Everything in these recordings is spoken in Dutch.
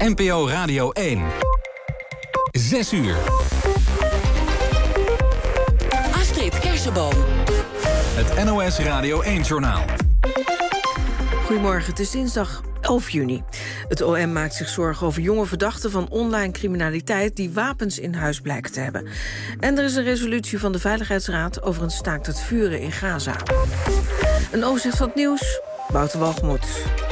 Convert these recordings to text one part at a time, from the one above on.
NPO Radio 1. 6 uur. Astrid Kersenboom. Het NOS Radio 1-journaal. Goedemorgen, het is dinsdag 11 juni. Het OM maakt zich zorgen over jonge verdachten van online criminaliteit die wapens in huis blijken te hebben. En er is een resolutie van de Veiligheidsraad over een staakt het vuren in Gaza. Een overzicht van het nieuws, Wouter Walgemoed.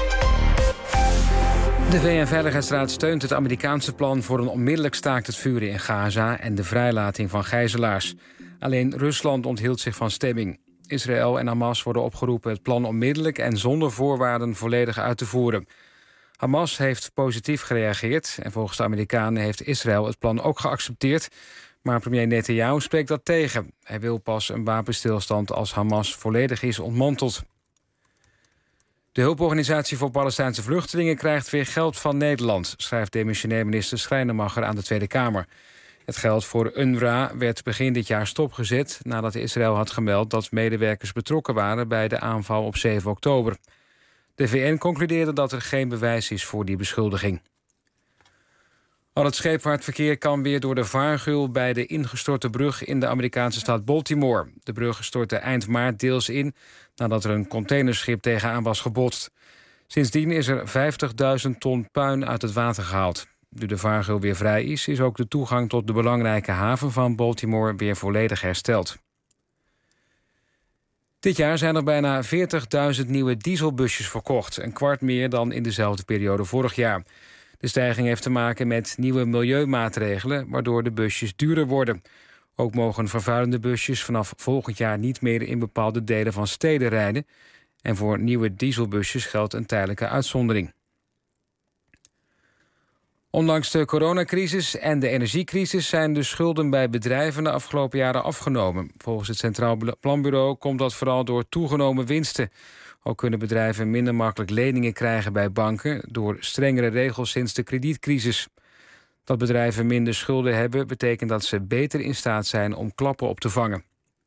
De VN-veiligheidsraad steunt het Amerikaanse plan voor een onmiddellijk staakt het vuren in Gaza en de vrijlating van gijzelaars. Alleen Rusland onthield zich van stemming. Israël en Hamas worden opgeroepen het plan onmiddellijk en zonder voorwaarden volledig uit te voeren. Hamas heeft positief gereageerd en volgens de Amerikanen heeft Israël het plan ook geaccepteerd. Maar premier Netanyahu spreekt dat tegen. Hij wil pas een wapenstilstand als Hamas volledig is ontmanteld. De hulporganisatie voor Palestijnse vluchtelingen krijgt weer geld van Nederland, schrijft demissionair minister Schrijnemacher aan de Tweede Kamer. Het geld voor UNRWA werd begin dit jaar stopgezet nadat Israël had gemeld dat medewerkers betrokken waren bij de aanval op 7 oktober. De VN concludeerde dat er geen bewijs is voor die beschuldiging. Al het scheepvaartverkeer kan weer door de vaargeul bij de ingestorte brug in de Amerikaanse stad Baltimore. De brug stortte eind maart deels in nadat er een containerschip tegenaan was gebotst. Sindsdien is er 50.000 ton puin uit het water gehaald. Nu de vaargeul weer vrij is ook de toegang tot de belangrijke haven van Baltimore weer volledig hersteld. Dit jaar zijn er bijna 40.000 nieuwe dieselbusjes verkocht, een kwart meer dan in dezelfde periode vorig jaar. De stijging heeft te maken met nieuwe milieumaatregelen, waardoor de busjes duurder worden. Ook mogen vervuilende busjes vanaf volgend jaar niet meer in bepaalde delen van steden rijden. En voor nieuwe dieselbusjes geldt een tijdelijke uitzondering. Ondanks de coronacrisis en de energiecrisis zijn de schulden bij bedrijven de afgelopen jaren afgenomen. Volgens het Centraal Planbureau komt dat vooral door toegenomen winsten. Ook kunnen bedrijven minder makkelijk leningen krijgen bij banken door strengere regels sinds de kredietcrisis. Dat bedrijven minder schulden hebben betekent dat ze beter in staat zijn om klappen op te vangen.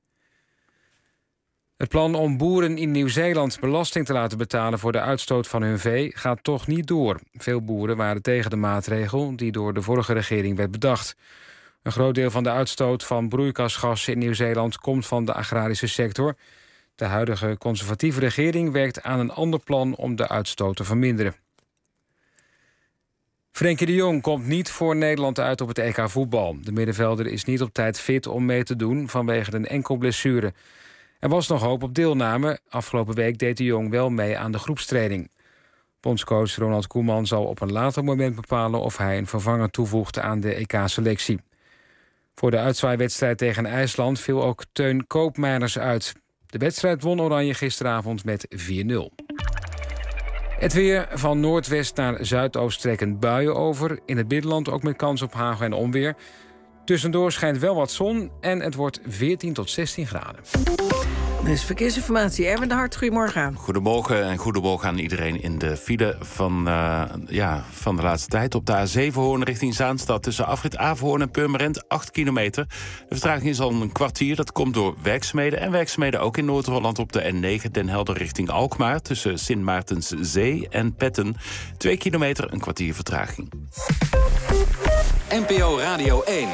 Het plan om boeren in Nieuw-Zeeland belasting te laten betalen voor de uitstoot van hun vee gaat toch niet door. Veel boeren waren tegen de maatregel die door de vorige regering werd bedacht. Een groot deel van de uitstoot van broeikasgassen in Nieuw-Zeeland komt van de agrarische sector. De huidige conservatieve regering werkt aan een ander plan om de uitstoot te verminderen. Frenkie de Jong komt niet voor Nederland uit op het EK voetbal. De middenvelder is niet op tijd fit om mee te doen vanwege een enkel blessure. Er was nog hoop op deelname. Afgelopen week deed de Jong wel mee aan de groepstraining. Bondscoach Ronald Koeman zal op een later moment bepalen of hij een vervanger toevoegt aan de EK-selectie. Voor de uitzwaaiwedstrijd tegen IJsland viel ook Teun Koopmeiners uit. De wedstrijd won Oranje gisteravond met 4-0. Het weer: van noordwest naar zuidoost trekken buien over. In het binnenland ook met kans op hagel en onweer. Tussendoor schijnt wel wat zon en het wordt 14 tot 16 graden. Er is verkeersinformatie. Erwin de Hart, goedemorgen. Goedemorgen en goedemorgen aan iedereen in de file van de laatste tijd. Op de A7 Hoorn richting Zaanstad tussen afrit Averhoorn en Purmerend 8 kilometer. De vertraging is al een kwartier. Dat komt door werkzaamheden. En werkzaamheden ook in Noord-Holland op de N9 Den Helder richting Alkmaar tussen Sint Maartenszee en Petten. 2 kilometer, een kwartier vertraging. NPO Radio 1.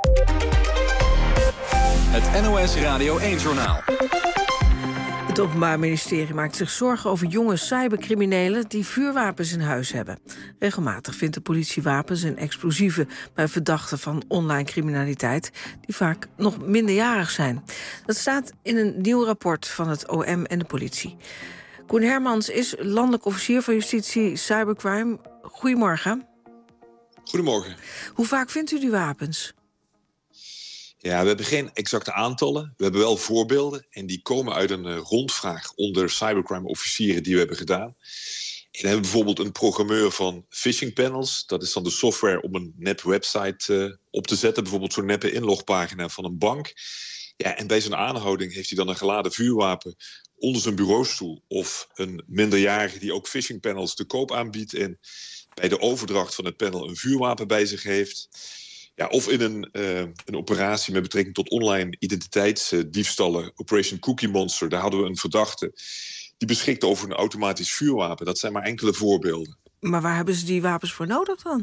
Het NOS Radio 1-journaal. Het Openbaar Ministerie maakt zich zorgen over jonge cybercriminelen die vuurwapens in huis hebben. Regelmatig vindt de politie wapens en explosieven bij verdachten van online criminaliteit die vaak nog minderjarig zijn. Dat staat in een nieuw rapport van het OM en de politie. Koen Hermans is landelijk officier van justitie cybercrime. Goedemorgen. Goedemorgen. Hoe vaak vindt u die wapens? Ja, we hebben geen exacte aantallen. We hebben wel voorbeelden. En die komen uit een rondvraag onder cybercrime-officieren die we hebben gedaan. En dan hebben we bijvoorbeeld een programmeur van phishing panels. Dat is dan de software om een nep website op te zetten. Bijvoorbeeld zo'n neppe inlogpagina van een bank. Ja, en bij zijn aanhouding heeft hij dan een geladen vuurwapen onder zijn bureaustoel. Of een minderjarige die ook phishing panels te koop aanbiedt en bij de overdracht van het panel een vuurwapen bij zich heeft. Ja, of in een operatie met betrekking tot online identiteitsdiefstallen, Operation Cookie Monster. Daar hadden we een verdachte die beschikte over een automatisch vuurwapen. Dat zijn maar enkele voorbeelden. Maar waar hebben ze die wapens voor nodig dan?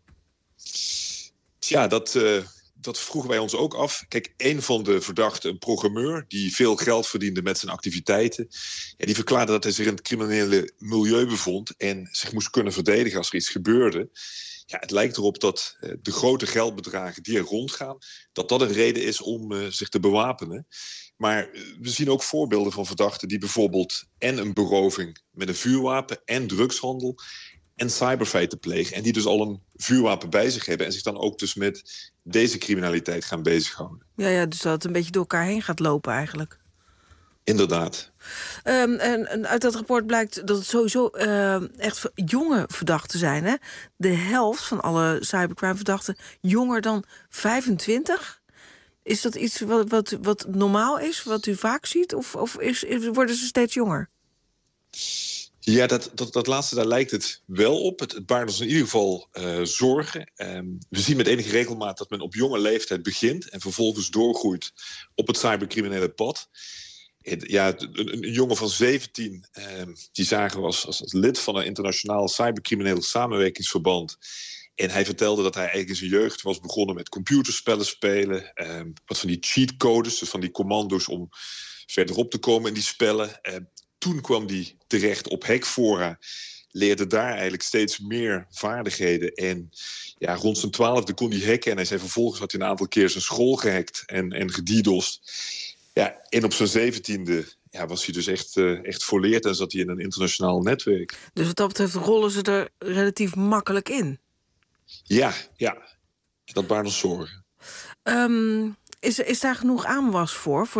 Ja, dat vroegen wij ons ook af. Kijk, een van de verdachten, een programmeur die veel geld verdiende met zijn activiteiten, die verklaarde dat hij zich in het criminele milieu bevond en zich moest kunnen verdedigen als er iets gebeurde. Ja, het lijkt erop dat de grote geldbedragen die er rondgaan, dat een reden is om zich te bewapenen. Maar we zien ook voorbeelden van verdachten die bijvoorbeeld en een beroving met een vuurwapen en drugshandel en cyberfeiten plegen. En die dus al een vuurwapen bij zich hebben en zich dan ook dus met deze criminaliteit gaan bezighouden. Ja, dus dat het een beetje door elkaar heen gaat lopen eigenlijk. Inderdaad. En uit dat rapport blijkt dat het sowieso echt jonge verdachten zijn. Hè? De helft van alle cybercrime-verdachten jonger dan 25. Is dat iets wat normaal is, wat u vaak ziet? Of worden ze steeds jonger? Ja, dat laatste, daar lijkt het wel op. Het baart ons in ieder geval zorgen. We zien met enige regelmaat dat men op jonge leeftijd begint en vervolgens doorgroeit op het cybercriminele pad. Ja, een jongen van 17, die zagen we als lid van een internationaal cybercrimineel samenwerkingsverband. En hij vertelde dat hij eigenlijk in zijn jeugd was begonnen met computerspellen spelen. Wat van die cheatcodes, dus van die commando's om verderop te komen in die spellen. Toen kwam hij terecht op hackfora. Leerde daar eigenlijk steeds meer vaardigheden. En ja, rond zijn 12e kon hij hacken. En hij zei vervolgens had hij een aantal keer zijn school gehackt en gedidost. Ja, en op zijn 17e was hij dus echt volleerd en zat hij in een internationaal netwerk. Dus wat dat betreft rollen ze er relatief makkelijk in? Ja, dat baart ons zorgen. Is daar genoeg aandacht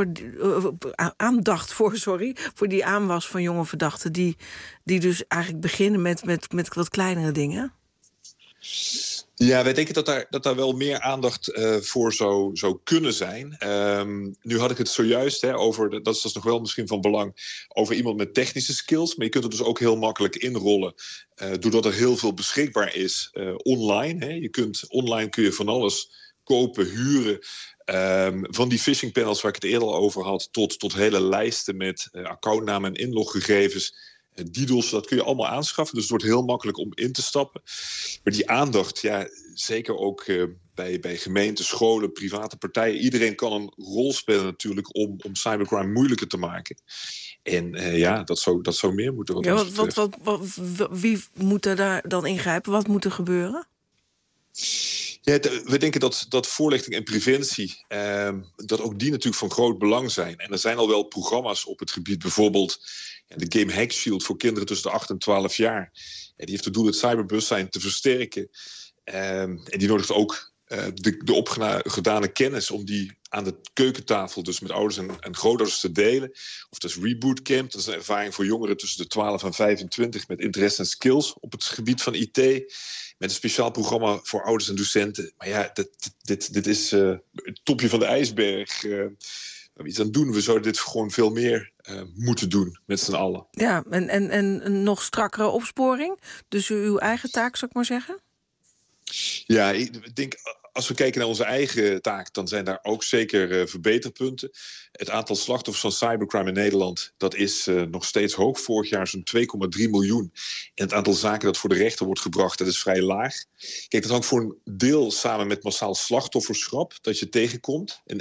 voor die aanwas van jonge verdachten die dus eigenlijk beginnen met wat kleinere dingen? Ja, wij denken dat daar wel meer aandacht voor zou kunnen zijn. Nu had ik het zojuist over, dat is nog wel misschien van belang, over iemand met technische skills. Maar je kunt het dus ook heel makkelijk inrollen, doordat er heel veel beschikbaar is online. Online kun je van alles kopen, huren. Van die phishing panels waar ik het eerder al over had, tot hele lijsten met accountnamen en inloggegevens. DDoS, dat kun je allemaal aanschaffen. Dus het wordt heel makkelijk om in te stappen. Maar die aandacht, zeker ook bij gemeenten, scholen, private partijen. Iedereen kan een rol spelen natuurlijk om cybercrime moeilijker te maken. En dat zou meer moeten. Wie moet er daar dan ingrijpen? Wat moet er gebeuren? Ja, we denken dat voorlichting en preventie, dat ook die natuurlijk van groot belang zijn. En er zijn al wel programma's op het gebied, bijvoorbeeld de Game Hack Shield voor kinderen tussen de 8 en 12 jaar. Die heeft het doel het cyberbewustzijn te versterken. En die nodigt ook de opgedane kennis om die aan de keukentafel, dus met ouders en grootouders te delen. Of dat is Reboot Camp, dat is een ervaring voor jongeren tussen de 12 en 25 met interesse en skills op het gebied van IT. Met een speciaal programma voor ouders en docenten. Maar ja, dit is het topje van de ijsberg. Waar we iets aan doen. We zouden dit gewoon veel meer moeten doen met z'n allen. Ja, en een nog strakkere opsporing? Dus uw eigen taak, zou ik maar zeggen? Ja, ik denk, als we kijken naar onze eigen taak, dan zijn daar ook zeker verbeterpunten. Het aantal slachtoffers van cybercrime in Nederland, dat is nog steeds hoog. Vorig jaar zo'n 2,3 miljoen. En het aantal zaken dat voor de rechter wordt gebracht, dat is vrij laag. Kijk, dat hangt voor een deel samen met massaal slachtofferschap dat je tegenkomt. In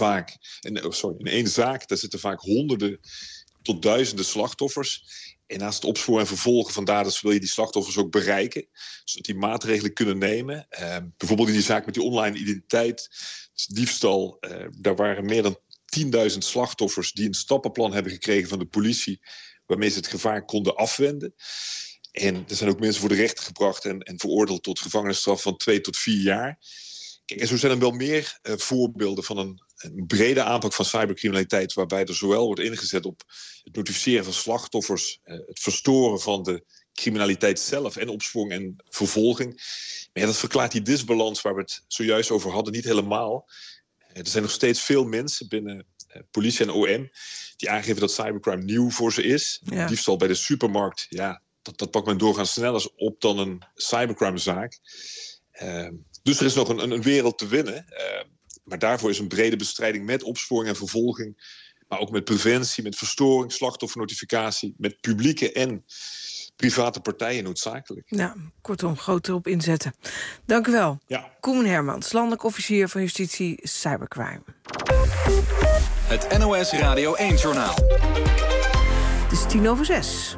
één zaak, daar zitten vaak honderden tot duizenden slachtoffers. En naast het opsporen en vervolgen van daders wil je die slachtoffers ook bereiken. Zodat die maatregelen kunnen nemen. Bijvoorbeeld in die zaak met die online identiteit, diefstal. Daar waren meer dan 10.000 slachtoffers die een stappenplan hebben gekregen van de politie, waarmee ze het gevaar konden afwenden. En er zijn ook mensen voor de rechter gebracht en veroordeeld tot gevangenisstraf van 2 tot 4 jaar. Kijk, en zo zijn er wel meer voorbeelden van een brede aanpak van cybercriminaliteit, waarbij er zowel wordt ingezet op het notificeren van slachtoffers, het verstoren van de criminaliteit zelf en opsporing en vervolging. Maar dat verklaart die disbalans waar we het zojuist over hadden niet helemaal. Er zijn nog steeds veel mensen binnen politie en OM die aangeven dat cybercrime nieuw voor ze is. Ja. Diefstal bij de supermarkt, dat pakt men doorgaans sneller op dan een cybercrimezaak. Dus er is nog een wereld te winnen. Maar daarvoor is een brede bestrijding met opsporing en vervolging, maar ook met preventie, met verstoring, slachtoffernotificatie, met publieke en private partijen noodzakelijk. Ja, kortom, groot erop inzetten. Dank u wel. Ja. Koen Hermans, landelijk officier van Justitie Cybercrime. Het NOS Radio 1-journaal. Het is 5:10.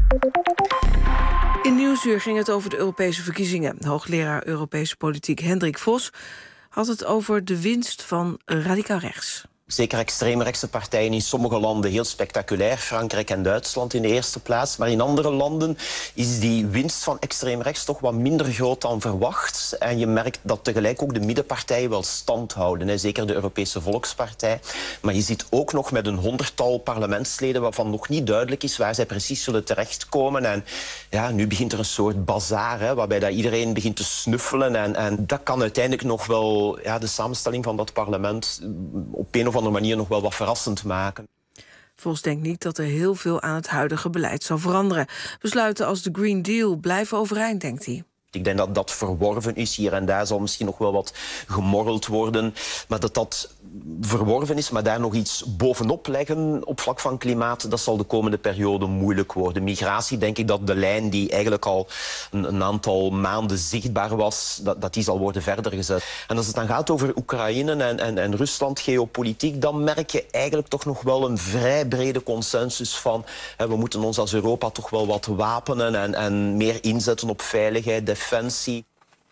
In Nieuwsuur ging het over de Europese verkiezingen. Hoogleraar Europese politiek Hendrik Vos had het over de winst van radicaal rechts. Zeker extreemrechtse partijen in sommige landen heel spectaculair. Frankrijk en Duitsland in de eerste plaats. Maar in andere landen is die winst van extreemrechts toch wat minder groot dan verwacht. En je merkt dat tegelijk ook de middenpartijen wel stand houden. Zeker de Europese Volkspartij. Maar je ziet ook nog met een 100-tal parlementsleden waarvan nog niet duidelijk is waar zij precies zullen terechtkomen. En ja, nu begint er een soort bazaar, waarbij dat iedereen begint te snuffelen. En dat kan uiteindelijk nog wel de samenstelling van dat parlement op een of andere manier nog wel wat verrassend maken. Vos denkt niet dat er heel veel aan het huidige beleid zal veranderen. Besluiten als de Green Deal blijven overeind, denkt hij. Ik denk dat dat verworven is. Hier en daar zal misschien nog wel wat gemorreld worden. Maar dat verworven is, maar daar nog iets bovenop leggen op vlak van klimaat, dat zal de komende periode moeilijk worden. Migratie, denk ik dat de lijn die eigenlijk al een aantal maanden zichtbaar was, dat die zal worden verder gezet. En als het dan gaat over Oekraïne en Rusland, geopolitiek, dan merk je eigenlijk toch nog wel een vrij brede consensus van we moeten ons als Europa toch wel wat wapenen en meer inzetten op veiligheid, defensie.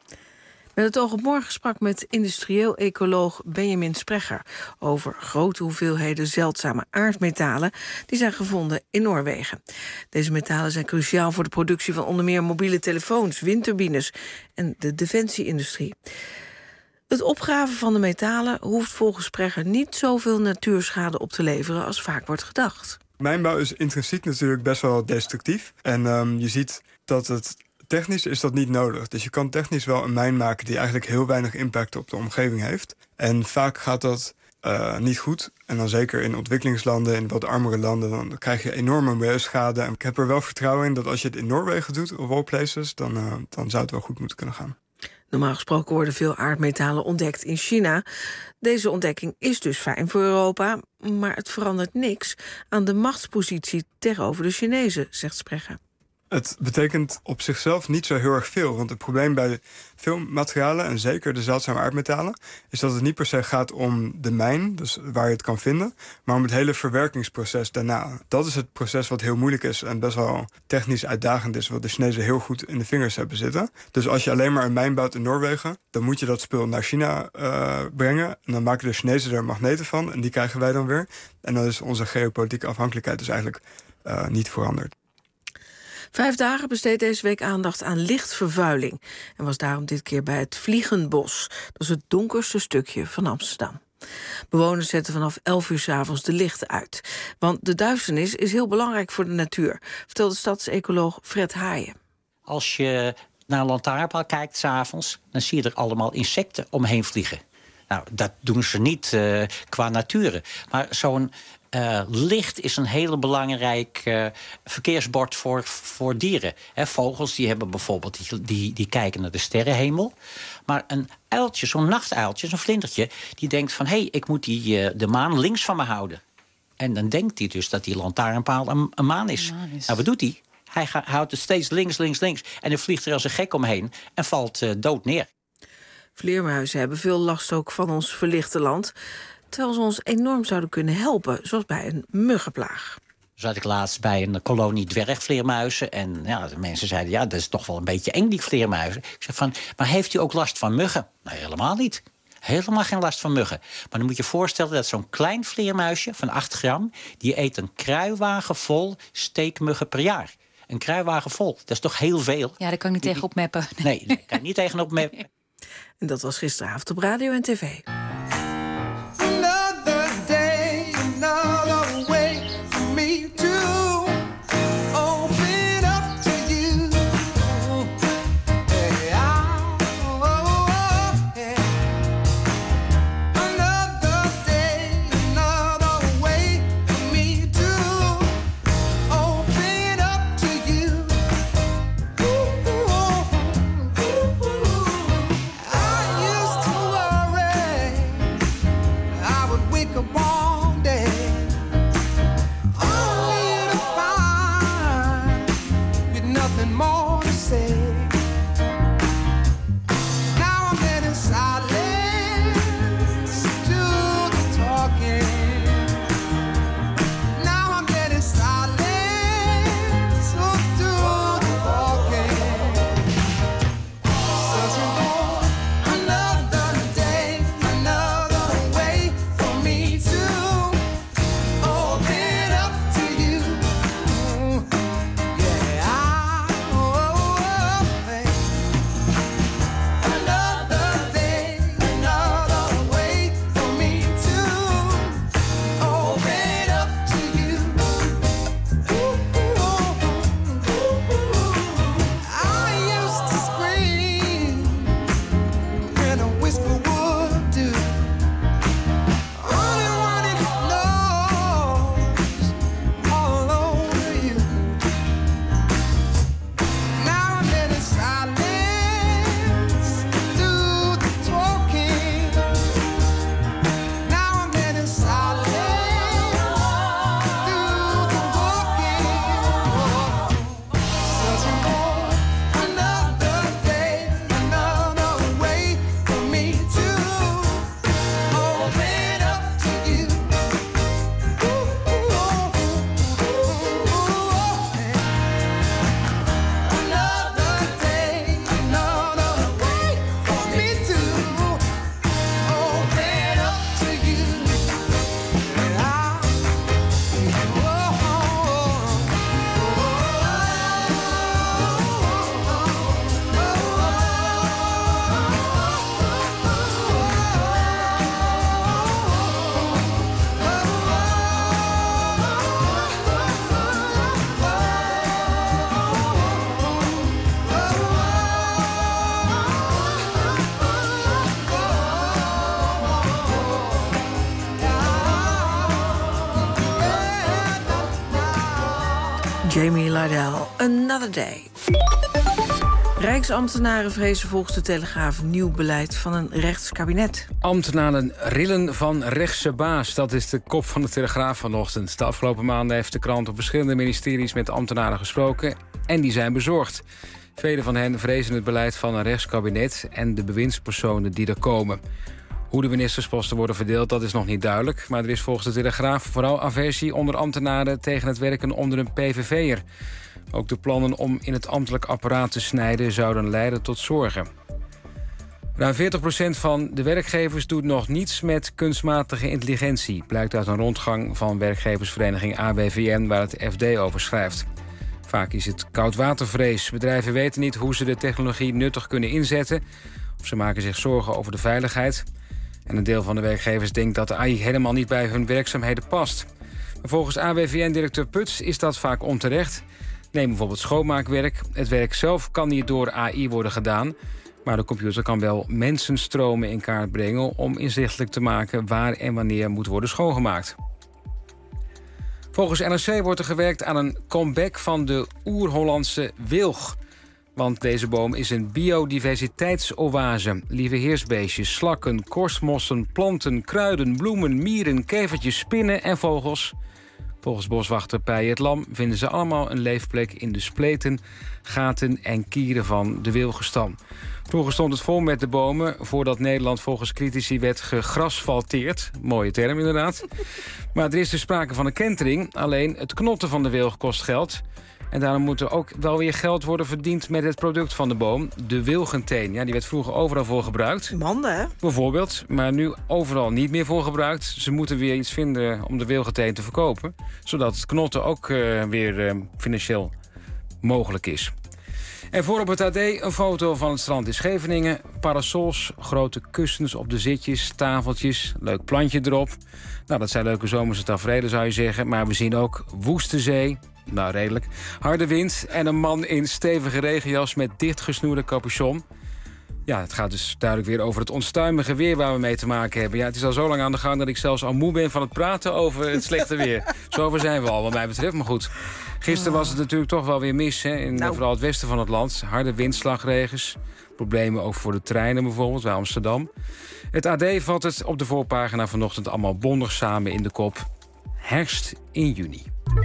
Met het oog op morgen sprak met industrieel ecoloog Benjamin Sprecher over grote hoeveelheden zeldzame aardmetalen die zijn gevonden in Noorwegen. Deze metalen zijn cruciaal voor de productie van onder meer mobiele telefoons, windturbines en de defensieindustrie. Het opgraven van de metalen hoeft volgens Sprecher niet zoveel natuurschade op te leveren als vaak wordt gedacht. Mijnbouw is intrinsiek natuurlijk best wel destructief. En je ziet dat het technisch is dat niet nodig. Dus je kan technisch wel een mijn maken die eigenlijk heel weinig impact op de omgeving heeft. En vaak gaat dat niet goed. En dan zeker in ontwikkelingslanden, in wat armere landen, dan krijg je enorme milieuschade. En ik heb er wel vertrouwen in dat als je het in Noorwegen doet, of all places, dan zou het wel goed moeten kunnen gaan. Normaal gesproken worden veel aardmetalen ontdekt in China. Deze ontdekking is dus fijn voor Europa, maar het verandert niks aan de machtspositie tegenover de Chinezen, zegt Sprecher. Het betekent op zichzelf niet zo heel erg veel. Want het probleem bij veel materialen, en zeker de zeldzame aardmetalen, is dat het niet per se gaat om de mijn, dus waar je het kan vinden, maar om het hele verwerkingsproces daarna. Dat is het proces wat heel moeilijk is en best wel technisch uitdagend is, wat de Chinezen heel goed in de vingers hebben zitten. Dus als je alleen maar een mijn bouwt in Noorwegen, dan moet je dat spul naar China brengen. En dan maken de Chinezen er magneten van en die krijgen wij dan weer. En dan is onze geopolitieke afhankelijkheid dus eigenlijk niet veranderd. 5 dagen besteedt deze week aandacht aan lichtvervuiling en was daarom dit keer bij het Vliegenbos. Dat is het donkerste stukje van Amsterdam. Bewoners zetten vanaf 11 uur 's avonds de lichten uit. Want de duisternis is heel belangrijk voor de natuur, vertelde stadsecoloog Fred Haaien. Als je naar een lantaarnpaal kijkt 's avonds, dan zie je er allemaal insecten omheen vliegen. Nou, dat doen ze niet qua nature. Maar zo'n licht is een hele belangrijk verkeersbord voor dieren. Vogels die hebben bijvoorbeeld die kijken naar de sterrenhemel. Maar een uiltje, zo'n nachtuiltje, zo'n vlindertje, die denkt van hé, ik moet de maan links van me houden. En dan denkt hij dus dat die lantaarnpaal een maan is. Nou, wat doet hij? Hij houdt het steeds links. En dan vliegt er als een gek omheen en valt dood neer. Vleermuizen hebben veel last ook van ons verlichte land, terwijl ze ons enorm zouden kunnen helpen, zoals bij een muggenplaag. Zat ik laatst bij een kolonie dwergvleermuizen en de mensen zeiden, dat is toch wel een beetje eng, die vleermuizen. Ik zeg van, maar heeft u ook last van muggen? Nee, helemaal niet. Helemaal geen last van muggen. Maar dan moet je je voorstellen dat zo'n klein vleermuisje van 8 gram... die eet een kruiwagen vol steekmuggen per jaar. Een kruiwagen vol, dat is toch heel veel? Ja, daar kan ik niet tegen opmeppen. Nee, daar kan ik niet tegen opmeppen. En dat was gisteravond op radio en tv. Jamie Lydell, Another Day. Rijksambtenaren vrezen volgens de Telegraaf nieuw beleid van een rechtskabinet. Ambtenaren rillen van rechtse baas. Dat is de kop van de Telegraaf vanochtend. De afgelopen maanden heeft de krant op verschillende ministeries met ambtenaren gesproken. En die zijn bezorgd. Velen van hen vrezen het beleid van een rechtskabinet en de bewindspersonen die er komen. Hoe de ministersposten worden verdeeld, dat is nog niet duidelijk. Maar er is volgens de Telegraaf vooral aversie onder ambtenaren tegen het werken onder een PVV'er. Ook de plannen om in het ambtelijk apparaat te snijden zouden leiden tot zorgen. Ruim 40% van de werkgevers doet nog niets met kunstmatige intelligentie. Blijkt uit een rondgang van werkgeversvereniging ABVN waar het FD over schrijft. Vaak is het koudwatervrees. Bedrijven weten niet hoe ze de technologie nuttig kunnen inzetten. Of ze maken zich zorgen over de veiligheid. En een deel van de werkgevers denkt dat de AI helemaal niet bij hun werkzaamheden past. Maar volgens ABVN-directeur Puts is dat vaak onterecht. Neem bijvoorbeeld schoonmaakwerk. Het werk zelf kan niet door AI worden gedaan. Maar de computer kan wel mensenstromen in kaart brengen om inzichtelijk te maken waar en wanneer moet worden schoongemaakt. Volgens NRC wordt er gewerkt aan een comeback van de oer-Hollandse wilg. Want deze boom is een biodiversiteitsoase. Lieve heersbeestjes, slakken, korstmossen, planten, kruiden, bloemen, mieren, kevertjes, spinnen en vogels. Volgens boswachter Pij het Lam vinden ze allemaal een leefplek in de spleten, gaten en kieren van de wilgenstam. Vroeger stond het vol met de bomen voordat Nederland volgens critici werd gegrasfalteerd. Mooie term inderdaad. Maar er is dus sprake van een kentering. Alleen het knotten van de wilg kost geld. En daarom moet er ook wel weer geld worden verdiend met het product van de boom. De wilgenteen. Ja, die werd vroeger overal voor gebruikt. Manden, hè? Bijvoorbeeld, maar nu overal niet meer voor gebruikt. Ze moeten weer iets vinden om de wilgenteen te verkopen. Zodat het knotten ook weer financieel mogelijk is. En voor op het AD een foto van het strand in Scheveningen. Parasols, grote kussens op de zitjes, tafeltjes, leuk plantje erop. Nou, dat zijn leuke zomerse taferelen zou je zeggen. Maar we zien ook woeste zee, nou redelijk, harde wind en een man in stevige regenjas met dichtgesnoerde capuchon. Ja, het gaat dus duidelijk weer over het onstuimige weer waar we mee te maken hebben. Ja, het is al zo lang aan de gang dat ik zelfs al moe ben van het praten over het slechte weer. Zover zijn we al, wat mij betreft, maar goed. Gisteren was het natuurlijk toch wel weer mis, hè, in vooral het westen van het land. Harde windslagregens, problemen ook voor de treinen bijvoorbeeld, bij Amsterdam. Het AD vat het op de voorpagina vanochtend allemaal bondig samen in de kop. Herfst in juni.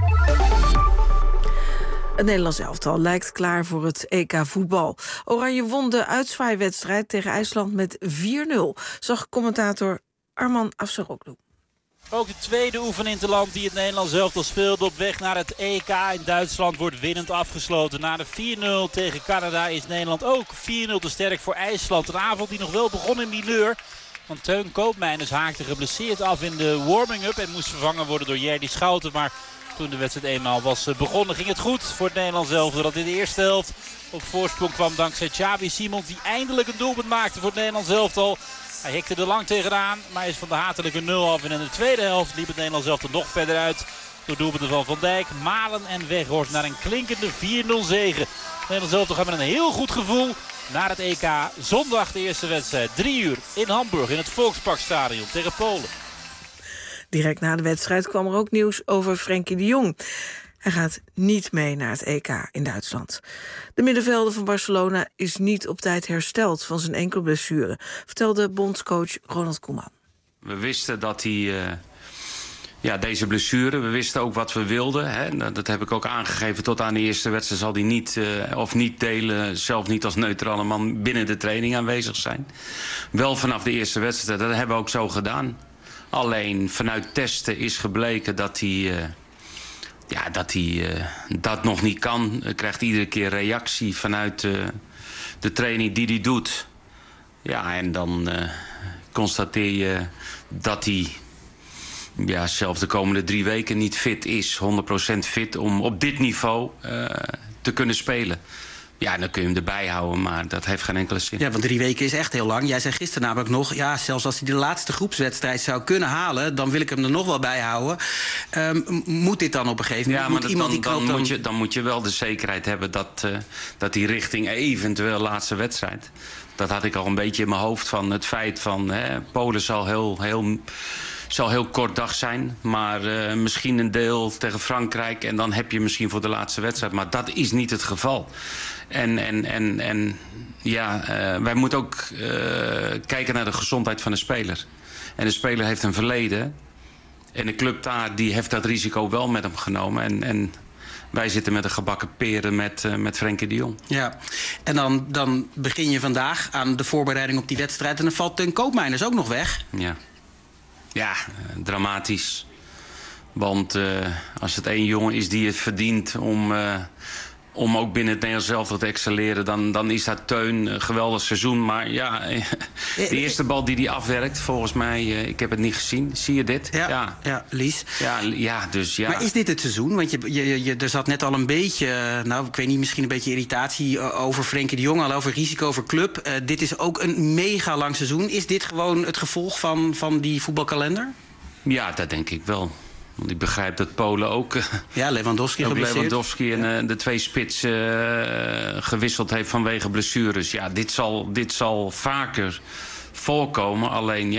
Het Nederlands elftal lijkt klaar voor het EK voetbal. Oranje won de uitzwaaiwedstrijd tegen IJsland met 4-0, zag commentator Arman Afsaroglu. Ook de tweede oefeninterland die het Nederlands elftal speelde op weg naar het EK in Duitsland wordt winnend afgesloten. Na de 4-0 tegen Canada is Nederland ook 4-0 te sterk voor IJsland. Een avond die nog wel begon in mineur. Want Teun Koopmeiners haakte geblesseerd af in de warming-up en moest vervangen worden door Jerdy Schouten. Maar toen de wedstrijd eenmaal was begonnen ging het goed voor het Nederlands elftal. Dat in de eerste helft op voorsprong kwam dankzij Xavi Simons die eindelijk een doelpunt maakte voor het Nederlands elftal. Hij hikte er lang tegenaan, maar is van de hatelijke 0 af. En in de tweede helft liep het Nederlands elftal nog verder uit. Door doelpunten van Van Dijk, Malen en Weghorst naar een klinkende 4-0 zege. Het Nederlands elftal gaat met een heel goed gevoel naar het EK. Zondag de eerste wedstrijd, 3 uur in Hamburg in het Volksparkstadion tegen Polen. Direct na de wedstrijd kwam er ook nieuws over Frenkie de Jong. Hij gaat niet mee naar het EK in Duitsland. De middenvelder van Barcelona is niet op tijd hersteld van zijn enkelblessure, vertelde bondscoach Ronald Koeman. We wisten dat hij deze blessure, we wisten ook wat we wilden. Hè. Dat heb ik ook aangegeven tot aan de eerste wedstrijd. Zal hij niet delen, zelf niet als neutrale man binnen de training aanwezig zijn. Wel vanaf de eerste wedstrijd, dat hebben we ook zo gedaan. Alleen vanuit testen is gebleken dat hij dat nog niet kan. Hij krijgt iedere keer reactie vanuit de training die hij doet. Ja, en dan constateer je dat hij zelfs de komende 3 weken niet fit is. 100% fit om op dit niveau te kunnen spelen. Ja, dan kun je hem erbij houden, maar dat heeft geen enkele zin. Ja, want 3 weken is echt heel lang. Jij zei gisteren namelijk nog, ja, zelfs als hij de laatste groepswedstrijd zou kunnen halen, dan wil ik hem er nog wel bij houden. Moet dit dan op een gegeven moment? Ja, dan moet je wel de zekerheid hebben dat die richting eventueel laatste wedstrijd. Dat had ik al een beetje in mijn hoofd van het feit van Polen zal heel zal heel kort dag zijn. Maar misschien een deel tegen Frankrijk. En dan heb je misschien voor de laatste wedstrijd. Maar dat is niet het geval. En wij moeten ook kijken naar de gezondheid van de speler. En de speler heeft een verleden. En de club daar die heeft dat risico wel met hem genomen. En wij zitten met een gebakken peren met Frenkie de Jong. Ja, en dan begin je vandaag aan de voorbereiding op die wedstrijd. En dan valt Teun Koopmeiners ook nog weg. Ja, dramatisch. Want als het één jongen is die het verdient om ook binnen het Nederlands elftal te excelleren, dan is dat Teun een geweldig seizoen. Maar ja, de eerste bal die hij afwerkt, volgens mij, ik heb het niet gezien. Zie je dit? Ja, Lies. Dus ja. Maar is dit het seizoen? Want er zat net al een beetje, ik weet niet, misschien een beetje irritatie over Frenkie de Jong, al over risico voor club. Dit is ook een mega lang seizoen. Is dit gewoon het gevolg van die voetbalkalender? Ja, dat denk ik wel. Want ik begrijp dat Polen ook Lewandowski en de 2 spitsen gewisseld heeft vanwege blessures. Ja, dit zal vaker voorkomen. Alleen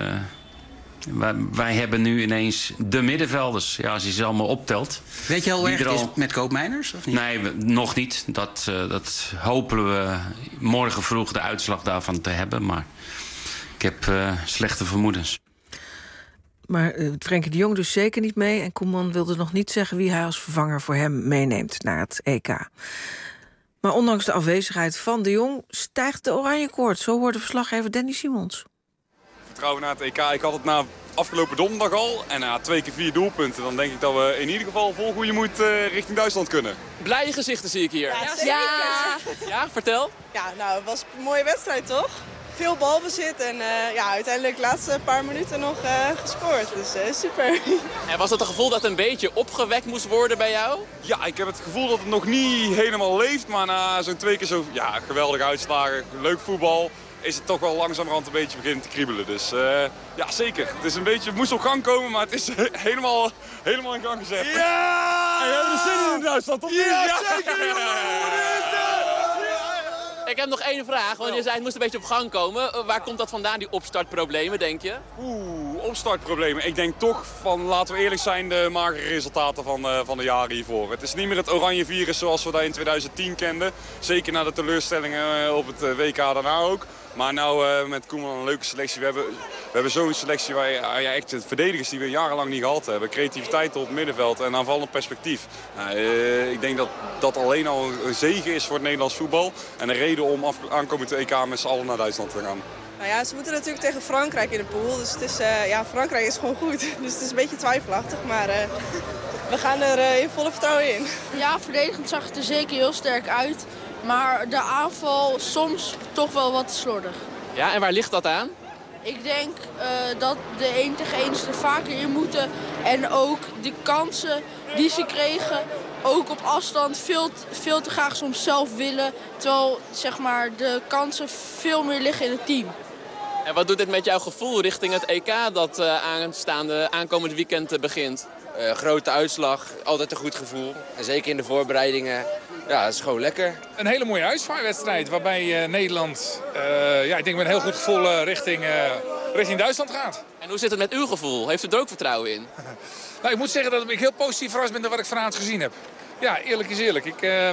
wij hebben nu ineens de middenvelders. Ja, als je ze allemaal optelt. Weet je hoe erg het is met Koopmeiners? Of niet? Nee, nog niet. Dat hopen we morgen vroeg de uitslag daarvan te hebben. Maar ik heb slechte vermoedens. Maar Frenkie de Jong dus zeker niet mee. En Koeman wilde nog niet zeggen wie hij als vervanger voor hem meeneemt naar het EK. Maar ondanks de afwezigheid van de Jong stijgt de oranje koorts. Zo hoorde verslaggever Danny Simons. Vertrouwen naar het EK. Ik had het na afgelopen donderdag al. En na 2 keer 4 doelpunten. Dan denk ik dat we in ieder geval vol goede moed richting Duitsland kunnen. Blije gezichten zie ik hier. Ja, vertel. Ja, nou, het was een mooie wedstrijd, toch? Veel balbezit en uiteindelijk de laatste paar minuten nog gescoord. Dus super. En was het het gevoel dat het een beetje opgewekt moest worden bij jou? Ja, ik heb het gevoel dat het nog niet helemaal leeft. Maar na zo'n 2 keer zo geweldige uitslagen, leuk voetbal, is het toch wel langzamerhand een beetje beginnen te kriebelen. Dus ja, zeker. Het is een beetje, het moest op gang komen, maar het is helemaal in gang gezet. Ja! En we hebben er zin in Duitsland, toch? Ja, zeker, Ik heb nog 1 vraag, want je zei het moest een beetje op gang komen. Waar komt dat vandaan, die opstartproblemen, denk je? Opstartproblemen. Ik denk toch van, laten we eerlijk zijn, de magere resultaten van de jaren hiervoor. Het is niet meer het oranje virus zoals we dat in 2010 kenden. Zeker na de teleurstellingen op het WK daarna ook. Maar nou met Koeman een leuke selectie. We hebben zo'n selectie waar echt verdedigers die we jarenlang niet gehad hebben. Creativiteit op het middenveld en aanvallend perspectief. Ik denk dat dat alleen al een zegen is voor het Nederlands voetbal. En een reden om aankomend EK met z'n allen naar Duitsland te gaan. Nou ja, ze moeten natuurlijk tegen Frankrijk in de pool. Dus het is, Frankrijk is gewoon goed. Dus het is een beetje twijfelachtig. Maar we gaan er in volle vertrouwen in. Ja, verdedigend zag het er zeker heel sterk uit. Maar de aanval soms toch wel wat slordig. Ja, en waar ligt dat aan? Ik denk dat de 1 tegen 1's er vaker in moeten. En ook de kansen die ze kregen, ook op afstand, veel te graag soms zelf willen. Terwijl zeg maar, de kansen veel meer liggen in het team. En wat doet dit met jouw gevoel richting het EK dat aankomend weekend begint? Grote uitslag, altijd een goed gevoel. En zeker in de voorbereidingen, ja, het is gewoon lekker. Een hele mooie uitvaartwedstrijd waarbij Nederland, ik denk met een heel goed gevoel richting Duitsland gaat. En hoe zit het met uw gevoel? Heeft u er ook vertrouwen in? Nou, ik moet zeggen dat ik heel positief verrast ben door wat ik vanavond gezien heb. Ja, eerlijk is eerlijk.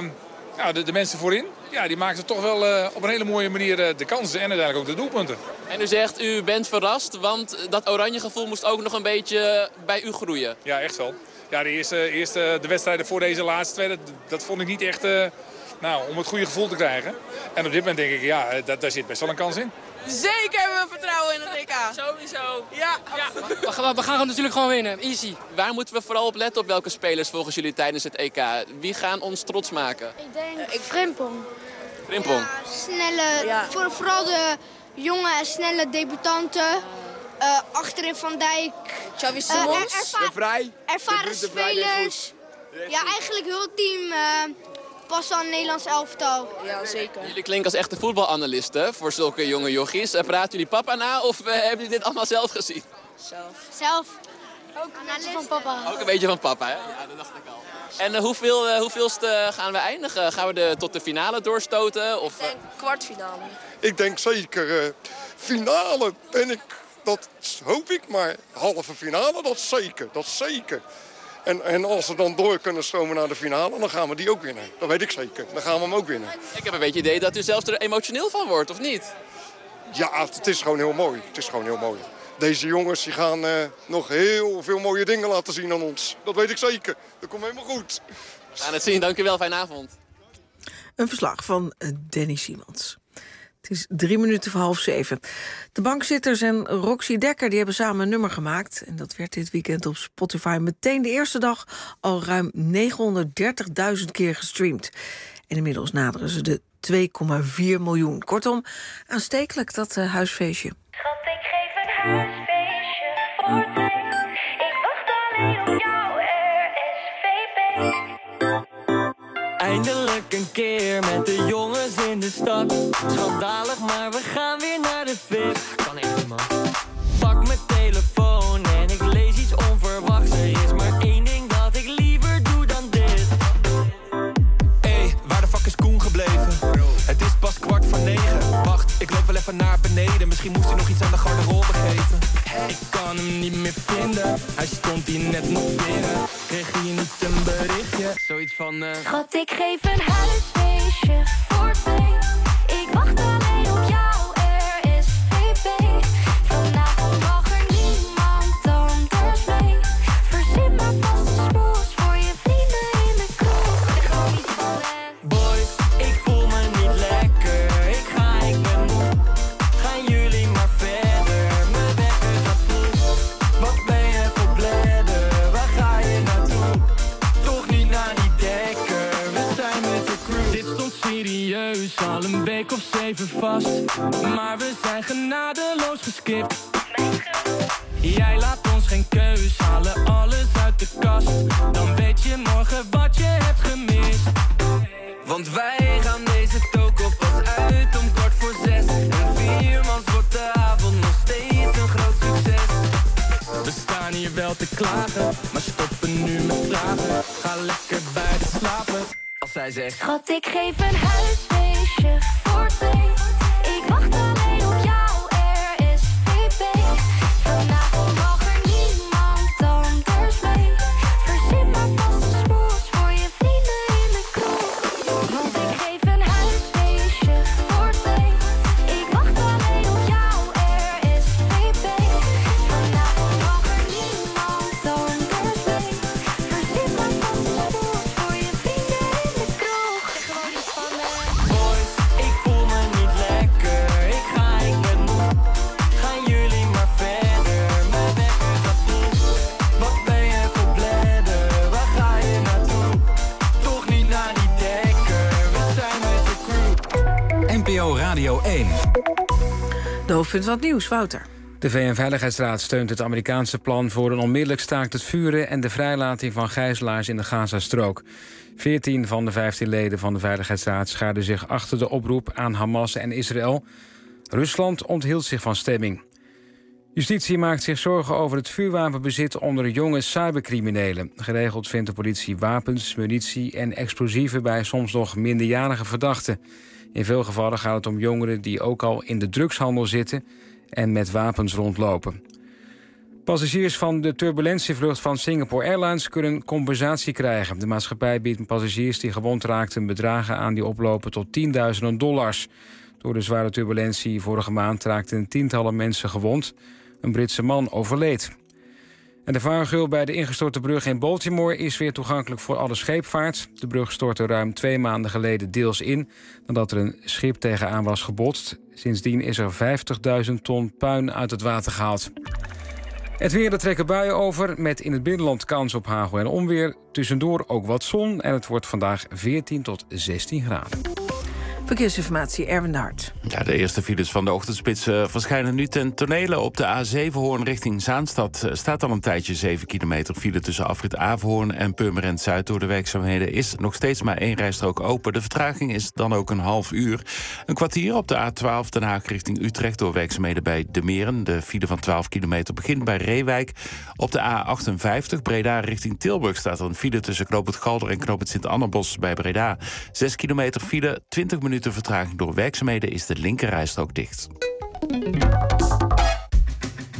De mensen voorin, die maakten toch wel op een hele mooie manier de kansen en uiteindelijk ook de doelpunten. En u zegt, u bent verrast, want dat oranje gevoel moest ook nog een beetje bij u groeien. Ja, echt wel. Ja, de wedstrijden voor deze laatste twee, dat vond ik niet echt om het goede gevoel te krijgen. En op dit moment denk ik, daar zit best wel een kans in. Zeker hebben we vertrouwen in het EK. Sowieso. Ja. We gaan natuurlijk gewoon winnen. Easy. Waar moeten we vooral op letten? Op welke spelers volgens jullie tijdens het EK? Wie gaan ons trots maken? Ik denk Frimpong. Frimpong? Ja, snelle, vooral de jonge en snelle debutanten. Achterin Van Dijk. Xavi Simons. Ervaren spelers. Ja, eigenlijk heel het team past aan het Nederlands elftal. Ja, zeker. Jullie klinken als echte voetbalanalisten voor zulke jonge jochies. Praten jullie papa na of hebben jullie dit allemaal zelf gezien? Zelf. Ook een beetje van papa. Ook een beetje van papa, hè? Ja, dat dacht ik al. En hoeveelste gaan we eindigen? Gaan we tot de finale doorstoten? Of, ik denk kwartfinale. Ik denk zeker finale. En ik dat hoop ik, maar halve finale, dat zeker. En als we dan door kunnen stromen naar de finale, dan gaan we die ook winnen. Dat weet ik zeker. Dan gaan we hem ook winnen. Ik heb een beetje het idee dat u zelfs er emotioneel van wordt, of niet? Ja, het is gewoon heel mooi. Deze jongens die gaan nog heel veel mooie dingen laten zien aan ons. Dat weet ik zeker. Dat komt helemaal goed. We gaan het zien. Dank u wel. Fijne avond. Een verslag van Danny Siemens. Het is 7:03. De bankzitters en Roxy Dekker die hebben samen een nummer gemaakt. En dat werd dit weekend op Spotify meteen de eerste dag al ruim 930.000 keer gestreamd. En inmiddels naderen ze de 2,4 miljoen. Kortom, aanstekelijk dat huisfeestje. Schat, ik geef een huisfeestje voor twee. Ik wacht alleen op jou, RSVP. Eindelijk een keer met de jongens in de stad. Schandalig, maar we gaan weer naar de VIP. Kan echt niet, man. Pak mijn telefoon en ik lees iets onverwachts. Er is maar één ding dat ik liever doe dan dit. Hey, waar de fuck is Koen gebleven? Het is pas 8:45. Wacht, ik loop wel even naar beneden. Misschien moest hij nog iets aan de garderobe geven. Ik kan hem niet meer vinden. Hij stond hier net nog binnen. Kreeg hij niet een berichtje? Zoiets van Schat, ik geef een huisfeestje voor twee. Ik wacht alleen op jou, RSVP. Vanavond mag er niemand anders mee. Verzin maar vast een smoes voor je vrienden in de kroeg. Gewoon iets van Boys, ik voel me niet lekker. Ik ben moe. Gaan jullie maar verder. Mijn wekker gaat vroeg. Wat ben je voor bladder? Waar ga je naartoe? Toch niet naar die dekker. We zijn met de crew. Dit stond serieus al een week of 7 vast. Maar we zijn genadeloos geskipt. Jij laat ons geen keus, halen alles uit de kast. Dan weet je morgen wat je hebt gemist. Want wij gaan deze toko pas uit om 6:15. En 4 mans wordt de avond nog steeds een groot succes. We staan hier wel te klagen, maar stoppen nu met vragen. Ga lekker bij de slapen, als zij zegt Schat, ik geef een huisfeestje voor twee. Ik wacht alleen op jou, RSVP. Vanavond mag er niemand anders mee. Verzin maar vast een smoes voor je vrienden in de kroeg. Want ik geef een huisfeestje voor twee. Ik wacht alleen op jou, RSVP. Vanavond mag er niemand anders mee. Verzin maar vast een smoes voor je vrienden in de kroeg. Gewoon iets van Boys, ik voel me niet lekker. Ik ben moe. Gaan jullie maar verder. Mijn wekker gaat vroeg. Wat ben je voor bladder? Waar ga je naartoe? Toch niet naar die dekker. We zijn met de crew. NPO Radio 1. De hoofdpunt van het nieuws, Wouter. De VN-veiligheidsraad steunt het Amerikaanse plan voor een onmiddellijk staakt het vuren en de vrijlating van gijzelaars in de Gazastrook. 14 van de 15 leden van de Veiligheidsraad schaarden zich achter de oproep aan Hamas en Israël. Rusland onthield zich van stemming. Justitie maakt zich zorgen over het vuurwapenbezit onder jonge cybercriminelen. Geregeld vindt de politie wapens, munitie en explosieven bij soms nog minderjarige verdachten. In veel gevallen gaat het om jongeren die ook al in de drugshandel zitten en met wapens rondlopen. Passagiers van de turbulentievlucht van Singapore Airlines kunnen compensatie krijgen. De maatschappij biedt passagiers die gewond raakten bedragen aan die oplopen tot $10.000. Door de zware turbulentie vorige maand raakten tientallen mensen gewond. Een Britse man overleed. En de vaargeul bij de ingestorte brug in Baltimore is weer toegankelijk voor alle scheepvaart. De brug stortte ruim 2 maanden geleden deels in, nadat er een schip tegenaan was gebotst. Sindsdien is er 50.000 ton puin uit het water gehaald. Het weer, er trekken buien over, met in het binnenland kans op hagel en onweer. Tussendoor ook wat zon en het wordt vandaag 14 tot 16 graden. Verkeersinformatie, Erwin de Hart. Ja, de eerste files van de ochtendspits verschijnen nu ten tonele op de A7 Hoorn richting Zaanstad. Staat al een tijdje 7 kilometer file tussen afrit Averhoorn en Purmerend Zuid. Door de werkzaamheden is nog steeds maar 1 rijstrook open. De vertraging is dan ook een half uur. Een kwartier op de A12 Den Haag richting Utrecht door werkzaamheden bij De Meren. De file van 12 kilometer begint bij Reewijk. Op de A58 Breda richting Tilburg staat er een file tussen Knoop het Galder en Knoop het Sint-Annabos bij Breda. 6 kilometer file, 20 minuten vertraging door werkzaamheden is de linkerrijstrook dicht.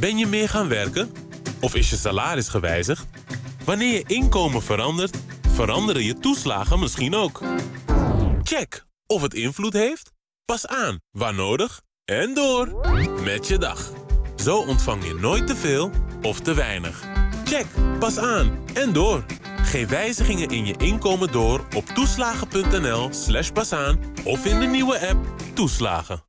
Ben je meer gaan werken? Of is je salaris gewijzigd? Wanneer je inkomen verandert, veranderen je toeslagen misschien ook. Check of het invloed heeft. Pas aan, waar nodig. En door. Met je dag. Zo ontvang je nooit te veel of te weinig. Check, pas aan en door. Geef wijzigingen in je inkomen door op toeslagen.nl/pasaan of in de nieuwe app Toeslagen.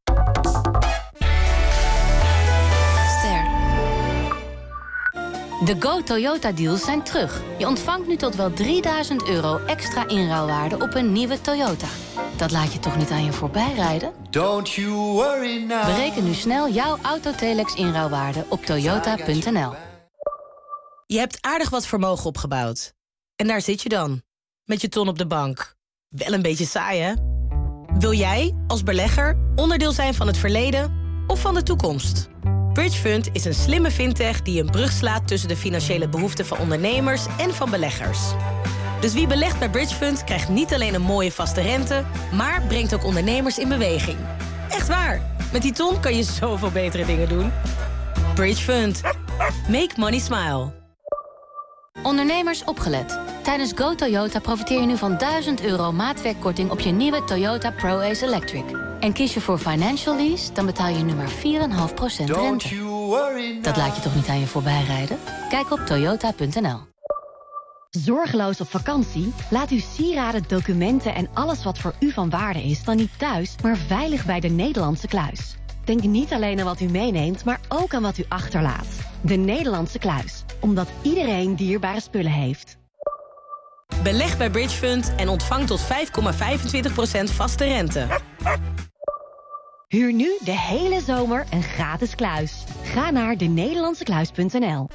De Go Toyota deals zijn terug. Je ontvangt nu tot wel €3000 extra inruilwaarde op een nieuwe Toyota. Dat laat je toch niet aan je voorbij rijden? Don't you worry now. Bereken nu snel jouw Autotelex inruilwaarde op toyota.nl. Je hebt aardig wat vermogen opgebouwd. En daar zit je dan, met je ton op de bank. Wel een beetje saai, hè? Wil jij, als belegger, onderdeel zijn van het verleden of van de toekomst? Bridgefund is een slimme fintech die een brug slaat tussen de financiële behoeften van ondernemers en van beleggers. Dus wie belegt bij Bridgefund krijgt niet alleen een mooie vaste rente, maar brengt ook ondernemers in beweging. Echt waar, met die ton kan je zoveel betere dingen doen. Bridgefund. Make money smile. Ondernemers opgelet. Tijdens Go Toyota profiteer je nu van €1000 maatwerkkorting op je nieuwe Toyota Pro-Ace Electric. En kies je voor financial lease, dan betaal je nu maar 4,5% rente. Dat laat je toch niet aan je voorbij rijden? Kijk op toyota.nl. Zorgeloos op vakantie? Laat uw sieraden, documenten en alles wat voor u van waarde is dan niet thuis, maar veilig bij de Nederlandse Kluis. Denk niet alleen aan wat u meeneemt, maar ook aan wat u achterlaat. De Nederlandse Kluis. Omdat iedereen dierbare spullen heeft. Beleg bij Bridgefund en ontvang tot 5,25% vaste rente. Huur nu de hele zomer een gratis kluis. Ga naar denederlandsekluis.nl.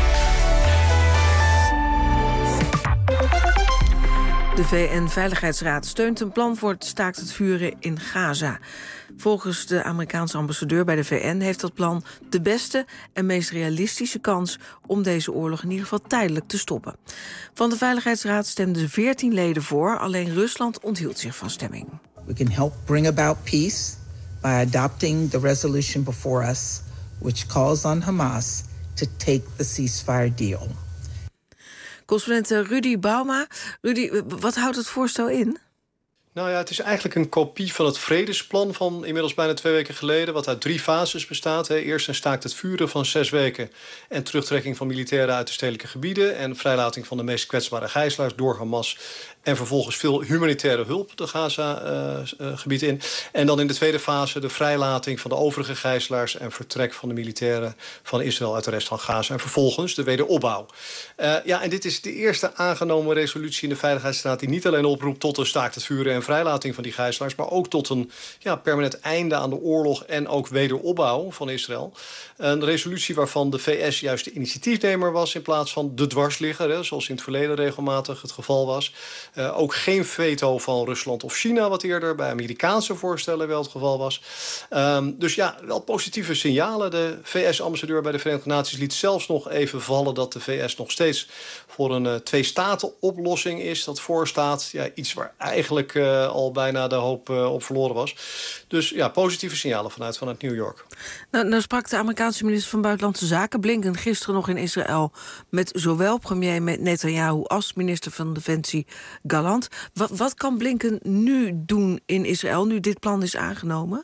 De VN-veiligheidsraad steunt een plan voor het staakt het vuren in Gaza. Volgens de Amerikaanse ambassadeur bij de VN heeft dat plan de beste en meest realistische kans om deze oorlog in ieder geval tijdelijk te stoppen. Van de Veiligheidsraad stemden 14 leden voor, alleen Rusland onthield zich van stemming. We can help bring about peace by adopting the resolution before us, which calls on Hamas to take the ceasefire deal. Correspondent Rudy Bauma. Rudy, wat houdt het voorstel in? Nou ja, het is eigenlijk een kopie van het vredesplan van inmiddels bijna 2 weken geleden, wat uit 3 fases bestaat. Eerst een staakt het vuren van 6 weken en terugtrekking van militairen uit de stedelijke gebieden en vrijlating van de meest kwetsbare gijzelaars door Hamas. En vervolgens veel humanitaire hulp de Gaza-gebied in. En dan in de tweede fase de vrijlating van de overige gijzelaars en vertrek van de militairen van Israël uit de rest van Gaza. En vervolgens de wederopbouw. En dit is de eerste aangenomen resolutie in de Veiligheidsraad die niet alleen oproept tot een staakt het vuren en vrijlating van die gijzelaars, maar ook tot een permanent einde aan de oorlog en ook wederopbouw van Israël. Een resolutie waarvan de VS juist de initiatiefnemer was in plaats van de dwarsligger, zoals in het verleden regelmatig het geval was. Ook geen veto van Rusland of China, wat eerder bij Amerikaanse voorstellen wel het geval was. Dus ja, wel positieve signalen. De VS-ambassadeur bij de Verenigde Naties liet zelfs nog even vallen dat de VS nog steeds voor een 2-staten-oplossing is. Dat voorstaat, iets waar eigenlijk al bijna de hoop op verloren was. Dus ja, positieve signalen vanuit New York. Nou sprak de Amerikaanse minister van Buitenlandse Zaken Blinken gisteren nog in Israël met zowel premier Netanyahu als minister van Defensie Gallant. Wat kan Blinken nu doen in Israël, nu dit plan is aangenomen?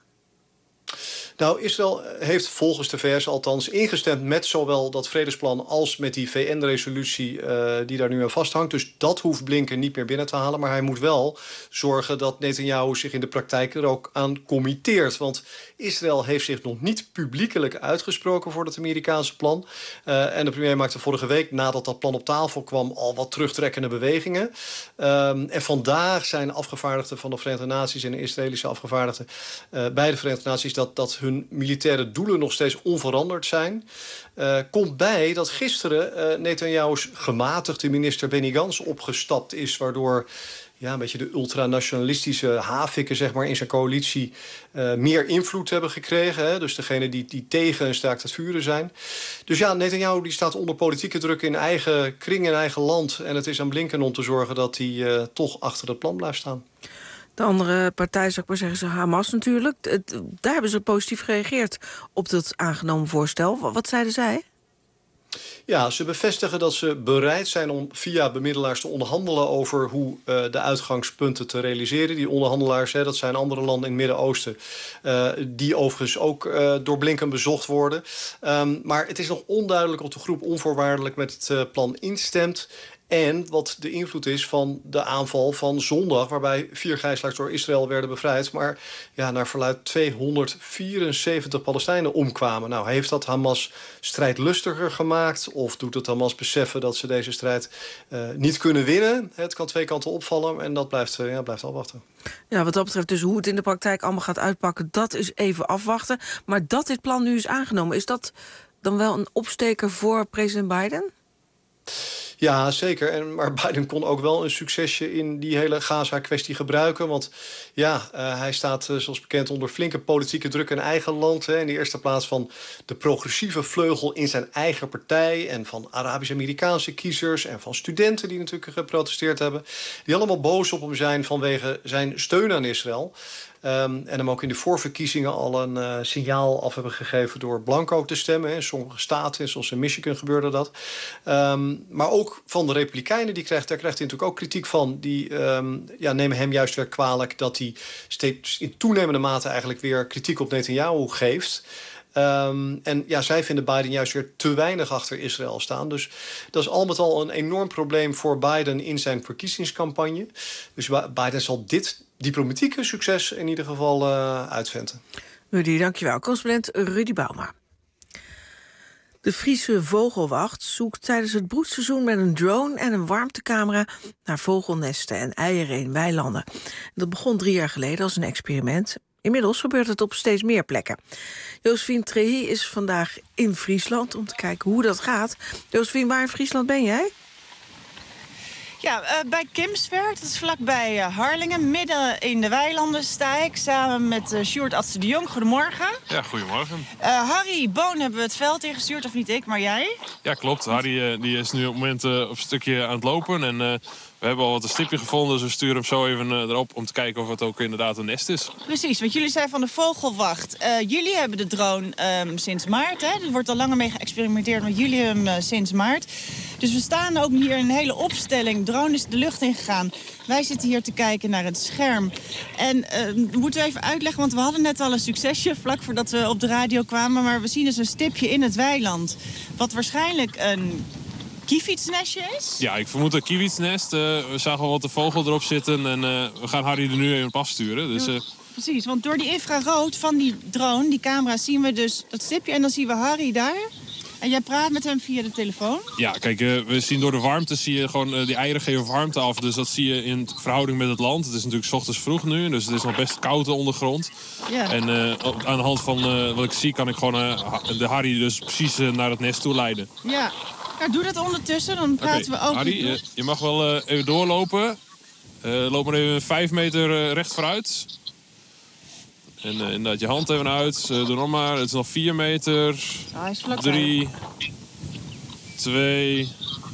Nou, Israël heeft volgens de VS althans ingestemd met zowel dat vredesplan als met die VN-resolutie die daar nu aan vasthangt. Dus dat hoeft Blinken niet meer binnen te halen. Maar hij moet wel zorgen dat Netanyahu zich in de praktijk er ook aan committeert. Want Israël heeft zich nog niet publiekelijk uitgesproken voor het Amerikaanse plan. En de premier maakte vorige week, nadat dat plan op tafel kwam, al wat terugtrekkende bewegingen. En vandaag zijn afgevaardigden van de Verenigde Naties en de Israëlische afgevaardigden bij de Verenigde Naties dat hun militaire doelen nog steeds onveranderd zijn. Komt bij dat gisteren Netanyahu's gematigde minister Benny Gantz opgestapt is, waardoor een beetje de ultranationalistische havikken zeg maar, in zijn coalitie meer invloed hebben gekregen. Hè? Dus degene die tegen een staakt het vuren zijn. Dus ja, Netanyahu die staat onder politieke druk in eigen kring, in eigen land. En het is aan Blinken om te zorgen dat hij toch achter het plan blijft staan. De andere partij, zou ik maar zeggen, is Hamas natuurlijk. Daar hebben ze positief gereageerd op dat aangenomen voorstel. Wat zeiden zij? Ja, ze bevestigen dat ze bereid zijn om via bemiddelaars te onderhandelen over hoe de uitgangspunten te realiseren. Die onderhandelaars, dat zijn andere landen in het Midden-Oosten, die overigens ook door Blinken bezocht worden. Maar het is nog onduidelijk of de groep onvoorwaardelijk met het plan instemt. En wat de invloed is van de aanval van zondag, waarbij 4 gijzelaars door Israël werden bevrijd. Maar ja, naar verluidt 274 Palestijnen omkwamen. Nou, heeft dat Hamas strijdlustiger gemaakt? Of doet het Hamas beseffen dat ze deze strijd niet kunnen winnen? Het kan twee kanten opvallen en dat blijft afwachten. Ja, wat dat betreft dus hoe het in de praktijk allemaal gaat uitpakken, dat is even afwachten. Maar dat dit plan nu is aangenomen, is dat dan wel een opsteker voor president Biden? Ja, zeker. Maar Biden kon ook wel een succesje in die hele Gaza-kwestie gebruiken. Want ja, hij staat zoals bekend onder flinke politieke druk in eigen land. In de eerste plaats van de progressieve vleugel in zijn eigen partij. En van Arabisch-Amerikaanse kiezers en van studenten die natuurlijk geprotesteerd hebben. Die allemaal boos op hem zijn vanwege zijn steun aan Israël. En hem ook in de voorverkiezingen al een signaal af hebben gegeven door blanco te stemmen. In sommige staten, zoals in Michigan gebeurde dat. Maar ook van de Republikeinen, daar krijgt hij natuurlijk ook kritiek van. Die nemen hem juist weer kwalijk dat hij steeds in toenemende mate eigenlijk weer kritiek op Netanyahu geeft. En ja, zij vinden Biden juist weer te weinig achter Israël staan. Dus dat is al met al een enorm probleem voor Biden in zijn verkiezingscampagne. Dus Biden zal dit diplomatieke succes in ieder geval uitventen. Rudy, dankjewel. Correspondent Rudy Bauma. De Friese Vogelwacht zoekt tijdens het broedseizoen met een drone en een warmtecamera naar vogelnesten en eieren in weilanden. Dat begon 3 jaar geleden als een experiment. Inmiddels gebeurt het op steeds meer plekken. Josephine Trehi is vandaag in Friesland om te kijken hoe dat gaat. Josephine, waar in Friesland ben jij? Ja, bij Kimswerd, dat is vlakbij Harlingen. Midden in de weilanden sta ik samen met Sjoerd Atse de Jong. Goedemorgen. Ja, goedemorgen. Harry Boon hebben we het veld ingestuurd, of niet ik, maar jij? Ja, klopt. Harry die is nu op het moment op een stukje aan het lopen. En we hebben al wat een stipje gevonden, dus we sturen hem zo even erop om te kijken of het ook inderdaad een nest is. Precies, want jullie zijn van de Vogelwacht. Jullie hebben de drone sinds maart. Hè? Er wordt al langer mee geëxperimenteerd, maar jullie hebben hem sinds maart. Dus we staan ook hier in een hele opstelling. De drone is de lucht ingegaan. Wij zitten hier te kijken naar het scherm. En moeten we even uitleggen, want we hadden net al een succesje vlak voordat we op de radio kwamen. Maar we zien dus een stipje in het weiland. Wat waarschijnlijk een kievietsnestje is? Ja, ik vermoed een kievietsnest. We zagen al wat de vogel erop zitten en we gaan Harry er nu even op afsturen. Dus, precies, want door die infrarood van die drone, die camera, zien we dus dat stipje. En dan zien we Harry daar. En jij praat met hem via de telefoon? Ja, kijk, we zien door de warmte zie je gewoon die eieren geven warmte af. Dus dat zie je in verhouding met het land. Het is natuurlijk 's ochtends vroeg nu, dus het is nog best koud onder de grond. Ja. En aan de hand van wat ik zie kan ik gewoon de Harry dus precies naar het nest toe leiden. Ja, nou, doe dat ondertussen, dan praten we ook. Harry, je mag wel even doorlopen. Loop maar even 5 meter recht vooruit. En inderdaad je hand even uit. Doe nog maar. Het is nog 4 meter. Hij is vlak 3, 2,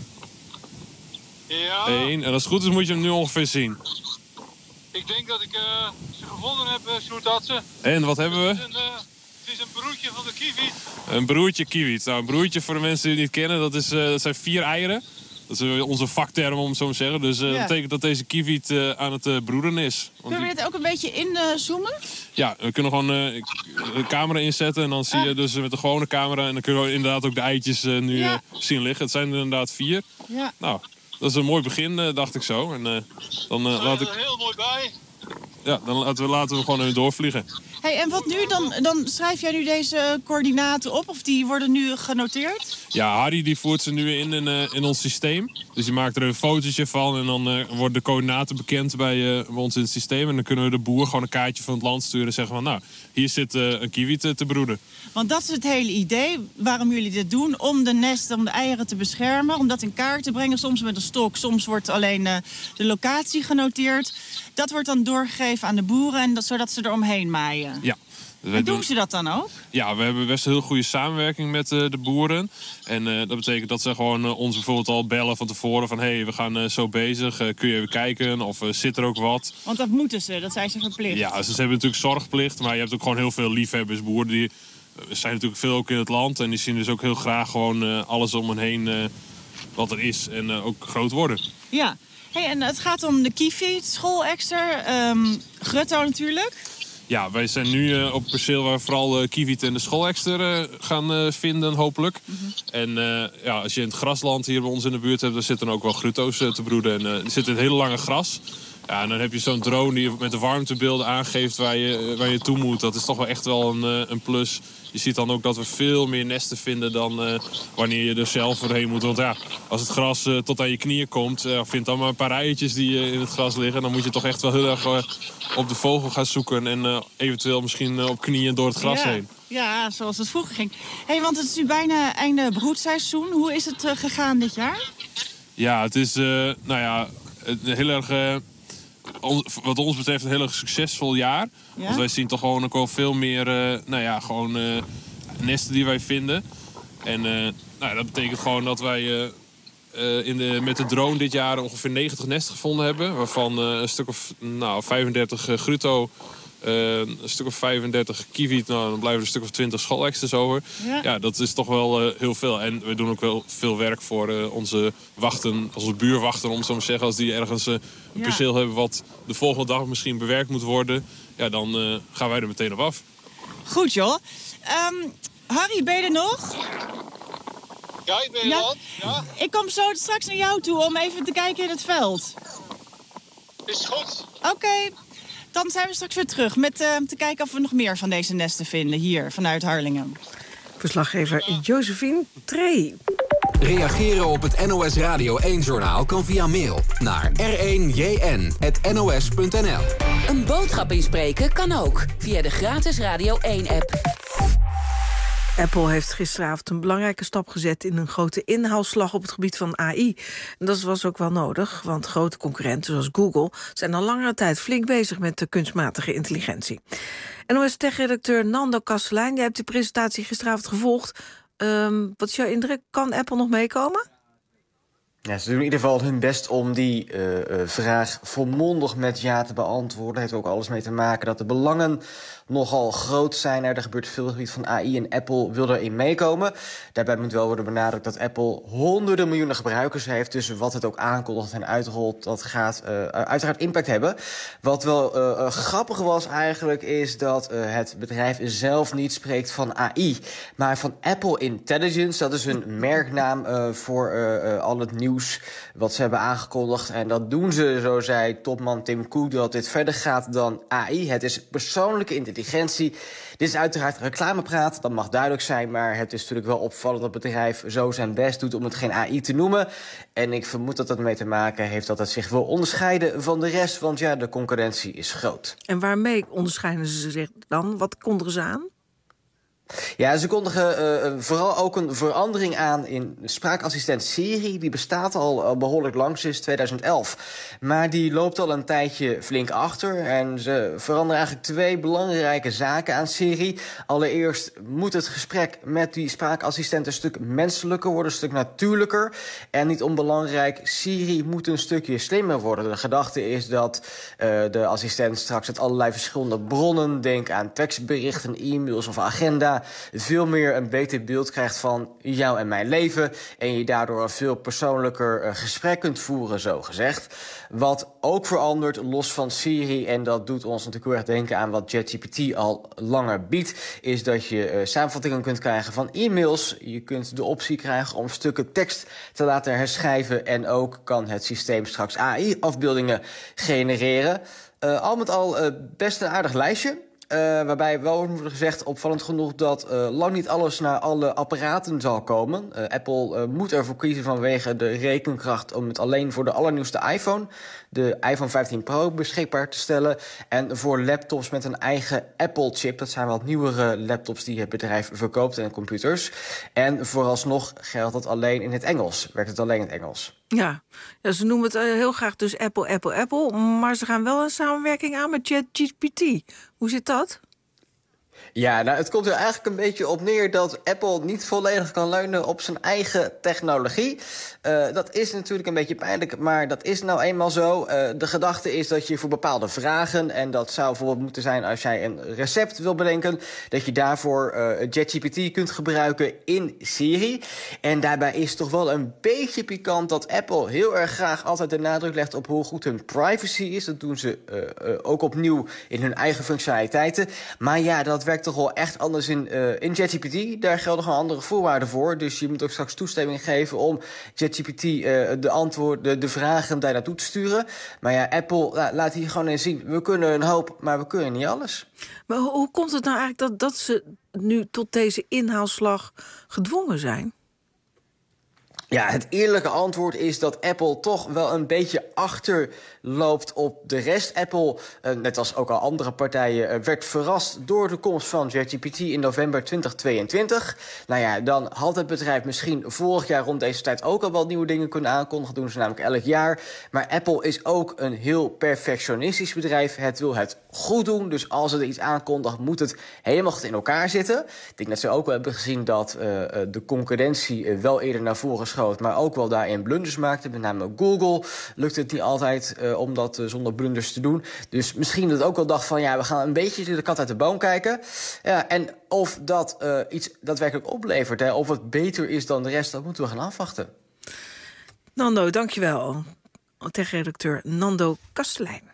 1. En als het goed is moet je hem nu ongeveer zien. Ik denk dat ik ze gevonden heb, Sjoerd Atse. En wat hebben we? Het is een broertje van de kieviet. Een broertje kieviet. Nou, een broertje voor de mensen die het niet kennen, dat zijn 4 eieren. Dat is onze vakterm, om het zo te zeggen. Dus dat betekent dat deze kieviet aan het broeden is. Kunnen we dit ook een beetje inzoomen? Ja, we kunnen gewoon de camera inzetten. En dan zie je dus met de gewone camera. En dan kunnen we inderdaad ook de eitjes nu zien liggen. Het zijn er inderdaad 4. Ja. Nou, dat is een mooi begin, dacht ik zo. En dan laat ik er heel mooi bij. Ja, dan laten we gewoon even doorvliegen. Hey, en wat nu? Dan schrijf jij nu deze coördinaten op? Of die worden nu genoteerd? Ja, Harry die voert ze nu in ons systeem. Dus die maakt er een fotootje van. En dan worden de coördinaten bekend bij ons in het systeem. En dan kunnen we de boer gewoon een kaartje van het land sturen. En zeggen van, nou, hier zit een kiwi te broeden. Want dat is het hele idee waarom jullie dit doen. Om de nesten, om de eieren te beschermen. Om dat in kaart te brengen. Soms met een stok, soms wordt alleen de locatie genoteerd. Dat wordt dan doorgegeven aan de boeren. En zodat ze er omheen maaien. Ja. En doen ze dat dan ook? Ja, we hebben best een heel goede samenwerking met de boeren. En dat betekent dat ze gewoon ons bijvoorbeeld al bellen van tevoren van... hey, we gaan zo bezig, kun je even kijken of zit er ook wat? Want dat moeten ze, dat zijn ze verplicht. Ja, ze hebben natuurlijk zorgplicht, maar je hebt ook gewoon heel veel liefhebbersboeren. Die zijn natuurlijk veel ook in het land en die zien dus ook heel graag gewoon alles om hen heen wat er is en ook groot worden. Ja, hey, en het gaat om de kiwi, het schoolekster, grutto natuurlijk. Ja, wij zijn nu op een perceel waar we vooral kieviet en de schoolekster gaan vinden, hopelijk. En als je in het grasland hier bij ons in de buurt hebt... dan zitten ook wel grutto's te broeden. En die zitten in het hele lange gras. Ja, en dan heb je zo'n drone die met de warmtebeelden aangeeft waar je toe moet. Dat is toch wel echt wel een plus. Je ziet dan ook dat we veel meer nesten vinden dan wanneer je er zelf doorheen moet. Want ja, als het gras tot aan je knieën komt... vind dan maar een paar rijetjes die in het gras liggen. Dan moet je toch echt wel heel erg op de vogel gaan zoeken. En eventueel misschien op knieën door het gras heen. Ja, zoals het vroeger ging. Hey, want het is nu bijna einde broedseizoen. Hoe is het gegaan dit jaar? Ja, het is heel erg... wat ons betreft een heel erg succesvol jaar. Ja? Want wij zien toch gewoon ook wel veel meer nesten die wij vinden. En dat betekent gewoon dat wij met de drone dit jaar ongeveer 90 nesten gevonden hebben. Waarvan een stuk of 35 grutto, een stuk of 35 kieviet. Nou, dan blijven er een stuk of 20 schooleksters over. Ja, dat is toch wel heel veel. En we doen ook wel veel werk voor onze buurwachten, om zo maar te zeggen. Als die ergens een perceel hebben wat de volgende dag misschien bewerkt moet worden... ja, dan gaan wij er meteen op af. Goed, joh. Harry, ben je er nog? Ja, ik ben er wel. Ja. Ik kom zo straks naar jou toe om even te kijken in het veld. Is goed. Oké. Dan zijn we straks weer terug met te kijken of we nog meer van deze nesten vinden hier vanuit Harlingen. Verslaggever Josephine Trey. Reageren op het NOS Radio 1-journaal kan via mail naar r1jn@nos.nl. Een boodschap inspreken kan ook via de gratis Radio 1-app. Apple heeft gisteravond een belangrijke stap gezet in een grote inhaalslag op het gebied van AI. En dat was ook wel nodig, want grote concurrenten zoals Google zijn al langere tijd flink bezig met de kunstmatige intelligentie. NOS-tech-redacteur Nando Kastelein, jij hebt die presentatie gisteravond gevolgd. Wat is jouw indruk? Kan Apple nog meekomen? Ja, ze doen in ieder geval hun best om die vraag volmondig met ja te beantwoorden. Het heeft ook alles mee te maken dat de belangen nogal groot zijn. Er gebeurt veel op het gebied van AI en Apple wil erin meekomen. Daarbij moet wel worden benadrukt dat Apple honderden miljoenen gebruikers heeft. Dus wat het ook aankondigt en uitrolt, dat gaat uiteraard impact hebben. Wat wel grappig was eigenlijk is dat het bedrijf zelf niet spreekt van AI, maar van Apple Intelligence. Dat is hun merknaam voor al het nieuws wat ze hebben aangekondigd. En dat doen ze, zo zei topman Tim Cook, dat dit verder gaat dan AI. Het is persoonlijke intelligentie. Dit is uiteraard reclamepraat, dat mag duidelijk zijn, maar het is natuurlijk wel opvallend dat het bedrijf zo zijn best doet om het geen AI te noemen. En ik vermoed dat dat ermee te maken heeft dat het zich wil onderscheiden van de rest, want ja, de concurrentie is groot. En waarmee onderscheiden ze zich dan? Wat kondigen ze aan? Ja, ze kondigen vooral ook een verandering aan in spraakassistent Siri. Die bestaat al behoorlijk lang, sinds 2011. Maar die loopt al een tijdje flink achter. En ze veranderen eigenlijk twee belangrijke zaken aan Siri. Allereerst moet het gesprek met die spraakassistent een stuk menselijker worden, een stuk natuurlijker. En niet onbelangrijk, Siri moet een stukje slimmer worden. De gedachte is dat de assistent straks uit allerlei verschillende bronnen, denk aan tekstberichten, e-mails of agenda, veel meer een beter beeld krijgt van jou en mijn leven. En je daardoor een veel persoonlijker gesprek kunt voeren, zo gezegd. Wat ook verandert, los van Siri, en dat doet ons natuurlijk heel erg denken aan wat ChatGPT al langer biedt, is dat je samenvattingen kunt krijgen van e-mails. Je kunt de optie krijgen om stukken tekst te laten herschrijven. En ook kan het systeem straks AI-afbeeldingen genereren. Al met al best een aardig lijstje. Waarbij wel wordt gezegd, opvallend genoeg, dat lang niet alles naar alle apparaten zal komen. Apple moet ervoor kiezen vanwege de rekenkracht om het alleen voor de allernieuwste iPhone, de iPhone 15 Pro, beschikbaar te stellen. En voor laptops met een eigen Apple-chip. Dat zijn wat nieuwere laptops die het bedrijf verkoopt en computers. En vooralsnog geldt dat alleen in het Engels. Werkt het alleen in het Engels. Ja, ze noemen het heel graag dus Apple. Maar ze gaan wel een samenwerking aan met ChatGPT. Hoe zit dat? Ja, nou, het komt er eigenlijk een beetje op neer dat Apple niet volledig kan leunen op zijn eigen technologie. Dat is natuurlijk een beetje pijnlijk, maar dat is nou eenmaal zo. De gedachte is dat je voor bepaalde vragen, en dat zou bijvoorbeeld moeten zijn als jij een recept wil bedenken, dat je daarvoor ChatGPT kunt gebruiken in Siri. En daarbij is toch wel een beetje pikant dat Apple heel erg graag altijd de nadruk legt op hoe goed hun privacy is. Dat doen ze ook opnieuw in hun eigen functionaliteiten. Maar ja, dat werkt toch wel echt anders in ChatGPT. Daar gelden gewoon andere voorwaarden voor. Dus je moet ook straks toestemming geven om ChatGPT de antwoorden, de vragen daar naartoe te sturen. Maar ja, Apple laat hier gewoon eens zien. We kunnen een hoop, maar we kunnen niet alles. Maar hoe komt het nou eigenlijk dat ze nu tot deze inhaalslag gedwongen zijn? Ja, het eerlijke antwoord is dat Apple toch wel een beetje achterloopt op de rest. Apple, net als ook al andere partijen, werd verrast door de komst van ChatGPT in november 2022. Nou ja, dan had het bedrijf misschien vorig jaar rond deze tijd ook al wel nieuwe dingen kunnen aankondigen. Doen ze namelijk elk jaar. Maar Apple is ook een heel perfectionistisch bedrijf. Het wil het goed doen, dus als ze er iets aankondigt, moet het helemaal goed in elkaar zitten. Ik denk dat ze ook wel hebben gezien dat de concurrentie wel eerder naar voren schoot, maar ook wel daarin blunders maakte. Met name Google lukt het niet altijd om dat zonder blunders te doen. Dus misschien dat ook wel dacht van ja, we gaan een beetje de kat uit de boom kijken. Ja, en of dat iets daadwerkelijk oplevert, hè, of het beter is dan de rest, dat moeten we gaan afwachten. Nando, dankjewel. Tech-redacteur Nando Kastelein.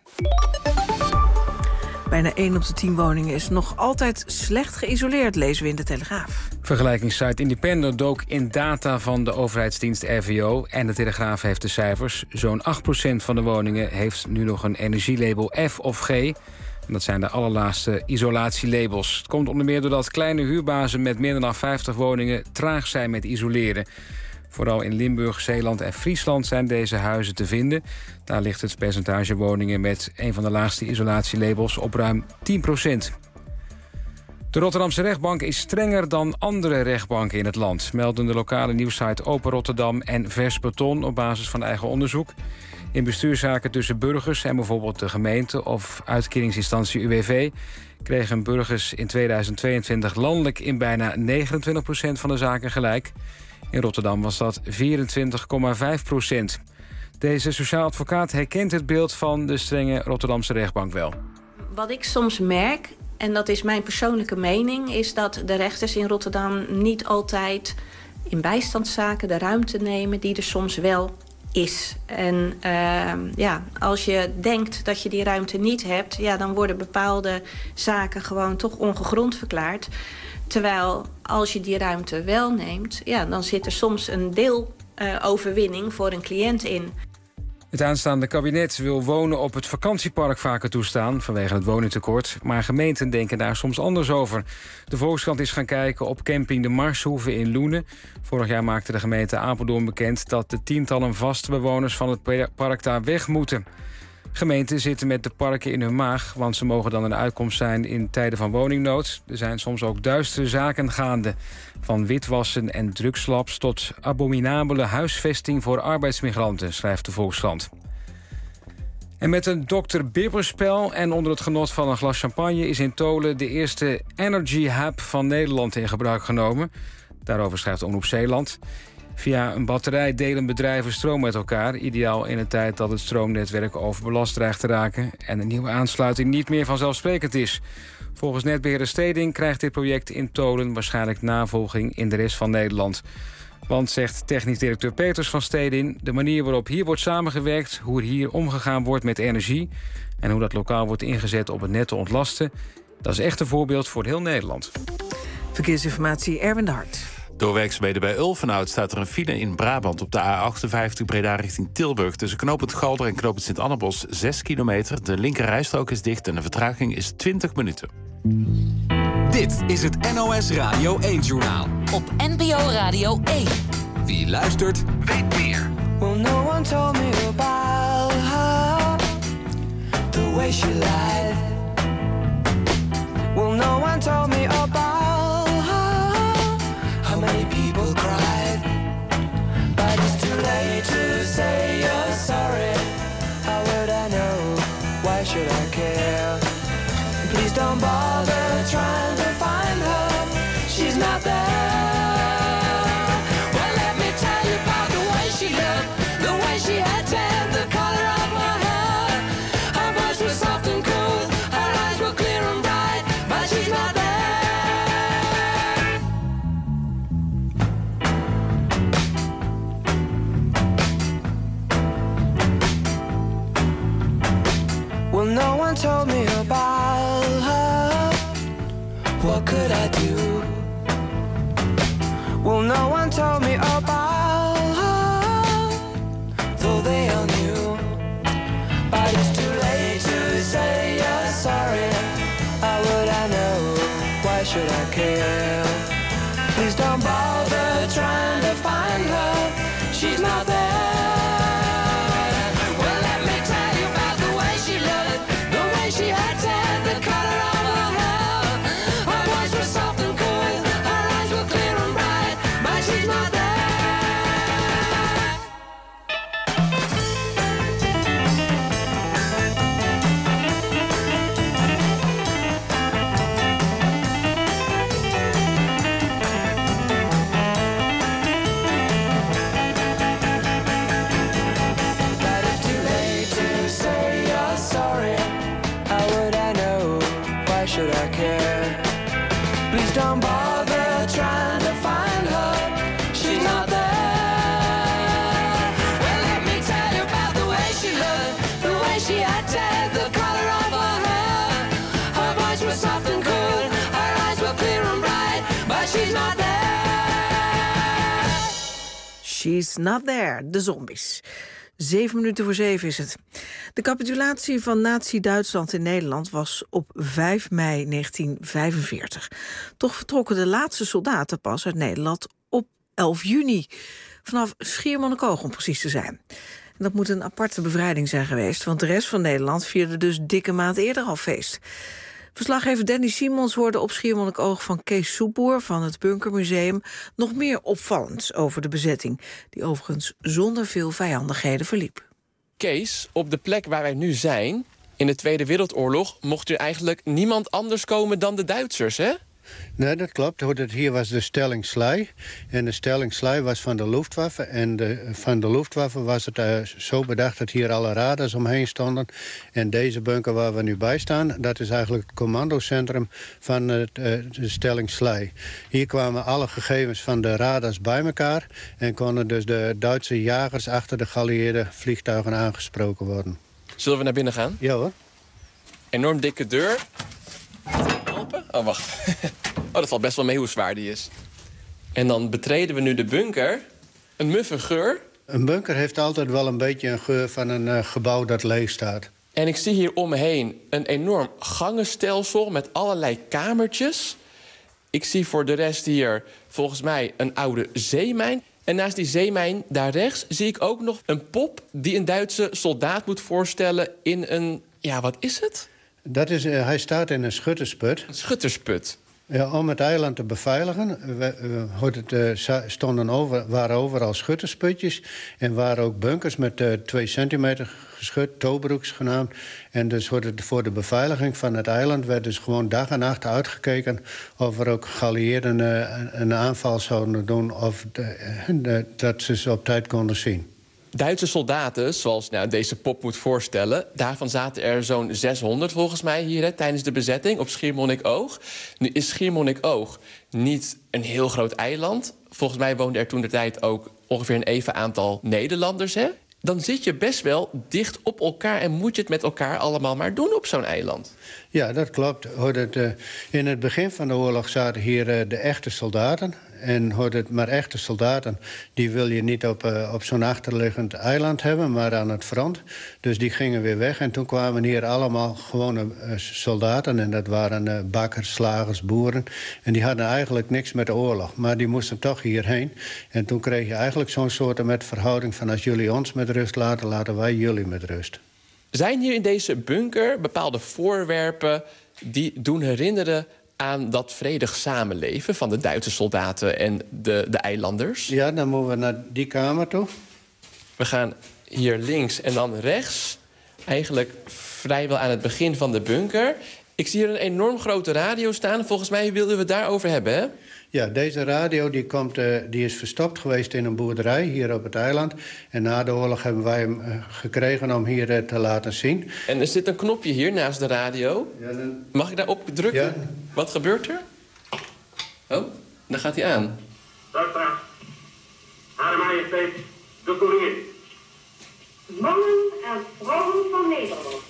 Bijna 1 op de 10 woningen is nog altijd slecht geïsoleerd, lezen we in de Telegraaf. Vergelijkingssite Independent dook in data van de overheidsdienst RVO... en de Telegraaf heeft de cijfers. Zo'n 8% van de woningen heeft nu nog een energielabel F of G. En dat zijn de allerlaatste isolatielabels. Het komt onder meer doordat kleine huurbazen met meer dan 50 woningen traag zijn met isoleren. Vooral in Limburg, Zeeland en Friesland zijn deze huizen te vinden. Daar ligt het percentage woningen met een van de laagste isolatielabels op ruim 10%. De Rotterdamse rechtbank is strenger dan andere rechtbanken in het land, melden de lokale nieuwssite Open Rotterdam en Vers Beton op basis van eigen onderzoek. In bestuurszaken tussen burgers en bijvoorbeeld de gemeente of uitkeringsinstantie UWV kregen burgers in 2022 landelijk in bijna 29% van de zaken gelijk. In Rotterdam was dat 24,5%. Deze sociaal advocaat herkent het beeld van de strenge Rotterdamse rechtbank wel. Wat ik soms merk, en dat is mijn persoonlijke mening, is dat de rechters in Rotterdam niet altijd in bijstandszaken de ruimte nemen die er soms wel is. En als je denkt dat je die ruimte niet hebt, ja, dan worden bepaalde zaken gewoon toch ongegrond verklaard. Terwijl als je die ruimte wel neemt, ja, dan zit er soms een deeloverwinning voor een cliënt in. Het aanstaande kabinet wil wonen op het vakantiepark vaker toestaan vanwege het woningtekort. Maar gemeenten denken daar soms anders over. De Volkskrant is gaan kijken op camping De Marshoeve in Loenen. Vorig jaar maakte de gemeente Apeldoorn bekend dat de tientallen vaste bewoners van het park daar weg moeten. Gemeenten zitten met de parken in hun maag, want ze mogen dan een uitkomst zijn in tijden van woningnood. Er zijn soms ook duistere zaken gaande. Van witwassen en drugslabs tot abominabele huisvesting voor arbeidsmigranten, schrijft de Volkskrant. En met een Dr. Bibberspel en onder het genot van een glas champagne is in Tolen de eerste Energy Hub van Nederland in gebruik genomen. Daarover schrijft Omroep Zeeland. Via een batterij delen bedrijven stroom met elkaar. Ideaal in een tijd dat het stroomnetwerk overbelast dreigt te raken en een nieuwe aansluiting niet meer vanzelfsprekend is. Volgens netbeheerder Stedin krijgt dit project in Tolen waarschijnlijk navolging in de rest van Nederland. Want, zegt technisch directeur Peters van Stedin, de manier waarop hier wordt samengewerkt, hoe hier omgegaan wordt met energie en hoe dat lokaal wordt ingezet op het net te ontlasten, dat is echt een voorbeeld voor heel Nederland. Verkeersinformatie, Erwin de Hart. Door werkzaamheden bij Ulvenhout staat er een file in Brabant op de A58 Breda richting Tilburg. Tussen knooppunt Galder en knooppunt Sint-Annebos 6 kilometer. De linkerrijstrook is dicht en de vertraging is 20 minuten. Dit is het NOS Radio 1-journaal. Op NPO Radio 1. Wie luistert, weet meer. Well, no one told me about her, the way she lied. Well, no one told me about her, how many people cried. But it's too late to say you're sorry. How would I know? Why should I care? Please don't bother trying to find told me about her, what could I do? Well, no one told me about her, though they all knew. But it's too late to say you're sorry. How would I know? Why should I care? Please don't bother trying to find her. She's not there. Well, let me tell you about the way she looked, the way she had tan, the color of her hair. Her voice was soft and cool, her eyes were clear and bright, but she's not there. But it's too late to say you're sorry. How would I know? Why should I care? Please don't bother trying to find her. She's not there. Well, let me tell you about the way she looked, the way she had tan, the color of her hair. Her voice was soft and cool, her eyes were clear and bright, but she's not there. She's not there, de zombies. 7:07 is het. De capitulatie van Nazi-Duitsland in Nederland was op 5 mei 1945. Toch vertrokken de laatste soldaten pas uit Nederland op 11 juni. Vanaf Schiermonnikoog om precies te zijn. En dat moet een aparte bevrijding zijn geweest, want de rest van Nederland vierde dus dikke maand eerder al feest. Verslaggever Danny Simons hoorde op Schiermonnikoog van Kees Soepboer van het Bunkermuseum nog meer opvallends over de bezetting, die overigens zonder veel vijandigheden verliep. Kees, op de plek waar wij nu zijn, in de Tweede Wereldoorlog, mocht er eigenlijk niemand anders komen dan de Duitsers, hè? Nee, dat klopt. Hier was de stelling Schley. En de stelling Schley was van de Luftwaffe. En van de Luftwaffe was het zo bedacht dat hier alle radars omheen stonden. En deze bunker waar we nu bij staan, dat is eigenlijk het commandocentrum van de stelling Schley. Hier kwamen alle gegevens van de radars bij elkaar. En konden dus de Duitse jagers achter de geallieerde vliegtuigen aangesproken worden. Zullen we naar binnen gaan? Ja hoor. Enorm dikke deur. Oh, wacht. Oh, dat valt best wel mee hoe zwaar die is. En dan betreden we nu de bunker. Een muffe geur. Een bunker heeft altijd wel een beetje een geur van een gebouw dat leeg staat. En ik zie hier om me heen een enorm gangenstelsel met allerlei kamertjes. Ik zie voor de rest hier volgens mij een oude zeemijn. En naast die zeemijn daar rechts zie ik ook nog een pop die een Duitse soldaat moet voorstellen in een... Ja, wat is het? Hij staat in een schuttersput. Een schuttersput? Ja, om het eiland te beveiligen. Waren overal schuttersputjes. En waren ook bunkers met 2 centimeter geschut, toebroeks genaamd. En dus voor de beveiliging van het eiland werd dus gewoon dag en nacht uitgekeken of er ook geallieerden een aanval zouden doen of dat ze ze op tijd konden zien. Duitse soldaten, zoals deze pop moet voorstellen, daarvan zaten er zo'n 600 volgens mij hier tijdens de bezetting op Schiermonnikoog. Nu is Schiermonnikoog niet een heel groot eiland. Volgens mij woonden er toen de tijd ook ongeveer een even aantal Nederlanders. Hè? Dan zit je best wel dicht op elkaar en moet je het met elkaar allemaal maar doen op zo'n eiland. Ja, dat klopt. In het begin van de oorlog zaten hier de echte soldaten. Maar echte soldaten die wil je niet op zo'n achterliggend eiland hebben, maar aan het front. Dus die gingen weer weg. En toen kwamen hier allemaal gewone soldaten. En dat waren bakkers, slagers, boeren. En die hadden eigenlijk niks met de oorlog. Maar die moesten toch hierheen. En toen kreeg je eigenlijk zo'n soort met verhouding van als jullie ons met rust laten, laten wij jullie met rust. Zijn hier in deze bunker bepaalde voorwerpen die doen herinneren aan dat vredig samenleven van de Duitse soldaten en de eilanders? Ja, dan moeten we naar die kamer toe. We gaan hier links en dan rechts. Eigenlijk vrijwel aan het begin van de bunker. Ik zie hier een enorm grote radio staan. Volgens mij wilden we het daarover hebben, hè? Ja, deze radio die is verstopt geweest in een boerderij hier op het eiland. En na de oorlog hebben wij hem gekregen om hier te laten zien. En er zit een knopje hier naast de radio. Ja, mag ik daarop drukken? Ja. Wat gebeurt er? Oh, dan gaat hij aan. Luisteraars, Hare Majesteit, de Koningin. Mannen en vrouwen van Nederland.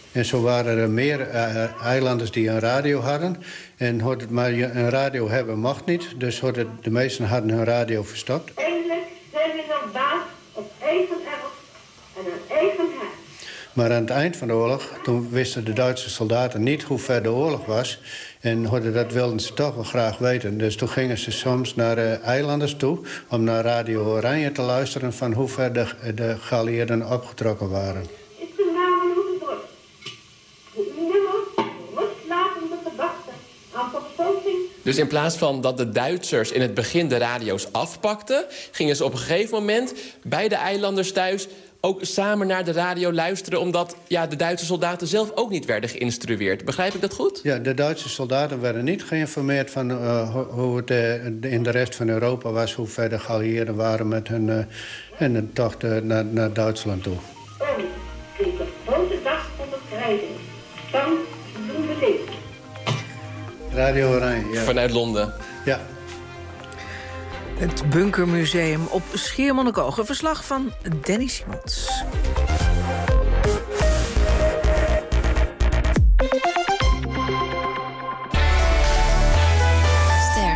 En zo waren er meer eilanders die een radio hadden. En maar een radio hebben mag niet. Dus de meesten hadden hun radio verstopt. Eindelijk zijn we nog baas op eigen erf en een eigen huis. Maar aan het eind van de oorlog, toen wisten de Duitse soldaten niet hoe ver de oorlog was. En dat wilden ze toch wel graag weten. Dus toen gingen ze soms naar eilanders toe om naar Radio Oranje te luisteren van hoe ver de geallieerden opgetrokken waren. Is de nameloze druk. De nimmer rustlatende gedachte aan vervolging. Dus in plaats van dat de Duitsers in het begin de radio's afpakten, gingen ze op een gegeven moment bij de eilanders thuis ook samen naar de radio luisteren, omdat de Duitse soldaten zelf ook niet werden geïnstrueerd. Begrijp ik dat goed? Ja, de Duitse soldaten werden niet geïnformeerd van hoe het in de rest van Europa was, hoe ver de geallieerden waren met hun tocht naar Duitsland toe. Deze grote dag van bevrijding. Dan doen we dit. Radio Oranje, ja. Vanuit Londen. Ja. Het Bunkermuseum op Schiermonnikoog. Een verslag van Danny Simons. Ster.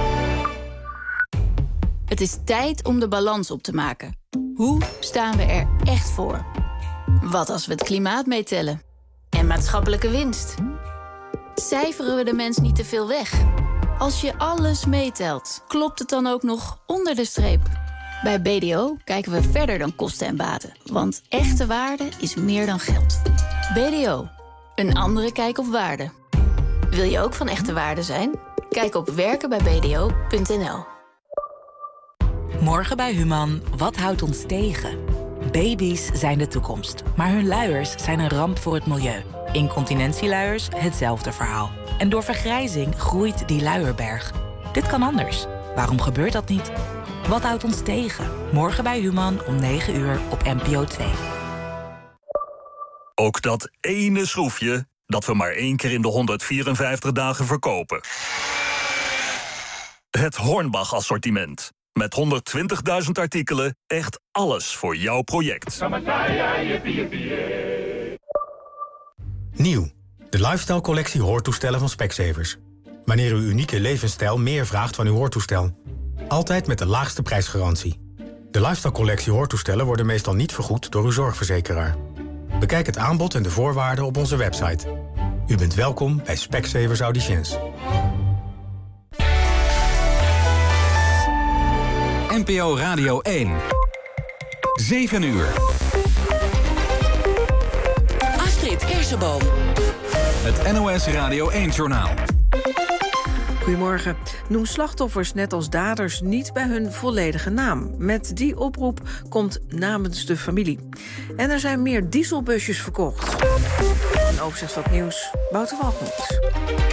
Het is tijd om de balans op te maken. Hoe staan we er echt voor? Wat als we het klimaat meetellen? En maatschappelijke winst? Cijferen we de mens niet te veel weg? Als je alles meetelt, klopt het dan ook nog onder de streep? Bij BDO kijken we verder dan kosten en baten. Want echte waarde is meer dan geld. BDO, een andere kijk op waarde. Wil je ook van echte waarde zijn? Kijk op werkenbijbdo.nl. Morgen bij Human, wat houdt ons tegen? Baby's zijn de toekomst, maar hun luiers zijn een ramp voor het milieu. Incontinentieluiers, hetzelfde verhaal. En door vergrijzing groeit die luierberg. Dit kan anders. Waarom gebeurt dat niet? Wat houdt ons tegen? Morgen bij Human om 9 uur op NPO 2. Ook dat ene schroefje dat we maar 1 keer in de 154 dagen verkopen. Het Hornbach assortiment. Met 120.000 artikelen, echt alles voor jouw project. Nieuw. De Lifestyle collectie hoortoestellen van Specsavers. Wanneer uw unieke levensstijl meer vraagt van uw hoortoestel. Altijd met de laagste prijsgarantie. De Lifestyle collectie hoortoestellen worden meestal niet vergoed door uw zorgverzekeraar. Bekijk het aanbod en de voorwaarden op onze website. U bent welkom bij Specsavers Auditions. NPO Radio 1. 7 uur. Astrid Kersenboom. Het NOS Radio 1-journaal. Goedemorgen. Noem slachtoffers net als daders niet bij hun volledige naam. Met die oproep komt namens de familie. En er zijn meer dieselbusjes verkocht. Een overzicht van het nieuws. Wouter Walgemoed.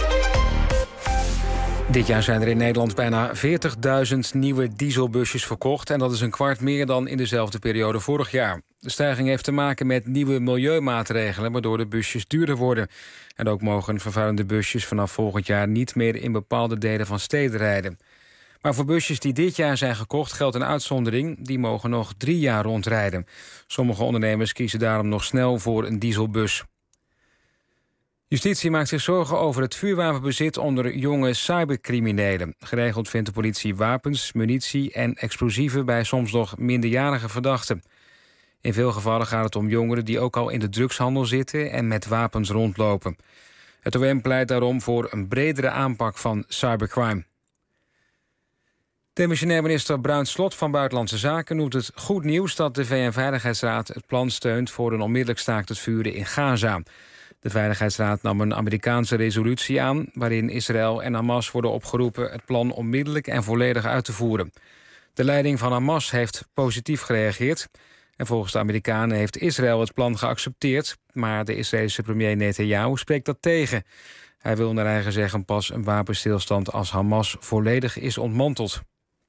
Dit jaar zijn er in Nederland bijna 40.000 nieuwe dieselbusjes verkocht. En dat is een kwart meer dan in dezelfde periode vorig jaar. De stijging heeft te maken met nieuwe milieumaatregelen, waardoor de busjes duurder worden. En ook mogen vervuilende busjes vanaf volgend jaar niet meer in bepaalde delen van steden rijden. Maar voor busjes die dit jaar zijn gekocht geldt een uitzondering. Die mogen nog 3 jaar rondrijden. Sommige ondernemers kiezen daarom nog snel voor een dieselbus. Justitie maakt zich zorgen over het vuurwapenbezit onder jonge cybercriminelen. Geregeld vindt de politie wapens, munitie en explosieven bij soms nog minderjarige verdachten. In veel gevallen gaat het om jongeren die ook al in de drugshandel zitten en met wapens rondlopen. Het OM pleit daarom voor een bredere aanpak van cybercrime. Demissionair minister Bruins Slot van Buitenlandse Zaken noemt het goed nieuws dat de VN-veiligheidsraad het plan steunt voor een onmiddellijk staakt het vuren in Gaza. De Veiligheidsraad nam een Amerikaanse resolutie aan waarin Israël en Hamas worden opgeroepen het plan onmiddellijk en volledig uit te voeren. De leiding van Hamas heeft positief gereageerd. En volgens de Amerikanen heeft Israël het plan geaccepteerd, maar de Israëlische premier Netanyahu spreekt dat tegen. Hij wil naar eigen zeggen pas een wapenstilstand als Hamas volledig is ontmanteld.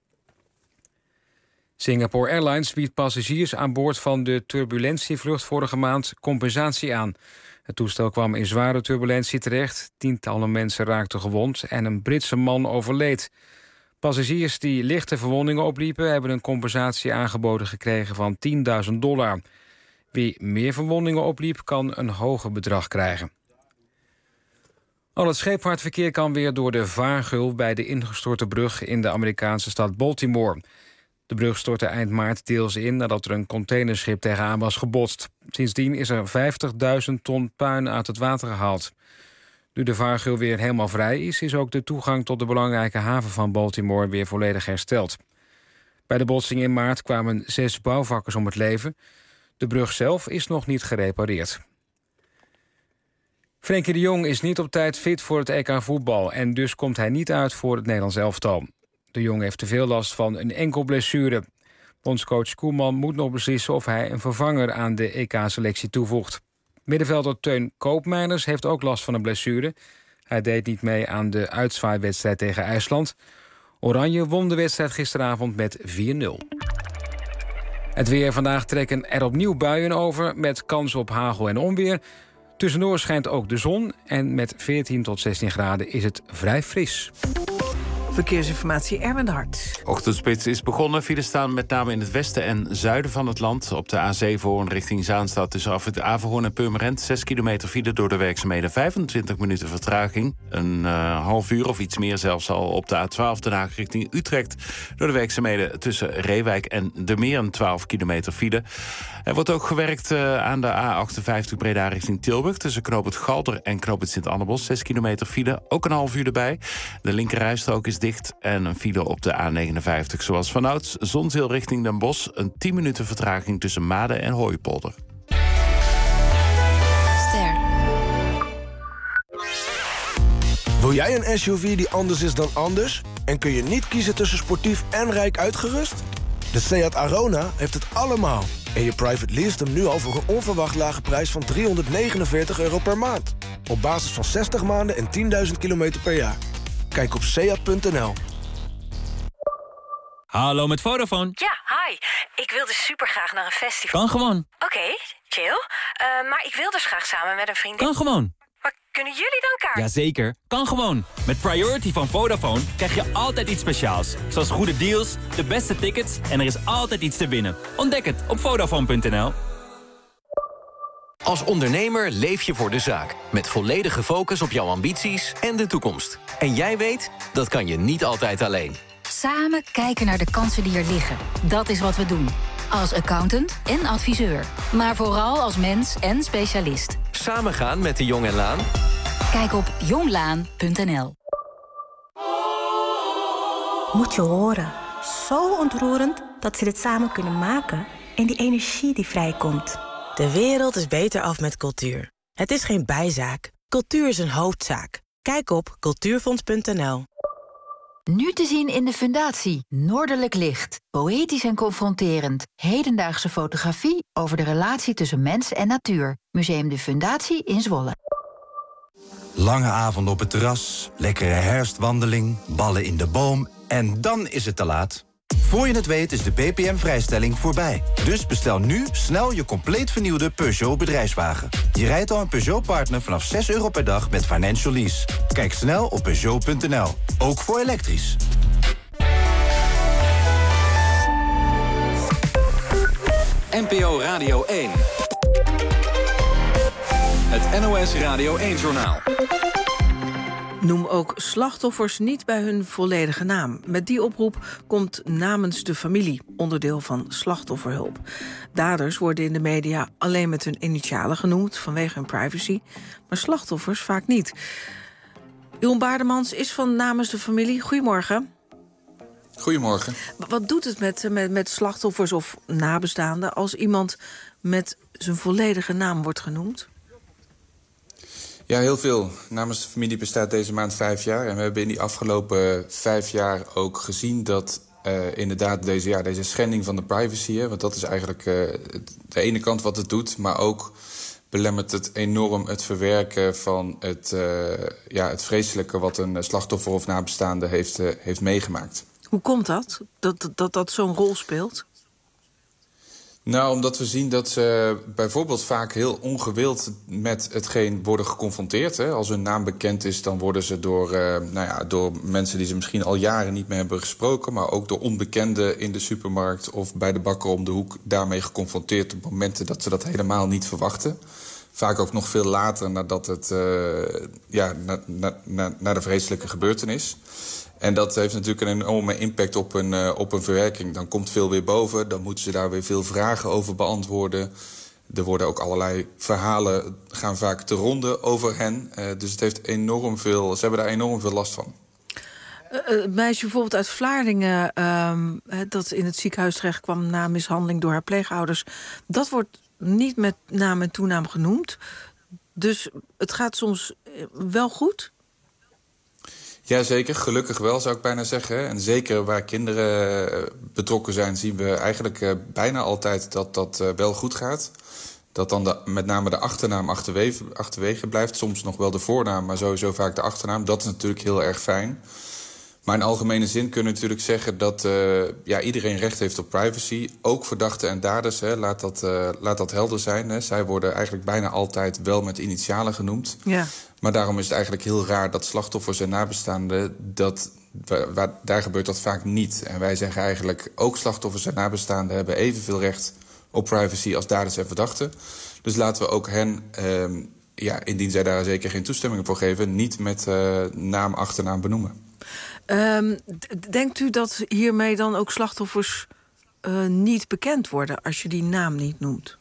Singapore Airlines biedt passagiers aan boord van de turbulentievlucht vorige maand compensatie aan. Het toestel kwam in zware turbulentie terecht, tientallen mensen raakten gewond en een Britse man overleed. Passagiers die lichte verwondingen opliepen hebben een compensatie aangeboden gekregen van $10.000. Wie meer verwondingen opliep, kan een hoger bedrag krijgen. Al het scheepvaartverkeer kan weer door de vaargeul bij de ingestorte brug in de Amerikaanse stad Baltimore. De brug stortte eind maart deels in nadat er een containerschip tegenaan was gebotst. Sindsdien is er 50.000 ton puin uit het water gehaald. Nu de vaargeul weer helemaal vrij is ook de toegang tot de belangrijke haven van Baltimore weer volledig hersteld. Bij de botsing in maart kwamen 6 bouwvakkers om het leven. De brug zelf is nog niet gerepareerd. Frenkie de Jong is niet op tijd fit voor het EK voetbal en dus komt hij niet uit voor het Nederlands elftal. De Jong heeft te veel last van een enkel blessure. Bondscoach Koeman moet nog beslissen of hij een vervanger aan de EK-selectie toevoegt. Middenvelder Teun Koopmeiners heeft ook last van een blessure. Hij deed niet mee aan de uitzwaaiwedstrijd tegen IJsland. Oranje won de wedstrijd gisteravond met 4-0. Het weer. Vandaag trekken er opnieuw buien over met kans op hagel en onweer. Tussendoor schijnt ook de zon en met 14 tot 16 graden is het vrij fris. Verkeersinformatie, Erwin de Hart. Ochtendspits is begonnen. Files staan met name in het westen en zuiden van het land. Op de A7 richting Zaanstad tussen Afrit Averhoorn en Purmerend. 6 kilometer file door de werkzaamheden. 25 minuten vertraging. Een half uur of iets meer zelfs al op de A12 Den Haag richting Utrecht. Door de werkzaamheden tussen Reewijk en De Meren. 12 kilometer file. Er wordt ook gewerkt aan de A58 Breda richting Tilburg. Tussen Knoop het Galder en Knoop het Sint-Annebos. 6 kilometer file. Ook een half uur erbij. De linkerrijstrook is dicht. En een file op de A59 zoals vanouds. Zonzeel richting Den Bosch. Een 10 minuten vertraging tussen Maden en Hooipolder. Ster. Wil jij een SUV die anders is dan anders? En kun je niet kiezen tussen sportief en rijk uitgerust? De Seat Arona heeft het allemaal. En je private leest hem nu al voor een onverwacht lage prijs van €349 per maand. Op basis van 60 maanden en 10.000 kilometer per jaar. Kijk op seat.nl. Hallo, met Vodafone. Ja, hi. Ik wil dus supergraag naar een festival. Kan gewoon. Oké, chill. Maar ik wil dus graag samen met een vriendin. Kan gewoon. Maar kunnen jullie dan kaart? Jazeker, kan gewoon. Met Priority van Vodafone krijg je altijd iets speciaals. Zoals goede deals, de beste tickets en er is altijd iets te winnen. Ontdek het op Vodafone.nl. Als ondernemer leef je voor de zaak. Met volledige focus op jouw ambities en de toekomst. En jij weet, dat kan je niet altijd alleen. Samen kijken naar de kansen die er liggen. Dat is wat we doen. Als accountant en adviseur. Maar vooral als mens en specialist. Samen gaan met de Jong en Laan? Kijk op jonglaan.nl. Moet je horen. Zo ontroerend dat ze dit samen kunnen maken. En die energie die vrijkomt. De wereld is beter af met cultuur. Het is geen bijzaak. Cultuur is een hoofdzaak. Kijk op cultuurfonds.nl. Nu te zien in de Fundatie. Noordelijk licht. Poëtisch en confronterend. Hedendaagse fotografie over de relatie tussen mens en natuur. Museum de Fundatie in Zwolle. Lange avonden op het terras, lekkere herfstwandeling, ballen in de boom en dan is het te laat. Voor je het weet is de BPM-vrijstelling voorbij. Dus bestel nu snel je compleet vernieuwde Peugeot bedrijfswagen. Je rijdt al een Peugeot-partner vanaf €6 per dag met financial lease. Kijk snel op Peugeot.nl. Ook voor elektrisch. NPO Radio 1. Het NOS Radio 1-journaal. Noem ook slachtoffers niet bij hun volledige naam. Met die oproep komt namens de familie, onderdeel van slachtofferhulp. Daders worden in de media alleen met hun initialen genoemd vanwege hun privacy, maar slachtoffers vaak niet. Jeroen Baardemans is van namens de familie. Goedemorgen. Goedemorgen. Wat doet het met slachtoffers of nabestaanden als iemand met zijn volledige naam wordt genoemd? Ja, heel veel. Namens de familie bestaat deze maand 5 jaar. En we hebben in die afgelopen 5 jaar ook gezien dat inderdaad deze schending van de privacy, want dat is eigenlijk de ene kant wat het doet, maar ook belemmert het enorm het verwerken van het vreselijke wat een slachtoffer of nabestaande heeft meegemaakt. Hoe komt dat zo'n rol speelt? Nou, omdat we zien dat ze bijvoorbeeld vaak heel ongewild met hetgeen worden geconfronteerd. Hè. Als hun naam bekend is, dan worden ze door mensen die ze misschien al jaren niet meer hebben gesproken, maar ook door onbekenden in de supermarkt of bij de bakker om de hoek daarmee geconfronteerd op momenten dat ze dat helemaal niet verwachten. Vaak ook nog veel later nadat het na de vreselijke gebeurtenis. En dat heeft natuurlijk een enorme impact op een verwerking. Dan komt veel weer boven, dan moeten ze daar weer veel vragen over beantwoorden. Er worden ook allerlei verhalen, gaan vaak te ronde over hen. Dus het heeft ze hebben daar enorm veel last van. Het meisje bijvoorbeeld uit Vlaardingen, dat in het ziekenhuis terecht kwam na mishandeling door haar pleegouders, dat wordt niet met naam en toenaam genoemd. Dus het gaat soms wel goed? Jazeker, gelukkig wel zou ik bijna zeggen. En zeker waar kinderen betrokken zijn, zien we eigenlijk bijna altijd dat dat wel goed gaat. Dat dan met name de achternaam achterwege blijft. Soms nog wel de voornaam, maar sowieso vaak de achternaam. Dat is natuurlijk heel erg fijn. Maar in algemene zin kunnen we natuurlijk zeggen dat iedereen recht heeft op privacy. Ook verdachten en daders, laat dat helder zijn. Hè. Zij worden eigenlijk bijna altijd wel met initialen genoemd. Ja. Maar daarom is het eigenlijk heel raar dat slachtoffers en nabestaanden, daar gebeurt dat vaak niet. En wij zeggen eigenlijk ook slachtoffers en nabestaanden hebben evenveel recht op privacy als daders en verdachten. Dus laten we ook hen, indien zij daar zeker geen toestemming voor geven, niet met naam, achternaam benoemen. Denkt u dat hiermee dan ook slachtoffers niet bekend worden als je die naam niet noemt?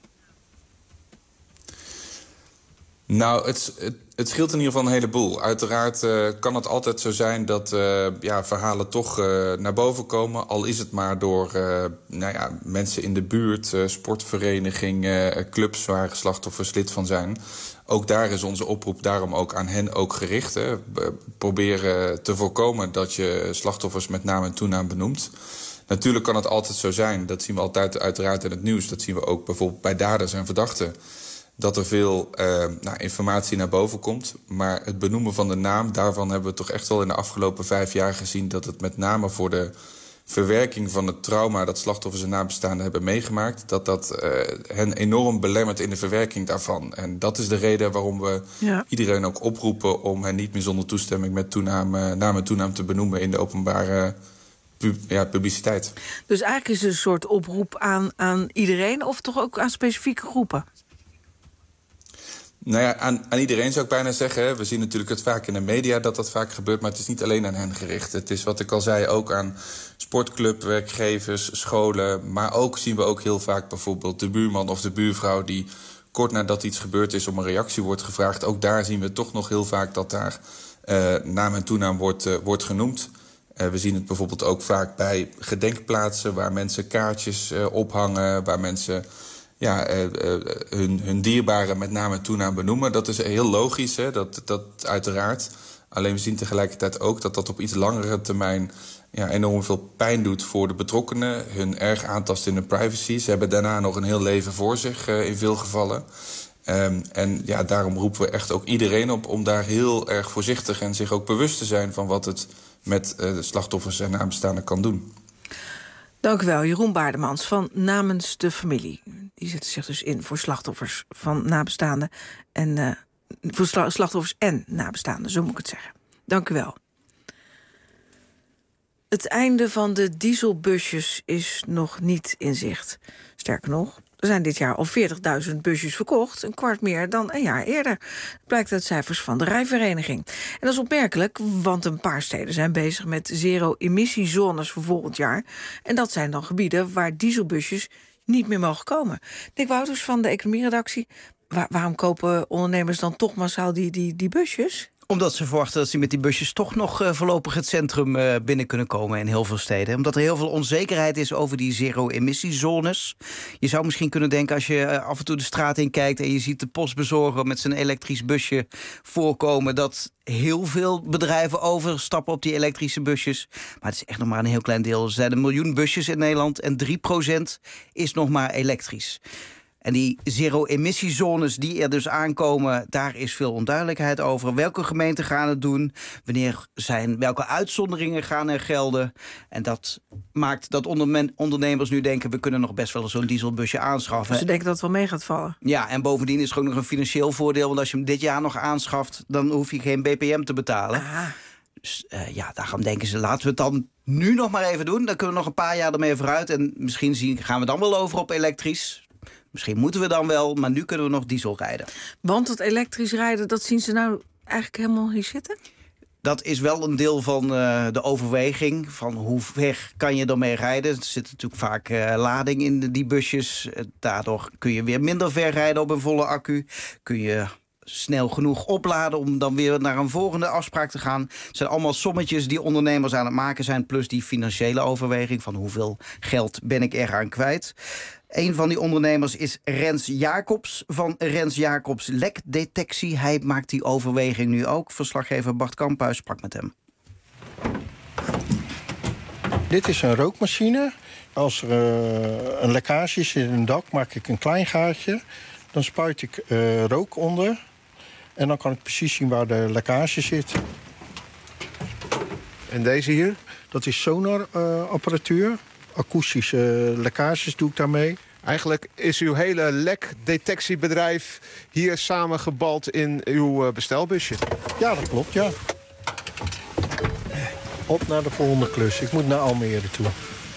Nou, het scheelt in ieder geval een heleboel. Uiteraard kan het altijd zo zijn dat verhalen toch naar boven komen. Al is het maar door mensen in de buurt, sportverenigingen, clubs waar slachtoffers lid van zijn. Ook daar is onze oproep daarom ook aan hen ook gericht. Hè. Proberen te voorkomen dat je slachtoffers met naam en toenaam benoemt. Natuurlijk kan het altijd zo zijn, dat zien we altijd uiteraard in het nieuws. Dat zien we ook bijvoorbeeld bij daders en verdachten. Dat er veel informatie naar boven komt. Maar het benoemen van de naam, daarvan hebben we toch echt wel in de afgelopen 5 jaar gezien dat het met name voor de verwerking van het trauma dat slachtoffers en nabestaanden hebben meegemaakt, dat hen enorm belemmert in de verwerking daarvan. En dat is de reden waarom we iedereen ook oproepen om hen niet meer zonder toestemming met naam en toenaam te benoemen in de openbare publiciteit. Dus eigenlijk is het een soort oproep aan iedereen of toch ook aan specifieke groepen? Nou ja, aan iedereen zou ik bijna zeggen. Hè. We zien natuurlijk het vaak in de media dat vaak gebeurt, maar het is niet alleen aan hen gericht. Het is, wat ik al zei, ook aan sportclub, werkgevers, scholen. Maar ook zien we ook heel vaak bijvoorbeeld de buurman of de buurvrouw die kort nadat iets gebeurd is om een reactie wordt gevraagd. Ook daar zien we toch nog heel vaak dat daar naam en toenaam wordt genoemd. We zien het bijvoorbeeld ook vaak bij gedenkplaatsen waar mensen kaartjes ophangen, waar mensen hun dierbaren met naam en toenaam benoemen. Dat is heel logisch, hè? Dat uiteraard. Alleen we zien tegelijkertijd ook dat op iets langere termijn enorm veel pijn doet voor de betrokkenen. Hun erg aantast in hun privacy. Ze hebben daarna nog een heel leven voor zich in veel gevallen. Daarom roepen we echt ook iedereen op om daar heel erg voorzichtig en zich ook bewust te zijn van wat het met de slachtoffers en nabestaanden kan doen. Dank u wel, Jeroen Baardemans van Namens de Familie. Die zet zich dus in voor slachtoffers van nabestaanden en voor slachtoffers en nabestaanden, zo moet ik het zeggen. Dank u wel. Het einde van de dieselbusjes is nog niet in zicht. Sterker nog, er zijn dit jaar al 40.000 busjes verkocht, een kwart meer dan een jaar eerder. Blijkt uit cijfers van de rijvereniging. En dat is opmerkelijk, want een paar steden zijn bezig met zero-emissiezones voor volgend jaar. En dat zijn dan gebieden waar dieselbusjes niet meer mogen komen. Dick Wouters van de economieredactie. Waarom kopen ondernemers dan toch massaal die busjes? Omdat ze verwachten dat ze met die busjes toch nog voorlopig het centrum binnen kunnen komen in heel veel steden. Omdat er heel veel onzekerheid is over die zero-emissiezones. Je zou misschien kunnen denken als je af en toe de straat in kijkt en je ziet de postbezorger met zijn elektrisch busje voorkomen, dat heel veel bedrijven overstappen op die elektrische busjes. Maar het is echt nog maar een heel klein deel. Er zijn 1 miljoen busjes in Nederland en 3% is nog maar elektrisch. En die zero-emissiezones die er dus aankomen, daar is veel onduidelijkheid over. Welke gemeenten gaan het doen? Welke uitzonderingen gaan er gelden? En dat maakt dat ondernemers nu denken, we kunnen nog best wel zo'n dieselbusje aanschaffen. Ze denken dat het wel mee gaat vallen. Ja, en bovendien is er ook nog een financieel voordeel. Want als je hem dit jaar nog aanschaft, dan hoef je geen BPM te betalen. Dus daarom denken ze, laten we het dan nu nog maar even doen. Dan kunnen we nog een paar jaar ermee vooruit. En misschien gaan we dan wel over op elektrisch. Misschien moeten we dan wel, maar nu kunnen we nog diesel rijden. Want het elektrisch rijden, dat zien ze nou eigenlijk helemaal niet zitten? Dat is wel een deel van de overweging. Van hoe ver kan je ermee rijden? Er zit natuurlijk vaak lading in die busjes. Daardoor kun je weer minder ver rijden op een volle accu. Kun je snel genoeg opladen om dan weer naar een volgende afspraak te gaan. Het zijn allemaal sommetjes die ondernemers aan het maken zijn, plus die financiële overweging van hoeveel geld ben ik eraan kwijt. Een van die ondernemers is Rens Jacobs van Rens Jacobs Lekdetectie. Hij maakt die overweging nu ook. Verslaggever Bart Kamphuis sprak met hem. Dit is een rookmachine. Als er een lekkage is in een dak, maak ik een klein gaatje. Dan spuit ik rook onder. En dan kan ik precies zien waar de lekkage zit. En deze hier? Dat is sonarapparatuur. Akoestische lekkages doe ik daarmee. Eigenlijk is uw hele lekdetectiebedrijf hier samengebald in uw bestelbusje. Ja, dat klopt, ja. Op naar de volgende klus. Ik moet naar Almere toe.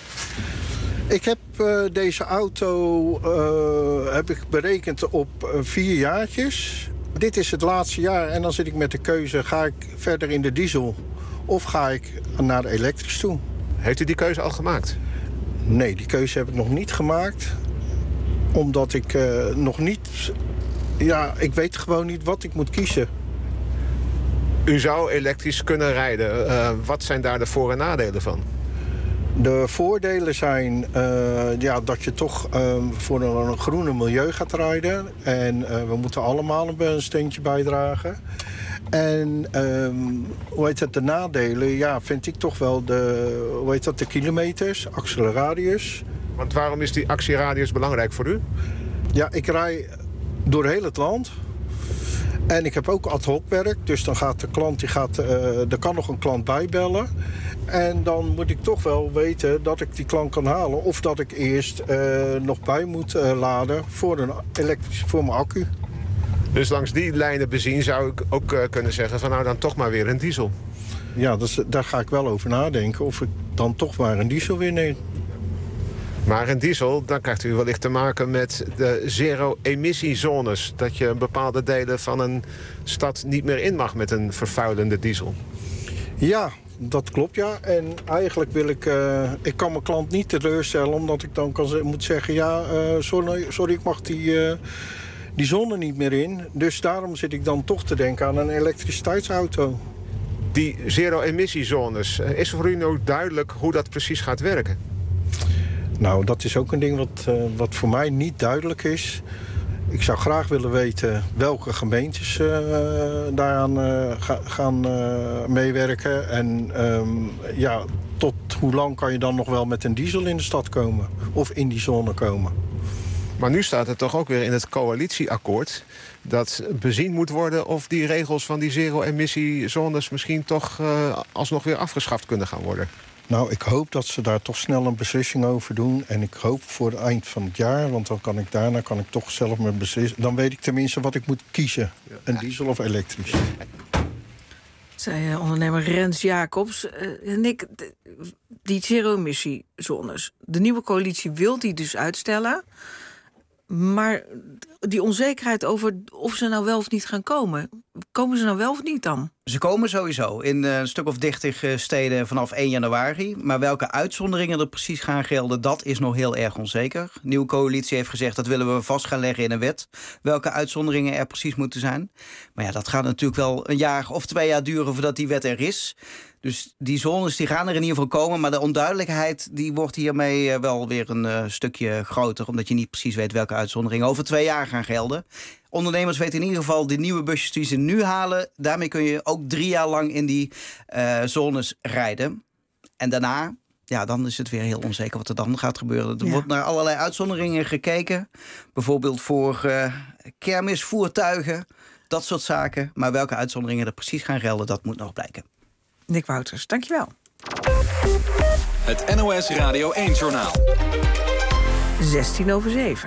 Ik heb deze auto heb ik berekend op 4 jaartjes. Dit is het laatste jaar en dan zit ik met de keuze, ga ik verder in de diesel of ga ik naar elektrisch toe? Heeft u die keuze al gemaakt? Nee, die keuze heb ik nog niet gemaakt. Omdat ik nog niet... Ja, ik weet gewoon niet wat ik moet kiezen. U zou elektrisch kunnen rijden. Wat zijn daar de voor- en nadelen van? De voordelen zijn dat je toch voor een groene milieu gaat rijden. En we moeten allemaal een steentje bijdragen. En de nadelen, ja, vind ik toch wel de kilometers, actieradius. Want waarom is die actieradius belangrijk voor u? Ja, ik rij door heel het land. En ik heb ook ad hoc werk, dus dan gaat de klant, er kan nog een klant bijbellen. En dan moet ik toch wel weten dat ik die klant kan halen. Of dat ik eerst nog bij moet laden voor mijn accu. Dus langs die lijnen bezien zou ik ook kunnen zeggen van nou dan toch maar weer een diesel. Ja, daar ga ik wel over nadenken of ik dan toch maar een diesel weer neem. Maar een diesel, dan krijgt u wellicht te maken met de zero-emissiezones. Dat je bepaalde delen van een stad niet meer in mag met een vervuilende diesel. Ja, dat klopt, ja. En eigenlijk wil ik kan mijn klant niet teleurstellen, omdat ik dan moet zeggen, ja, sorry, ik mag die zone niet meer in. Dus daarom zit ik dan toch te denken aan een elektriciteitsauto. Die zero-emissiezones, is voor u nou duidelijk hoe dat precies gaat werken? Nou, dat is ook een ding wat voor mij niet duidelijk is. Ik zou graag willen weten welke gemeentes daaraan gaan meewerken. En tot hoe lang kan je dan nog wel met een diesel in de stad komen? Of in die zone komen? Maar nu staat het toch ook weer in het coalitieakkoord dat bezien moet worden of die regels van die zero-emissiezones misschien toch alsnog weer afgeschaft kunnen gaan worden. Nou, ik hoop dat ze daar toch snel een beslissing over doen. En ik hoop voor het eind van het jaar, want dan kan ik toch zelf mijn beslissing. Dan weet ik tenminste wat ik moet kiezen. Een diesel of elektrisch. Zei ondernemer Rens Jacobs. Nick, die zero-emissiezones. De nieuwe coalitie wil die dus uitstellen. Maar die onzekerheid over of ze nou wel of niet gaan komen. Komen ze nou wel of niet dan? Ze komen sowieso in een stuk of 30 steden vanaf 1 januari. Maar welke uitzonderingen er precies gaan gelden, dat is nog heel erg onzeker. De nieuwe coalitie heeft gezegd dat willen we vast gaan leggen in een wet. Welke uitzonderingen er precies moeten zijn. Maar ja, dat gaat natuurlijk wel een jaar of 2 jaar duren voordat die wet er is. Dus die zones die gaan er in ieder geval komen. Maar de onduidelijkheid die wordt hiermee wel weer een stukje groter. Omdat je niet precies weet welke uitzonderingen over 2 jaar gaan gelden. Ondernemers weten in ieder geval de nieuwe busjes die ze nu halen. Daarmee kun je ook 3 jaar lang in die zones rijden. En daarna, dan is het weer heel onzeker wat er dan gaat gebeuren. Er wordt naar allerlei uitzonderingen gekeken. Bijvoorbeeld voor kermisvoertuigen, dat soort zaken. Maar welke uitzonderingen er precies gaan gelden, dat moet nog blijken. Nick Wouters, dankjewel. Het NOS Radio 1-journaal. 7:16.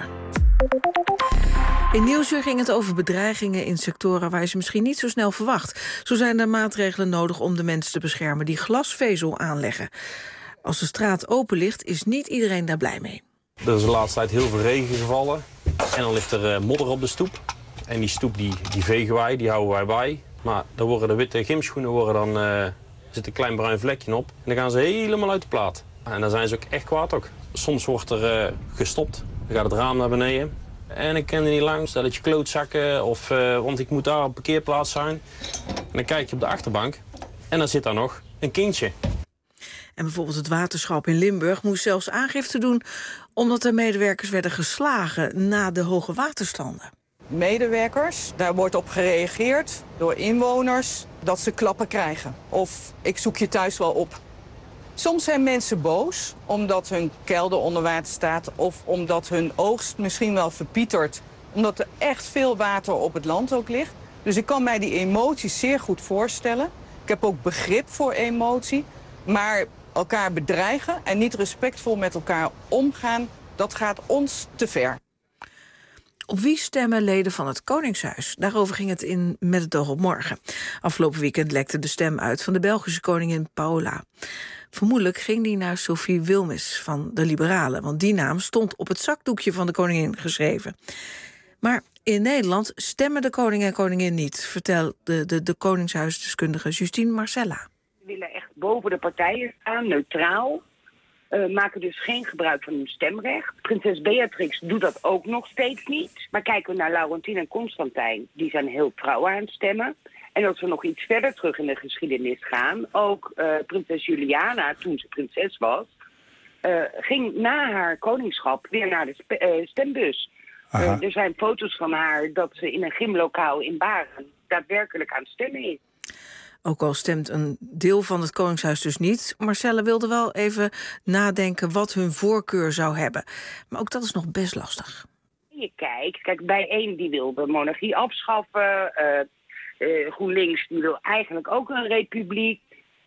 In Nieuwsuur ging het over bedreigingen in sectoren waar je ze misschien niet zo snel verwacht. Zo zijn er maatregelen nodig om de mensen te beschermen die glasvezel aanleggen. Als de straat open ligt, is niet iedereen daar blij mee. Er is de laatste tijd heel veel regen gevallen. En dan ligt er modder op de stoep. En die stoep die vegen wij, die houden wij bij. Maar dan worden de witte gymschoenen, zit een klein bruin vlekje op. En dan gaan ze helemaal uit de plaat. En dan zijn ze ook echt kwaad ook. Soms wordt er gestopt. Dan gaat het raam naar beneden. En ik ken er niet langs, stelletje klootzakken, want ik moet daar op een parkeerplaats zijn. En dan kijk je op de achterbank en dan zit daar nog een kindje. En bijvoorbeeld het waterschap in Limburg moest zelfs aangifte doen, omdat er medewerkers werden geslagen na de hoge waterstanden. Medewerkers, daar wordt op gereageerd door inwoners dat ze klappen krijgen. Of ik zoek je thuis wel op. Soms zijn mensen boos omdat hun kelder onder water staat of omdat hun oogst misschien wel verpietert. Omdat er echt veel water op het land ook ligt. Dus ik kan mij die emoties zeer goed voorstellen. Ik heb ook begrip voor emotie. Maar elkaar bedreigen en niet respectvol met elkaar omgaan, dat gaat ons te ver. Op wie stemmen leden van het Koningshuis? Daarover ging het in Met het oog op morgen. Afgelopen weekend lekte de stem uit van de Belgische koningin Paola. Vermoedelijk ging die naar Sophie Wilmes van de Liberalen, want die naam stond op het zakdoekje van de koningin geschreven. Maar in Nederland stemmen de koning en koningin niet, vertelde de Koningshuisdeskundige Justine Marcella. We willen echt boven de partijen staan, neutraal. Maken dus geen gebruik van hun stemrecht. Prinses Beatrix doet dat ook nog steeds niet. Maar kijken we naar Laurentien en Constantijn, die zijn heel trouw aan het stemmen. En als we nog iets verder terug in de geschiedenis gaan, ook prinses Juliana, toen ze prinses was, ging na haar koningschap weer naar de stembus. Er zijn foto's van haar dat ze in een gymlokaal in Baren daadwerkelijk aan het stemmen is. Ook al stemt een deel van het Koningshuis dus niet, Marcelle wilde wel even nadenken wat hun voorkeur zou hebben. Maar ook dat is nog best lastig. Je kijkt, bij één die wil de monarchie afschaffen. GroenLinks die wil eigenlijk ook een republiek.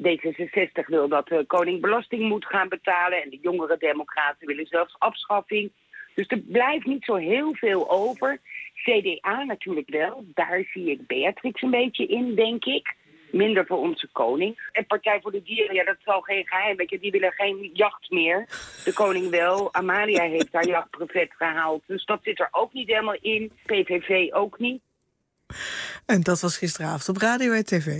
D66 wil dat de koning belasting moet gaan betalen. En de jongere democraten willen zelfs afschaffing. Dus er blijft niet zo heel veel over. CDA natuurlijk wel. Daar zie ik Beatrix een beetje in, denk ik. Minder voor onze koning. En Partij voor de Dieren, ja, dat zal geen geheim. Weet je, die willen geen jacht meer. De koning wel. Amalia heeft haar jachtbrevet gehaald. Dus dat zit er ook niet helemaal in. PVV ook niet. En dat was gisteravond op radio en tv.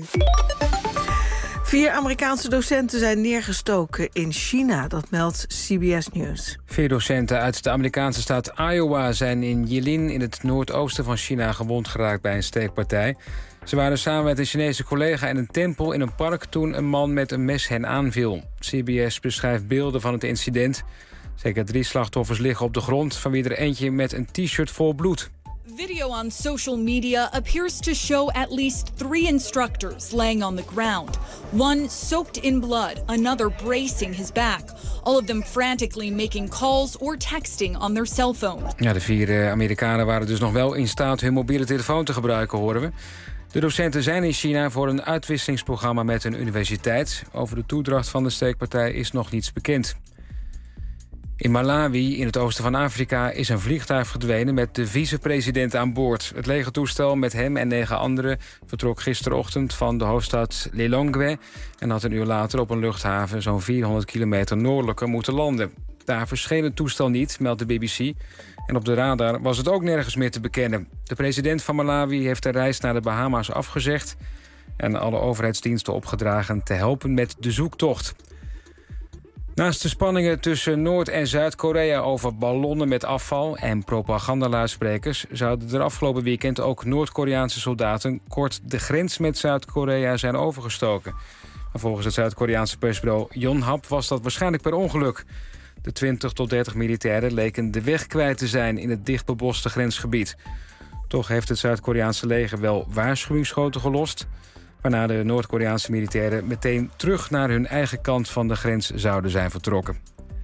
4 Amerikaanse docenten zijn neergestoken in China. Dat meldt CBS News. 4 docenten uit de Amerikaanse staat Iowa zijn in Jilin in het noordoosten van China gewond geraakt bij een steekpartij. Ze waren samen met een Chinese collega in een tempel in een park toen een man met een mes hen aanviel. CBS beschrijft beelden van het incident. Zeker 3 slachtoffers liggen op de grond, van wie er eentje met een t-shirt vol bloed. Video on social media appears to show at least 3 instructors laying on the ground. One soaked in blood, another bracing his back. All of them frantically making calls or texting on their cell phone. Ja, de 4 Amerikanen waren dus nog wel in staat hun mobiele telefoon te gebruiken, horen we. De docenten zijn in China voor een uitwisselingsprogramma met een universiteit. Over de toedracht van de steekpartij is nog niets bekend. In Malawi, in het oosten van Afrika, is een vliegtuig verdwenen met de vicepresident aan boord. Het legertoestel met hem en 9 anderen vertrok gisterochtend van de hoofdstad Lilongwe en had een uur later op een luchthaven zo'n 400 kilometer noordelijker moeten landen. Daar verscheen het toestel niet, meldt de BBC. En op de radar was het ook nergens meer te bekennen. De president van Malawi heeft de reis naar de Bahama's afgezegd en alle overheidsdiensten opgedragen te helpen met de zoektocht. Naast de spanningen tussen Noord- en Zuid-Korea over ballonnen met afval en propagandaluidsprekers zouden er afgelopen weekend ook Noord-Koreaanse soldaten kort de grens met Zuid-Korea zijn overgestoken. Maar volgens het Zuid-Koreaanse persbureau Yonhap was dat waarschijnlijk per ongeluk. De 20 tot 30 militairen leken de weg kwijt te zijn in het dichtbeboste grensgebied. Toch heeft het Zuid-Koreaanse leger wel waarschuwingsschoten gelost. waarna de Noord-Koreaanse militairen meteen terug naar hun eigen kant van de grens zouden zijn vertrokken.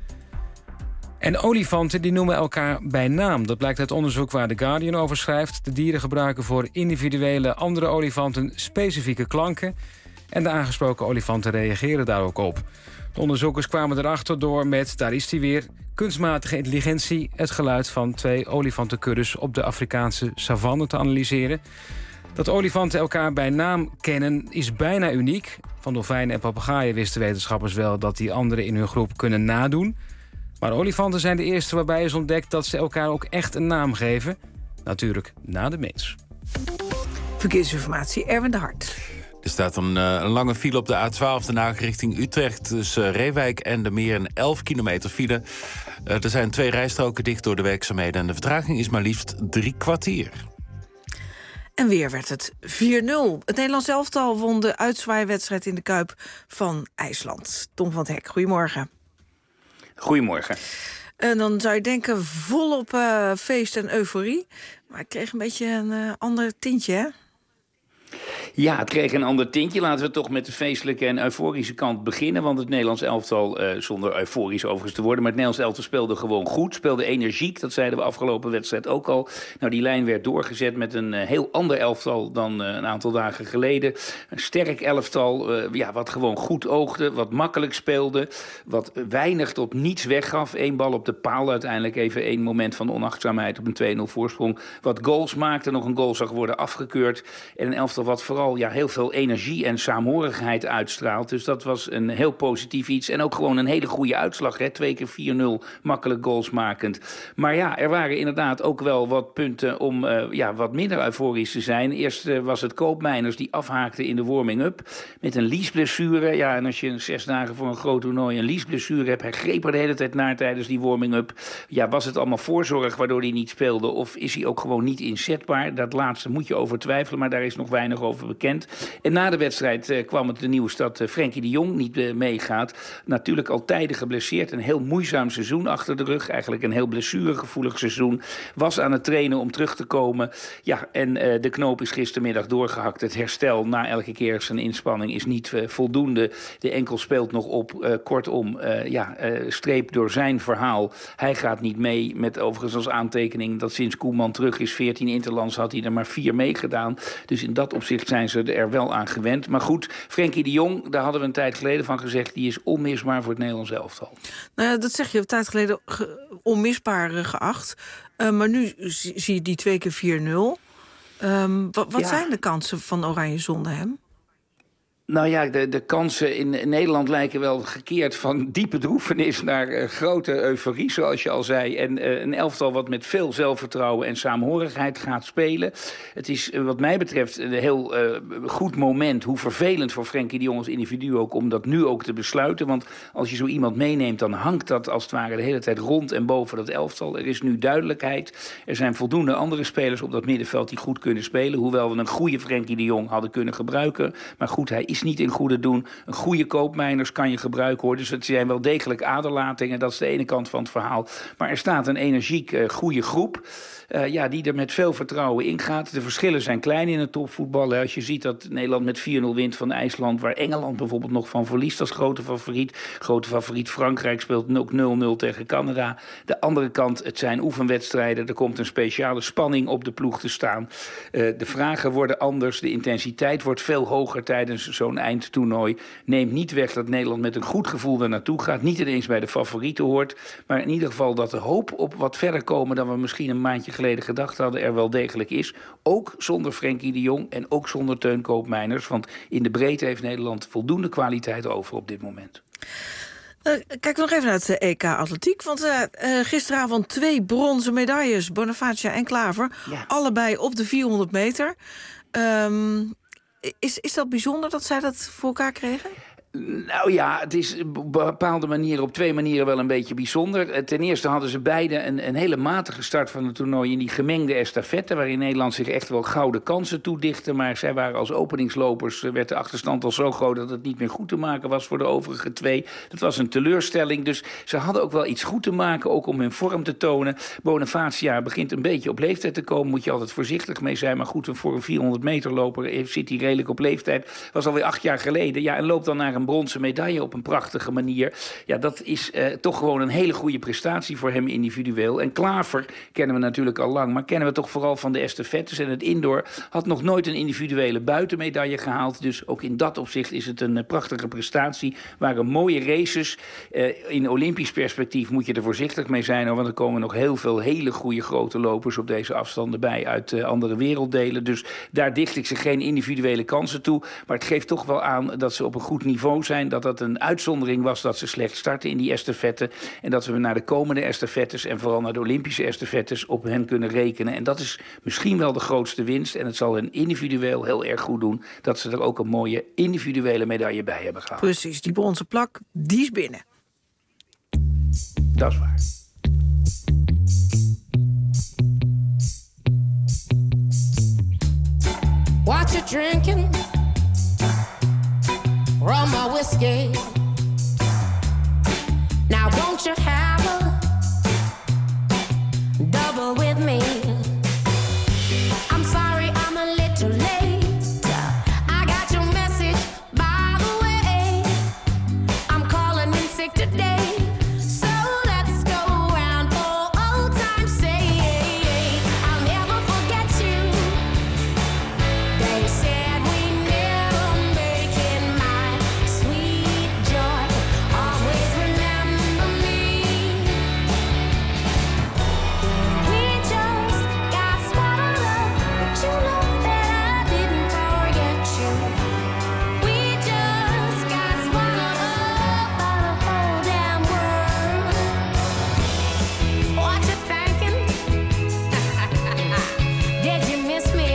En olifanten die noemen elkaar bij naam. Dat blijkt uit onderzoek waar The Guardian over schrijft. De dieren gebruiken voor individuele andere olifanten specifieke klanken. En de aangesproken olifanten reageren daar ook op. De onderzoekers kwamen erachter door met, daar is hij weer, kunstmatige intelligentie het geluid van 2 olifantenkuddes op de Afrikaanse savanne te analyseren. Dat olifanten elkaar bij naam kennen is bijna uniek. Van dolfijnen en papegaaien wisten wetenschappers wel dat die anderen in hun groep kunnen nadoen. Maar olifanten zijn de eerste waarbij is ontdekt dat ze elkaar ook echt een naam geven. Natuurlijk na de mens. Verkeersinformatie, Erwin de Hart. Er staat een lange file op de A12 Den Haag richting Utrecht. Tussen Reewijk en de Meer een 11 kilometer file. Er zijn 2 rijstroken dicht door de werkzaamheden. En de vertraging is maar liefst 3 kwartier. En weer werd het 4-0. Het Nederlands elftal won de uitzwaaiwedstrijd in de Kuip van IJsland. Tom van 't Hek, goedemorgen. Goedemorgen. En dan zou je denken volop feest en euforie. Maar het kreeg een beetje een ander tintje, hè? Ja, het kreeg een ander tintje. Laten we toch met de feestelijke en euforische kant beginnen. Want het Nederlands elftal, zonder euforisch overigens te worden... maar het Nederlands elftal speelde gewoon goed. Speelde energiek, dat zeiden we afgelopen wedstrijd ook al. Nou, die lijn werd doorgezet met een heel ander elftal dan een aantal dagen geleden. Een sterk elftal, wat gewoon goed oogde, wat makkelijk speelde... wat weinig tot niets weggaf. 1 bal op de paal, uiteindelijk even 1 moment van onachtzaamheid... op een 2-0 voorsprong. Wat goals maakte, nog een goal zag worden afgekeurd. En een elftal wat vooral heel veel energie en saamhorigheid uitstraalt. Dus dat was een heel positief iets. En ook gewoon een hele goede uitslag. 2 keer 4-0, makkelijk goals makend. Maar ja, er waren inderdaad ook wel wat punten om wat minder euforisch te zijn. Eerst was het Koopmeiners die afhaakte in de warming-up. Met een liesblessure. Ja, en als je 6 dagen voor een groot toernooi een liesblessure hebt... hij greep er de hele tijd naar tijdens die warming-up. Ja, was het allemaal voorzorg waardoor hij niet speelde? Of is hij ook gewoon niet inzetbaar? Dat laatste moet je over twijfelen, maar daar is nog weinig over bekend. En na de wedstrijd kwam het nieuws dat Frenkie de Jong niet meegaat. Natuurlijk al tijden geblesseerd. Een heel moeizaam seizoen achter de rug. Eigenlijk een heel blessuregevoelig seizoen. Was aan het trainen om terug te komen. Ja, en de knoop is gistermiddag doorgehakt. Het herstel na elke keer zijn inspanning is niet voldoende. De enkel speelt nog op. Kortom, streep door zijn verhaal. Hij gaat niet mee met overigens als aantekening dat sinds Koeman terug is 14 interlands had hij er maar 4 meegedaan. Dus in dat opzicht zijn ze er wel aan gewend. Maar goed, Frenkie de Jong, daar hadden we een tijd geleden van gezegd... die is onmisbaar voor het Nederlands elftal. Nou ja, dat zeg je een tijd geleden onmisbaar geacht. Maar nu zie je die 2 keer 4-0. Wat zijn de kansen van Oranje zonder hem? Nou ja, de kansen in Nederland lijken wel gekeerd van diepe droefenis naar grote euforie, zoals je al zei. En een elftal wat met veel zelfvertrouwen en saamhorigheid gaat spelen. Het is wat mij betreft een heel goed moment, hoe vervelend voor Frenkie de Jong als individu ook, om dat nu ook te besluiten. Want als je zo iemand meeneemt, dan hangt dat als het ware de hele tijd rond en boven dat elftal. Er is nu duidelijkheid. Er zijn voldoende andere spelers op dat middenveld die goed kunnen spelen. Hoewel we een goede Frenkie de Jong hadden kunnen gebruiken. Maar goed, hij is niet in goede doen. Een goede Koopmeiners kan je gebruiken, hoor. Dus het zijn wel degelijk aderlatingen. Dat is de ene kant van het verhaal. Maar er staat een energiek goede groep. Die er met veel vertrouwen ingaat. De verschillen zijn klein in het topvoetbal. Als je ziet dat Nederland met 4-0 wint van IJsland... waar Engeland bijvoorbeeld nog van verliest als grote favoriet. Grote favoriet Frankrijk speelt ook 0-0 tegen Canada. De andere kant, het zijn oefenwedstrijden. Er komt een speciale spanning op de ploeg te staan. De vragen worden anders. De intensiteit wordt veel hoger tijdens zo'n eindtoernooi. Neemt niet weg dat Nederland met een goed gevoel daar naartoe gaat. Niet ineens bij de favorieten hoort. Maar in ieder geval dat de hoop op wat verder komen... dan we misschien een maandje geleden gedacht hadden, er wel degelijk is. Ook zonder Frenkie de Jong en ook zonder Teun Koopmeiners. Want in de breedte heeft Nederland voldoende kwaliteit over op dit moment. Kijken we nog even naar het EK Atletiek. Want gisteravond 2 bronzen medailles. Bonifacia en Klaver. Ja. Allebei op de 400 meter. Is dat bijzonder dat zij dat voor elkaar kregen? Nou ja, het is op twee manieren wel een beetje bijzonder. Ten eerste hadden ze beide een hele matige start van het toernooi in die gemengde estafette, waarin Nederland zich echt wel gouden kansen toedichtte. Maar zij waren als openingslopers, werd de achterstand al zo groot dat het niet meer goed te maken was voor de overige twee. Dat was een teleurstelling. Dus ze hadden ook wel iets goed te maken, ook om hun vorm te tonen. Bonifacia begint een beetje op leeftijd te komen, moet je altijd voorzichtig mee zijn. Maar goed, voor een 400 meter loper zit hij redelijk op leeftijd. Was alweer 8 jaar geleden. Ja, en loopt dan naar een bronzen medaille op een prachtige manier. Ja, dat is toch gewoon een hele goede prestatie voor hem individueel. En Klaver kennen we natuurlijk al lang, maar kennen we toch vooral van de estafettes. En het indoor had nog nooit een individuele buitenmedaille gehaald. Dus ook in dat opzicht is het een prachtige prestatie. Waren mooie races. In olympisch perspectief moet je er voorzichtig mee zijn, want er komen nog heel veel hele goede grote lopers op deze afstanden bij uit andere werelddelen. Dus daar dicht ik ze geen individuele kansen toe. Maar het geeft toch wel aan dat ze op een goed niveau zijn, dat dat een uitzondering was dat ze slecht starten in die estafette en dat we naar de komende estafettes en vooral naar de Olympische estafettes op hen kunnen rekenen. En dat is misschien wel de grootste winst en het zal hen individueel heel erg goed doen dat ze er ook een mooie individuele medaille bij hebben gehaald. Precies, die bronzen plak, die is binnen. Dat is waar. What you drinking? Rum or whiskey? Now won't you have a double with me? I'm sorry I'm a little late. I got your message by the way. I'm calling in sick today. So let's go round for old time's sake. I'll never forget you. They said we never make it, my sweet joy. Always remember me. We just got swallowed up, but you know that I didn't forget you. We just got swallowed up by the whole damn world. What you thinking? Did you miss me?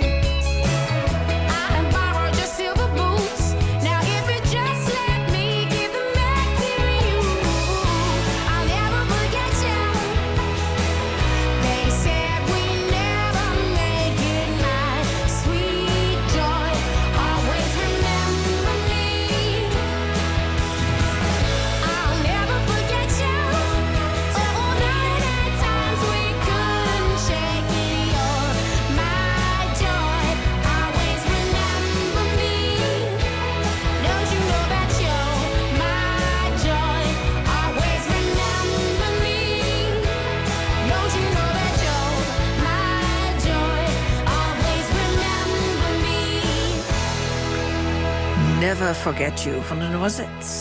I borrowed your silver boots. Now if you just let me give them back to you, I'll never forget you. They said we never make it, my sweet joy. Always remember me. I'll never forget you. Oh, night times we couldn't shake it. You're my joy. Always remember me. Don't you know that you're my joy? Always remember me. Don't you know that you're my joy? Always remember me. Never Forget You van de Noisettes.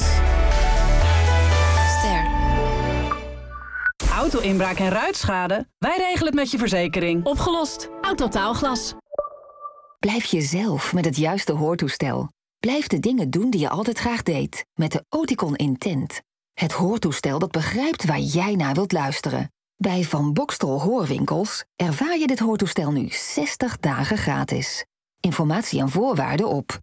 Ster. Auto-inbraak en ruitschade? Wij regelen het met je verzekering. Opgelost. Autotaalglas. Blijf jezelf met het juiste hoortoestel. Blijf de dingen doen die je altijd graag deed. Met de Oticon Intent. Het hoortoestel dat begrijpt waar jij naar wilt luisteren. Bij Van Boxtel Hoorwinkels ervaar je dit hoortoestel nu 60 dagen gratis. Informatie en voorwaarden op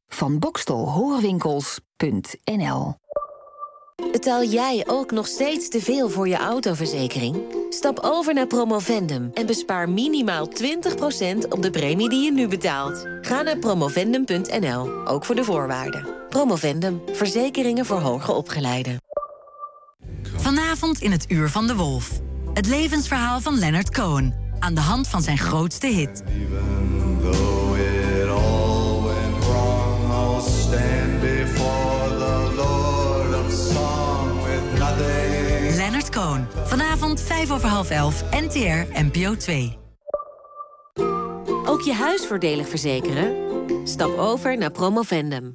vanboxtelhoorwinkels.nl. Betaal jij ook nog steeds te veel voor je autoverzekering? Stap over naar Promovendum en bespaar minimaal 20% op de premie die je nu betaalt. Ga naar promovendum.nl, ook voor de voorwaarden. Promovendum, verzekeringen voor hoger opgeleiden. Vanavond in het Uur van de Wolf. Het levensverhaal van Leonard Cohen. Aan de hand van zijn grootste hit. Leonard Cohen. Vanavond 11:05, NTR, NPO 2. Ook je huis voordelig verzekeren? Stap over naar Promovendum.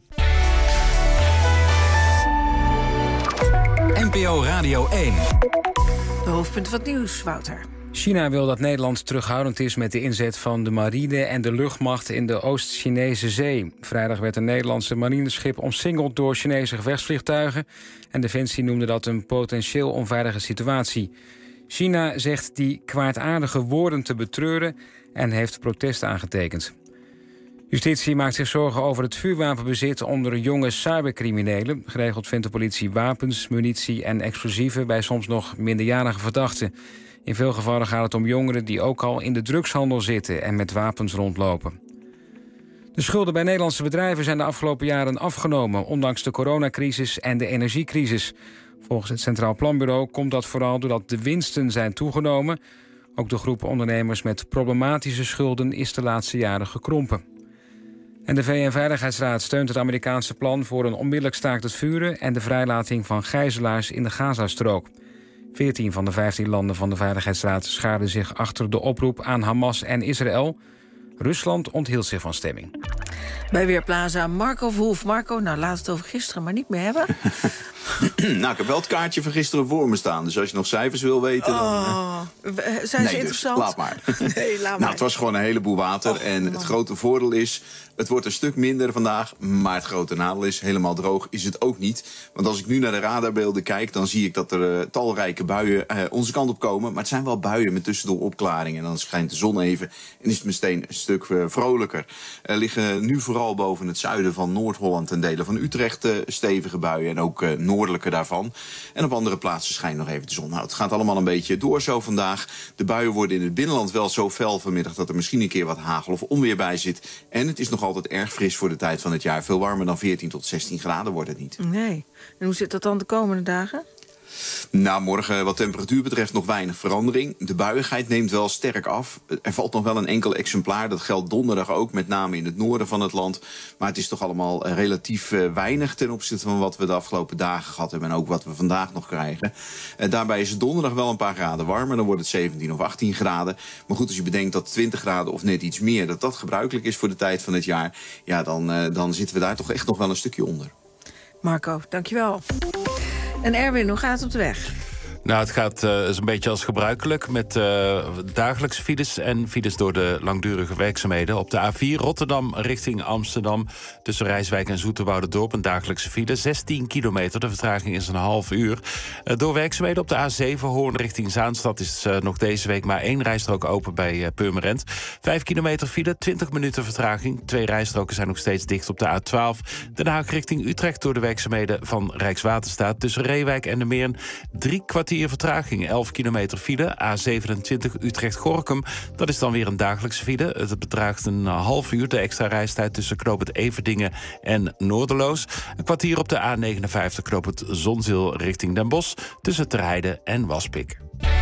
NPO Radio 1. De hoofdpunten van het nieuws, Wouter. China wil dat Nederland terughoudend is met de inzet van de marine en de luchtmacht in de Oost-Chinese zee. Vrijdag werd een Nederlandse marineschip omsingeld door Chinese gevechtsvliegtuigen. En Defensie noemde dat een potentieel onveilige situatie. China zegt die kwaadaardige woorden te betreuren en heeft protest aangetekend. Justitie maakt zich zorgen over het vuurwapenbezit onder jonge cybercriminelen. Geregeld vindt de politie wapens, munitie en explosieven bij soms nog minderjarige verdachten. In veel gevallen gaat het om jongeren die ook al in de drugshandel zitten en met wapens rondlopen. De schulden bij Nederlandse bedrijven zijn de afgelopen jaren afgenomen, ondanks de coronacrisis en de energiecrisis. Volgens het Centraal Planbureau komt dat vooral doordat de winsten zijn toegenomen. Ook de groep ondernemers met problematische schulden is de laatste jaren gekrompen. En de VN-veiligheidsraad steunt het Amerikaanse plan voor een onmiddellijk staakt het vuren en de vrijlating van gijzelaars in de Gazastrook. 14 van de 15 landen van de Veiligheidsraad schaarden zich achter de oproep aan Hamas en Israël. Rusland onthield zich van stemming. Bij Weerplaza Marco Verhoef. Marco, nou laat het over gisteren maar niet meer hebben. Nou, ik heb wel het kaartje van gisteren voor me staan. Dus als je nog cijfers wil weten, dan... Zijn ze interessant? Dus, laat maar. Nee, laat maar. Nou, het was gewoon een heleboel water. En het grote voordeel is, het wordt een stuk minder vandaag. Maar het grote nadeel is, helemaal droog is het ook niet. Want als ik nu naar de radarbeelden kijk, dan zie ik dat er talrijke buien onze kant op komen. Maar het zijn wel buien met tussendoor opklaringen. En dan schijnt de zon even en is het meteen een stuk vrolijker. Er liggen nu vooral boven het zuiden van Noord-Holland en delen van Utrecht stevige buien. En ook noordelijke daarvan. En op andere plaatsen schijnt nog even de zon. Nou, het gaat allemaal een beetje door zo vandaag. De buien worden in het binnenland wel zo fel vanmiddag dat er misschien een keer wat hagel of onweer bij zit. En het is nog altijd erg fris voor de tijd van het jaar. Veel warmer dan 14 tot 16 graden wordt het niet. Nee. En hoe zit dat dan de komende dagen? Nou, morgen wat temperatuur betreft nog weinig verandering. De buiigheid neemt wel sterk af. Er valt nog wel een enkel exemplaar. Dat geldt donderdag ook, met name in het noorden van het land. Maar het is toch allemaal relatief weinig ten opzichte van wat we de afgelopen dagen gehad hebben. En ook wat we vandaag nog krijgen. Daarbij is het donderdag wel een paar graden warmer. Dan wordt het 17 of 18 graden. Maar goed, als je bedenkt dat 20 graden of net iets meer, dat gebruikelijk is voor de tijd van het jaar. Ja, dan zitten we daar toch echt nog wel een stukje onder. Marco, dankjewel. En Erwin, hoe gaat het op de weg? Nou, het gaat is een beetje als gebruikelijk met dagelijkse files en files door de langdurige werkzaamheden. Op de A4 Rotterdam richting Amsterdam tussen Rijswijk en Zoeterwouderdorp een dagelijkse file. 16 kilometer, de vertraging is een half uur. Door werkzaamheden op de A7 Hoorn richting Zaanstad is nog deze week maar 1 rijstrook open bij Purmerend. 5 kilometer file, 20 minuten vertraging. 2 rijstroken zijn nog steeds dicht op de A12. Den Haag richting Utrecht door de werkzaamheden van Rijkswaterstaat tussen Reewijk en de Meern 3 kwartier vertraging, 11 kilometer file. A27 Utrecht-Gorinchem, dat is dan weer een dagelijkse file. Het bedraagt een half uur, de extra reistijd tussen knooppunt Everdingen en Noorderloos. Een kwartier op de A59 knooppunt Zonzeel richting Den Bosch tussen Terheide en Waspik.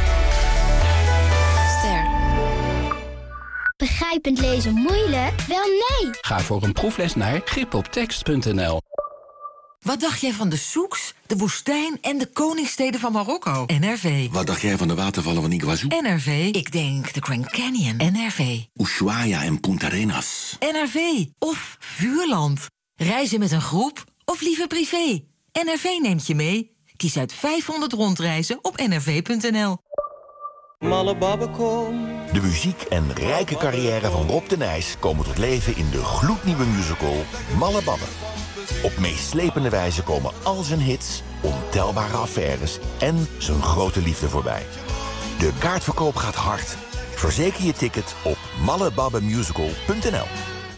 Ster. Begrijpend lezen moeilijk? Wel nee! Ga voor een proefles naar gripoptekst.nl. Wat dacht jij van de souks, de woestijn en de koningssteden van Marokko? NRV. Wat dacht jij van de watervallen van Iguazu? NRV. Ik denk de Grand Canyon. NRV. Ushuaia en Punta Arenas. NRV. Of Vuurland. Reizen met een groep of liever privé? NRV neemt je mee. Kies uit 500 rondreizen op nrv.nl. Malle Babbekom. De muziek en rijke carrière van Rob de Nijs komen tot leven in de gloednieuwe musical Malle Babbe. Op meeslepende wijze komen al zijn hits, ontelbare affaires en zijn grote liefde voorbij. De kaartverkoop gaat hard. Verzeker je ticket op mallebabbemusical.nl.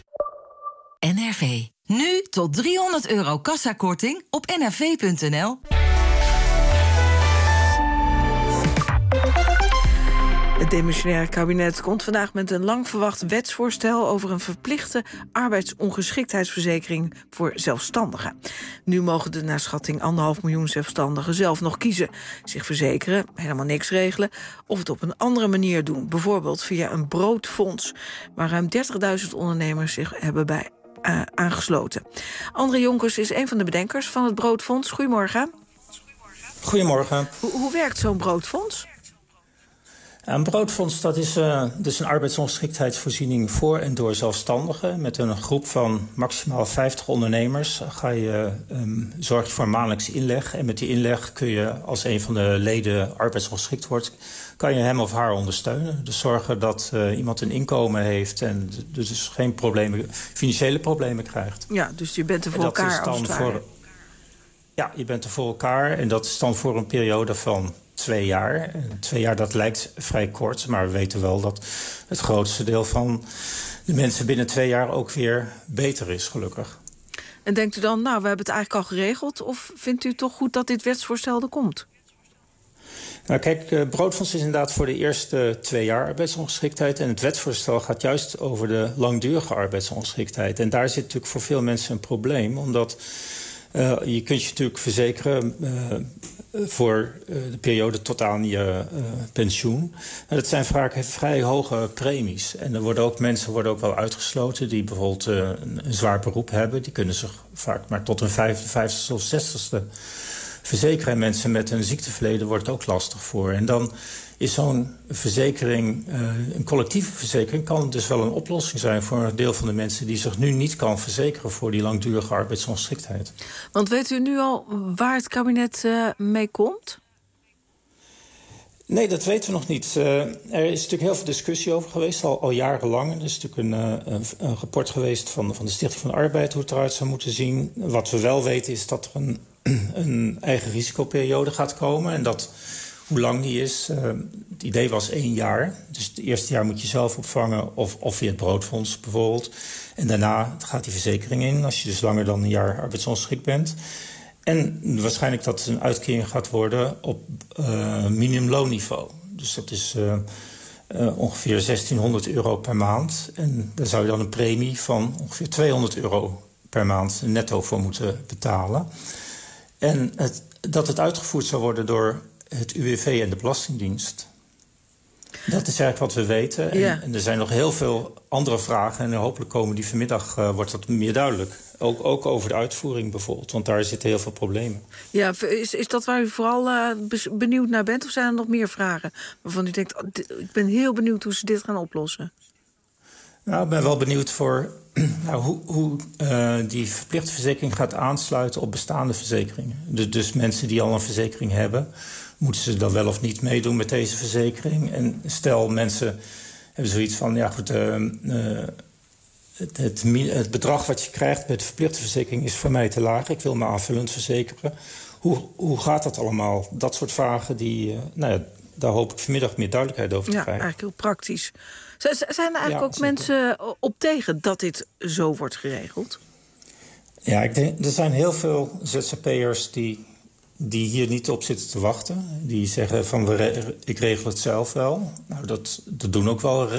NRV. Nu tot €300 kassakorting op nrv.nl. Het demissionaire kabinet komt vandaag met een lang verwacht wetsvoorstel over een verplichte arbeidsongeschiktheidsverzekering voor zelfstandigen. Nu mogen de naar schatting 1,5 miljoen zelfstandigen zelf nog kiezen. Zich verzekeren, helemaal niks regelen, of het op een andere manier doen. Bijvoorbeeld via een broodfonds, waar ruim 30.000 ondernemers zich hebben bij aangesloten. André Jonkers is een van de bedenkers van het broodfonds. Goedemorgen. Goedemorgen. Hoe werkt zo'n broodfonds? Een broodfonds, dat is dus een arbeidsongeschiktheidsvoorziening voor en door zelfstandigen. Met een groep van maximaal 50 ondernemers zorg je voor een maandelijkse inleg. En met die inleg kun je, als een van de leden arbeidsongeschikt wordt, kan je hem of haar ondersteunen. Dus zorgen dat iemand een inkomen heeft en dus geen financiële problemen krijgt. Ja, dus je bent er voor elkaar als het ware. Ja, je bent er voor elkaar en dat is dan voor een periode van 2 jaar. En 2 jaar, dat lijkt vrij kort, maar we weten wel dat het grootste deel van de mensen binnen 2 jaar ook weer beter is, gelukkig. En denkt u dan, nou, we hebben het eigenlijk al geregeld, of vindt u toch goed dat dit wetsvoorstel er komt? Nou kijk, de broodfonds is inderdaad voor de eerste 2 jaar arbeidsongeschiktheid. En het wetsvoorstel gaat juist over de langdurige arbeidsongeschiktheid. En daar zit natuurlijk voor veel mensen een probleem. Omdat je kunt je natuurlijk verzekeren voor de periode tot aan je pensioen. En dat zijn vaak vrij hoge premies. En er worden ook mensen ook wel uitgesloten die bijvoorbeeld een zwaar beroep hebben. Die kunnen zich vaak maar tot een 55ste of 60ste verzekeren. En mensen met een ziekteverleden wordt het ook lastig voor. En dan is zo'n verzekering, een collectieve verzekering, kan dus wel een oplossing zijn voor een deel van de mensen die zich nu niet kan verzekeren voor die langdurige arbeidsongeschiktheid. Want weet u nu al waar het kabinet mee komt? Nee, dat weten we nog niet. Er is natuurlijk heel veel discussie over geweest, al jarenlang. Er is natuurlijk een rapport geweest van de Stichting van de Arbeid, hoe het eruit zou moeten zien. Wat we wel weten is dat er een eigen risicoperiode gaat komen. En dat, hoe lang die is, het idee was 1 jaar. Dus het eerste jaar moet je zelf opvangen of via het broodfonds bijvoorbeeld. En daarna gaat die verzekering in, als je dus langer dan 1 jaar arbeidsongeschikt bent. En waarschijnlijk dat het een uitkering gaat worden op minimumloonniveau. Dus dat is ongeveer €1600 per maand. En daar zou je dan een premie van ongeveer €200 per maand netto voor moeten betalen. En dat het uitgevoerd zou worden door het UWV en de Belastingdienst. Dat is eigenlijk wat we weten. En er zijn nog heel veel andere vragen. En hopelijk komen die vanmiddag, wordt dat meer duidelijk. Ook over de uitvoering bijvoorbeeld. Want daar zitten heel veel problemen. Ja, is dat waar u vooral benieuwd naar bent? Of zijn er nog meer vragen waarvan u denkt, ik ben heel benieuwd hoe ze dit gaan oplossen? Nou, ik ben wel benieuwd voor hoe die verplichte verzekering gaat aansluiten op bestaande verzekeringen. Dus mensen die al een verzekering hebben, moeten ze dan wel of niet meedoen met deze verzekering? En stel, mensen hebben zoiets van, ja goed, het bedrag wat je krijgt bij de verplichte verzekering is voor mij te laag. Ik wil me aanvullend verzekeren. Hoe gaat dat allemaal? Dat soort vragen, daar hoop ik vanmiddag meer duidelijkheid over te krijgen. Ja, eigenlijk heel praktisch. Zijn er eigenlijk ook mensen op tegen dat dit zo wordt geregeld? Ja, ik denk, er zijn heel veel ZZP'ers die hier niet op zitten te wachten. Die zeggen van, ik regel het zelf wel. Nou, dat doen ook wel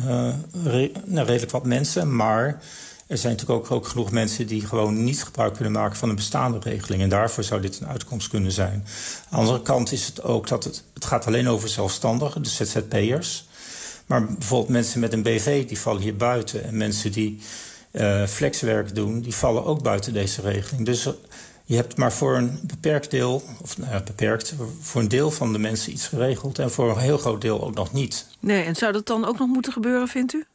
redelijk wat mensen. Maar er zijn natuurlijk ook genoeg mensen die gewoon niet gebruik kunnen maken van een bestaande regeling. En daarvoor zou dit een uitkomst kunnen zijn. Aan de andere kant is het ook dat het gaat alleen over zelfstandigen, de ZZP'ers. Maar bijvoorbeeld mensen met een BV, die vallen hier buiten. En mensen die flexwerk doen, die vallen ook buiten deze regeling. Dus je hebt maar voor een beperkt deel, voor een deel van de mensen iets geregeld. En voor een heel groot deel ook nog niet. Nee, en zou dat dan ook nog moeten gebeuren, vindt u?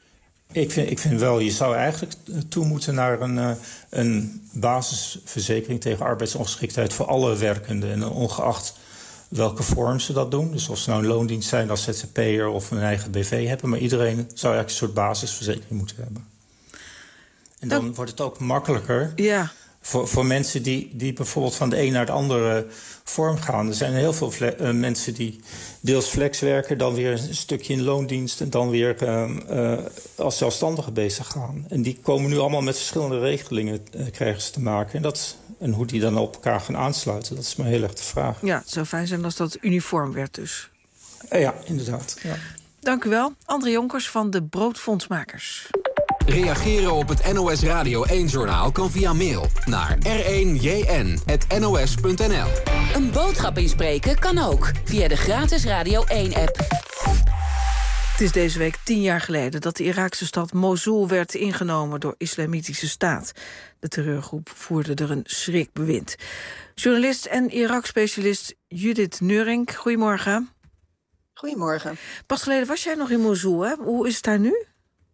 Ik vind wel, je zou eigenlijk toe moeten naar een basisverzekering tegen arbeidsongeschiktheid voor alle werkenden. En ongeacht welke vorm ze dat doen. Dus of ze nou een loondienst zijn als ZZP'er of een eigen BV hebben. Maar iedereen zou eigenlijk een soort basisverzekering moeten hebben. En dan wordt het ook makkelijker voor mensen die bijvoorbeeld van de een naar de andere vorm gaan. Er zijn heel veel mensen die deels flex werken, dan weer een stukje in loondienst en dan weer als zelfstandige bezig gaan. En die komen nu allemaal met verschillende regelingen krijgen ze te maken. En hoe die dan op elkaar gaan aansluiten, dat is maar heel erg de vraag. Ja, het zou fijn zijn als dat uniform werd dus. Ja, inderdaad. Ja. Dank u wel. André Jonkers van de Broodfondsmakers. Reageren op het NOS Radio 1-journaal kan via mail naar r1jn@nos.nl. Een boodschap inspreken kan ook via de gratis Radio 1-app. Het is deze week 10 jaar geleden dat de Iraakse stad Mosul werd ingenomen door Islamitische Staat. De terreurgroep voerde er een schrikbewind. Journalist en Irak-specialist Judith Neurink, goedemorgen. Goedemorgen. Pas geleden was jij nog in Mosul, hè? Hoe is het daar nu?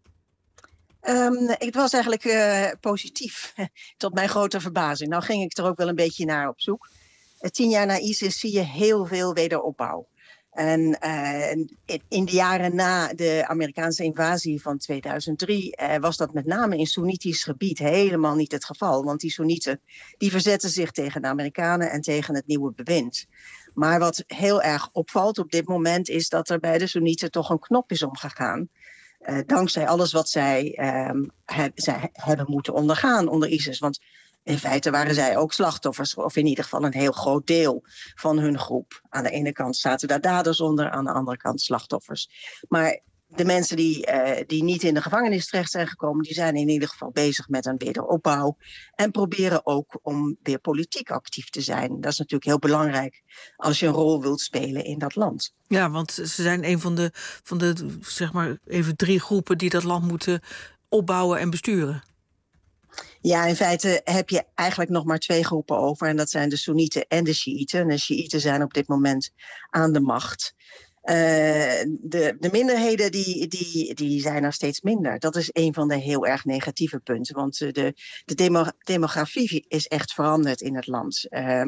Het was eigenlijk positief, tot mijn grote verbazing. Nou ging ik er ook wel een beetje naar op zoek. 10 jaar na ISIS zie je heel veel wederopbouw. En in de jaren na de Amerikaanse invasie van 2003... was dat met name in Soenitisch gebied helemaal niet het geval. Want die Soenieten die verzetten zich tegen de Amerikanen en tegen het nieuwe bewind. Maar wat heel erg opvalt op dit moment is dat er bij de Soenieten toch een knop is omgegaan. Dankzij alles wat zij hebben moeten ondergaan onder ISIS. Want in feite waren zij ook slachtoffers, of in ieder geval een heel groot deel van hun groep. Aan de ene kant zaten daar daders onder, aan de andere kant slachtoffers. Maar de mensen die niet in de gevangenis terecht zijn gekomen, die zijn in ieder geval bezig met een wederopbouw. En proberen ook om weer politiek actief te zijn. Dat is natuurlijk heel belangrijk als je een rol wilt spelen in dat land. Ja, want ze zijn een van de zeg maar even 3 groepen die dat land moeten opbouwen en besturen. Ja, in feite heb je eigenlijk nog maar 2 groepen over. En dat zijn de Soenieten en de Sjiïten. En de Sjiïten zijn op dit moment aan de macht. De minderheden die zijn er steeds minder. Dat is een van de heel erg negatieve punten. Want de demografie is echt veranderd in het land.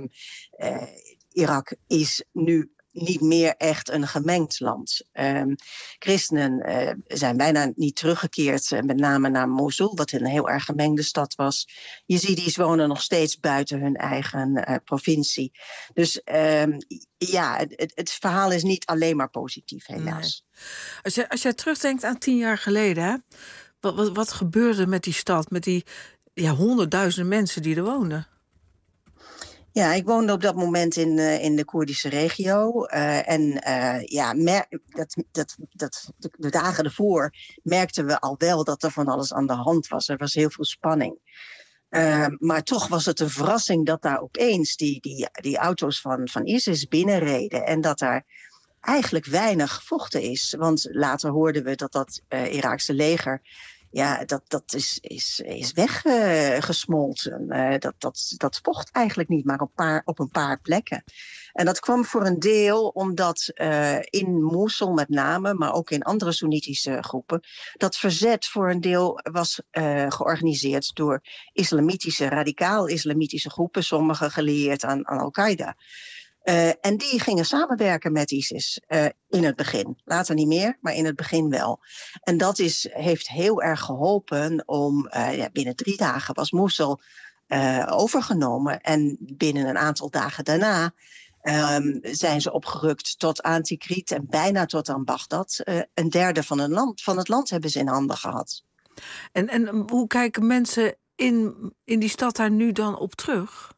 Irak is nu niet meer echt een gemengd land. Christenen zijn bijna niet teruggekeerd, met name naar Mosul, wat een heel erg gemengde stad was. Jezidis wonen nog steeds buiten hun eigen provincie. Dus het verhaal is niet alleen maar positief, helaas. Nee. Als jij terugdenkt aan 10 jaar geleden, hè? Wat gebeurde met die stad, met die honderdduizenden mensen die er woonden? Ja, ik woonde op dat moment in de Koerdische regio. De dagen ervoor merkten we al wel dat er van alles aan de hand was. Er was heel veel spanning. Maar toch was het een verrassing dat daar opeens die auto's van ISIS binnenreden. En dat daar eigenlijk weinig gevochten is. Want later hoorden we dat Iraakse leger... Ja, dat is weggesmolten. Dat vocht eigenlijk niet, maar op een paar plekken. En dat kwam voor een deel omdat in Mosul met name, maar ook in andere Soenitische groepen, dat verzet voor een deel was georganiseerd door radicaal-islamitische groepen, sommige gelieerd aan Al-Qaeda. En die gingen samenwerken met ISIS in het begin. Later niet meer, maar in het begin wel. En dat heeft heel erg geholpen om... binnen 3 dagen was Mosul overgenomen. En binnen een aantal dagen daarna zijn ze opgerukt tot aan Tikrit en bijna tot aan Bagdad. Een derde van het land hebben ze in handen gehad. En hoe kijken mensen in die stad daar nu dan op terug?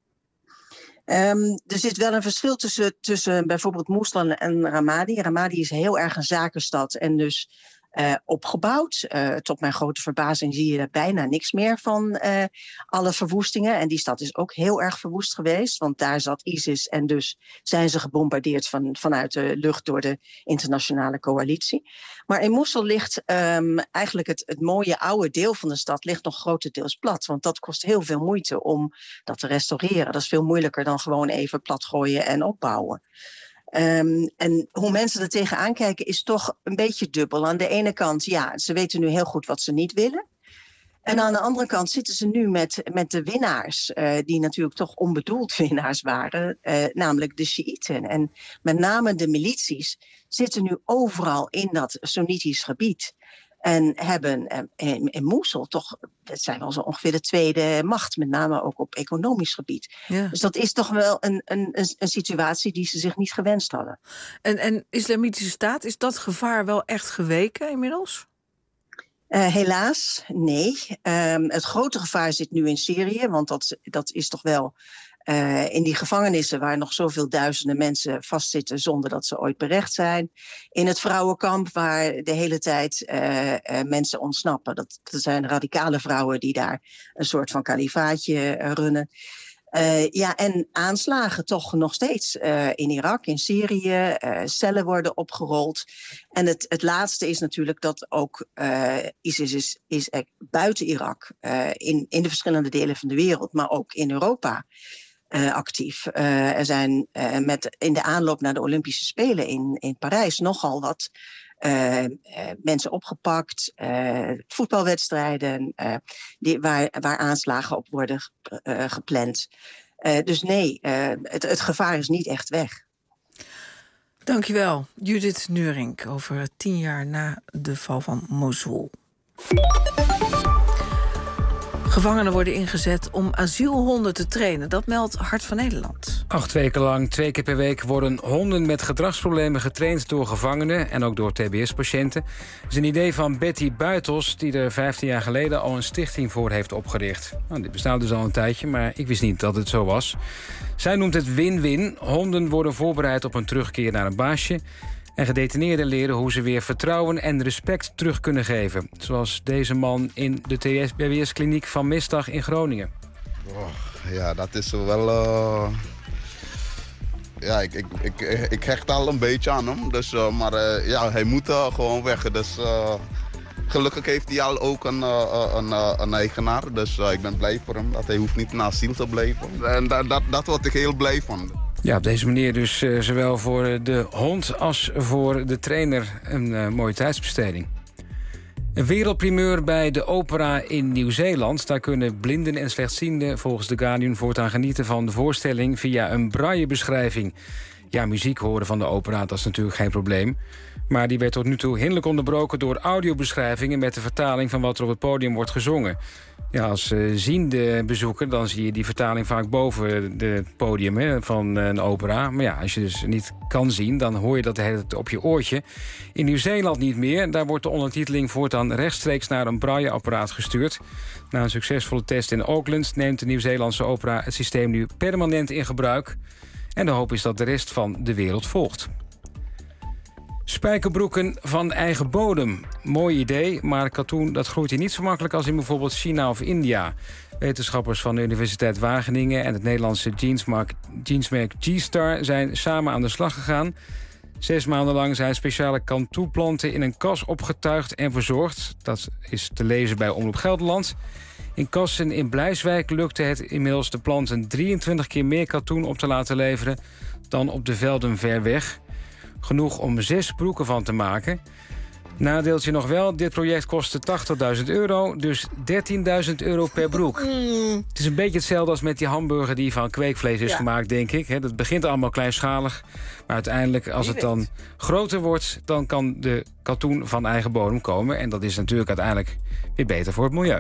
Er zit wel een verschil tussen bijvoorbeeld Mosul en Ramadi. Ramadi is heel erg een zakenstad en dus opgebouwd. Tot mijn grote verbazing zie je er bijna niks meer van alle verwoestingen. En die stad is ook heel erg verwoest geweest, want daar zat ISIS en dus zijn ze gebombardeerd vanuit de lucht door de internationale coalitie. Maar in Mosul ligt eigenlijk het mooie oude deel van de stad ligt nog grotendeels plat. Want dat kost heel veel moeite om dat te restaureren. Dat is veel moeilijker dan gewoon even platgooien en opbouwen. En hoe mensen er tegenaan kijken is toch een beetje dubbel. Aan de ene kant, ze weten nu heel goed wat ze niet willen. En aan de andere kant zitten ze nu met de winnaars, die natuurlijk toch onbedoeld winnaars waren, namelijk de Sjiïten. En met name de milities zitten nu overal in dat Soenitisch gebied. En hebben in Mosul toch, dat zijn wel zo ongeveer de tweede macht, met name ook op economisch gebied. Ja. Dus dat is toch wel een situatie die ze zich niet gewenst hadden. En Islamitische Staat, is dat gevaar wel echt geweken inmiddels? Helaas, nee. Het grote gevaar zit nu in Syrië, want dat is toch wel in die gevangenissen waar nog zoveel duizenden mensen vastzitten zonder dat ze ooit berecht zijn. In het vrouwenkamp waar de hele tijd mensen ontsnappen. Dat zijn radicale vrouwen die daar een soort van kalifaatje runnen. En aanslagen toch nog steeds in Irak, in Syrië. Cellen worden opgerold. En het laatste is natuurlijk dat ook ISIS is buiten Irak, in de verschillende delen van de wereld, maar ook in Europa actief. Er zijn in de aanloop naar de Olympische Spelen in Parijs nogal wat mensen opgepakt, voetbalwedstrijden waar aanslagen op worden gepland. Dus nee, het gevaar is niet echt weg. Dankjewel, Judith Neurink, over 10 jaar na de val van Mosul. Gevangenen worden ingezet om asielhonden te trainen. Dat meldt Hart van Nederland. 8 weken lang, 2 keer per week, worden honden met gedragsproblemen getraind door gevangenen en ook door TBS-patiënten. Dat is een idee van Betty Buitels, die er 15 jaar geleden al een stichting voor heeft opgericht. Nou, dit bestaat dus al een tijdje, maar ik wist niet dat het zo was. Zij noemt het win-win. Honden worden voorbereid op een terugkeer naar een baasje. En gedetineerden leren hoe ze weer vertrouwen en respect terug kunnen geven. Zoals deze man in de TBS-kliniek van Mestdag in Groningen. Oh, ja, dat is wel... Ja, ik hecht al een beetje aan hem. Dus, maar ja, hij moet gewoon weg. Dus gelukkig heeft hij al ook een eigenaar. Dus ik ben blij voor hem. Dat hij hoeft niet naar asiel te blijven. En dat word ik heel blij van. Ja, op deze manier dus zowel voor de hond als voor de trainer een mooie tijdsbesteding. Een wereldprimeur bij de opera in Nieuw-Zeeland. Daar kunnen blinden en slechtzienden volgens The Guardian voortaan genieten van de voorstelling via een braillebeschrijving. Ja, muziek horen van de opera, dat is natuurlijk geen probleem. Maar die werd tot nu toe hinderlijk onderbroken door audiobeschrijvingen met de vertaling van wat er op het podium wordt gezongen. Ja, als ziende bezoeker, dan zie je die vertaling vaak boven het podium van een opera. Maar ja, als je dus niet kan zien, dan hoor je dat op je oortje. In Nieuw-Zeeland niet meer. Daar wordt de ondertiteling voortaan rechtstreeks naar een brailleapparaat gestuurd. Na een succesvolle test in Auckland neemt de Nieuw-Zeelandse opera het systeem nu permanent in gebruik. En de hoop is dat de rest van de wereld volgt. Spijkerbroeken van eigen bodem. Mooi idee, maar katoen dat groeit hier niet zo makkelijk als in bijvoorbeeld China of India. Wetenschappers van de Universiteit Wageningen en het Nederlandse jeansmerk G-Star zijn samen aan de slag gegaan. 6 maanden lang zijn speciale katoenplanten in een kas opgetuigd en verzorgd. Dat is te lezen bij Omroep Gelderland. In Kassen in Blijswijk lukte het inmiddels de planten 23 keer meer katoen op te laten leveren dan op de velden ver weg. Genoeg om 6 broeken van te maken. Nadeeltje nog wel, dit project kostte €80.000, dus €13.000 per broek. Het is een beetje hetzelfde als met die hamburger die van kweekvlees is gemaakt, denk ik. Dat begint allemaal kleinschalig, maar uiteindelijk als het dan groter wordt, dan kan de katoen van eigen bodem komen. En dat is natuurlijk uiteindelijk weer beter voor het milieu.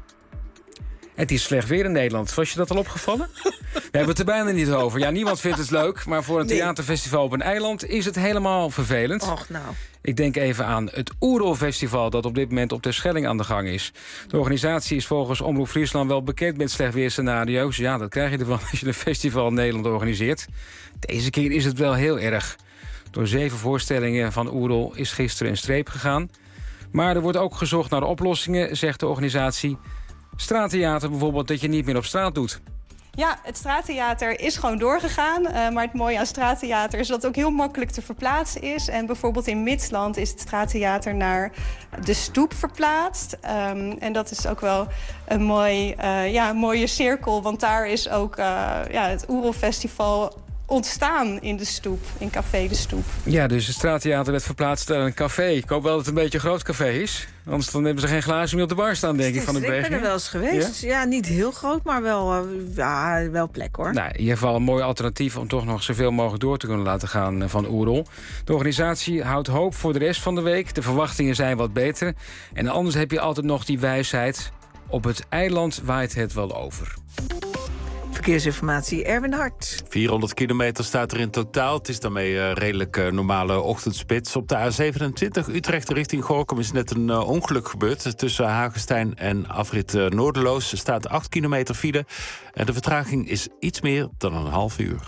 Het is slecht weer in Nederland. Was je dat al opgevallen? We hebben het er bijna niet over. Ja, niemand vindt het leuk, maar voor een theaterfestival op een eiland is het helemaal vervelend. Och, nou. Ik denk even aan het Oerol-festival dat op dit moment op Terschelling aan de gang is. De organisatie is volgens Omroep Friesland wel bekend met slecht weerscenario's. Ja, dat krijg je ervan als je een festival in Nederland organiseert. Deze keer is het wel heel erg. Door 7 voorstellingen van Oerol is gisteren een streep gegaan. Maar er wordt ook gezocht naar oplossingen, zegt de organisatie. Straattheater bijvoorbeeld, dat je niet meer op straat doet. Ja, het straattheater is gewoon doorgegaan. Maar het mooie aan straattheater is dat het ook heel makkelijk te verplaatsen is. En bijvoorbeeld in Midsland is het straattheater naar de stoep verplaatst. En dat is ook wel een mooie cirkel. Want daar is ook het Oerolfestival ontstaan in de stoep, in Café de Stoep. Ja, dus het straattheater werd verplaatst naar een café. Ik hoop wel dat het een beetje een groot café is. Anders dan hebben ze geen glazen meer op de bar staan, denk ik, van de beweging. Ik ben er wel eens geweest. Ja, niet heel groot, maar wel plek, hoor. Nou, in ieder geval een mooi alternatief om toch nog zoveel mogelijk door te kunnen laten gaan van Oerol. De organisatie houdt hoop voor de rest van de week. De verwachtingen zijn wat beter. En anders heb je altijd nog die wijsheid. Op het eiland waait het wel over. Verkeersinformatie, Erwin Hart. 400 kilometer staat er in totaal. Het is daarmee redelijk normale ochtendspits. Op de A27 Utrecht richting Gorinchem is net een ongeluk gebeurd. Tussen Hagestein en afrit Noorderloos staat 8 kilometer file. En de vertraging is iets meer dan een half uur.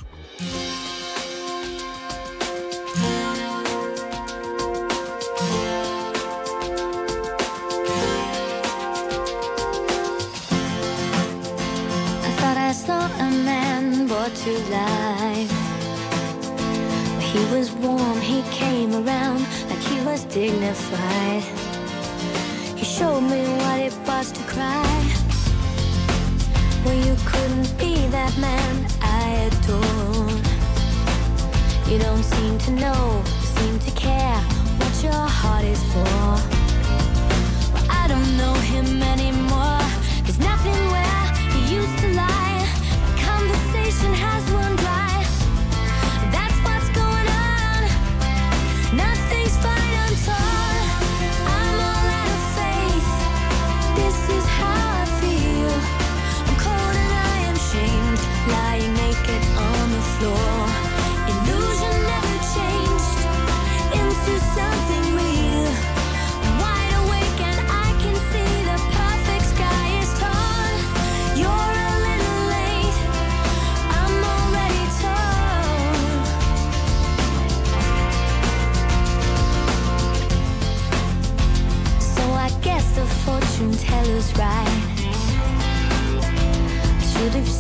To life. He was warm, he came around like he was dignified. He showed me what it was to cry. Well, you couldn't be that man I adore. You don't seem to know, seem to care what your heart is for. Well, I don't know him anymore. There's nothing where he used to lie. Conversation has run dry. That's what's going on. Nothing's fine, I'm torn. I'm all out of faith. This is how I feel. I'm cold and I am shamed. Lying naked on the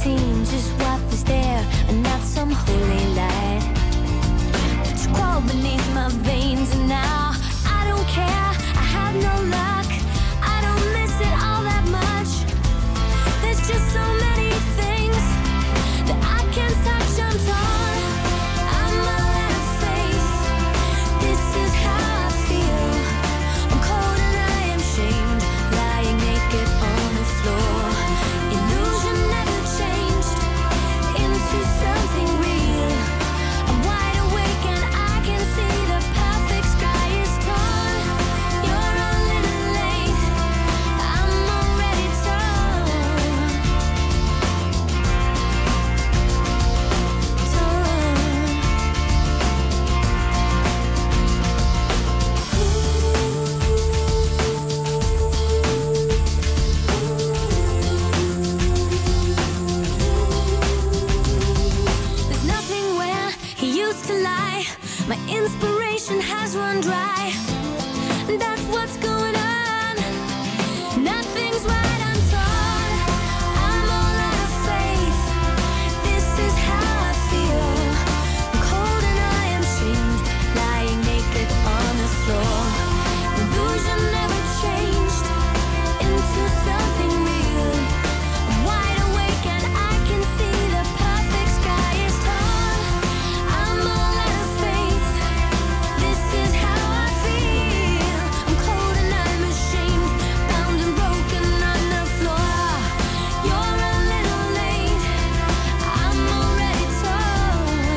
seen just what was there and not some holy light. But you crawled beneath my veins and now I don't care, I have no luck. I don't miss it all that much. There's just so many things that I can't touch. I'm torn, I'm all out of faith. This is how I feel. I'm cold and I am shamed, lying naked on the floor. Illusion never changed into something real. I'm wide awake and I can see the perfect sky is torn. You're a little late, I'm already torn. There's nothing where he used to lie. My inspiration has run dry. That's what's going on. Nothing's right, I'm torn. I'm all out of faith. This is how I feel. I'm cold and I am shamed, lying naked on the floor. Illusion never changed into something real. I'm wide awake and I can see the perfect sky is torn. I'm all out of faith. This is how I feel. I'm cold and I'm ashamed, bound and broken on the floor. You're a little late, I'm already torn.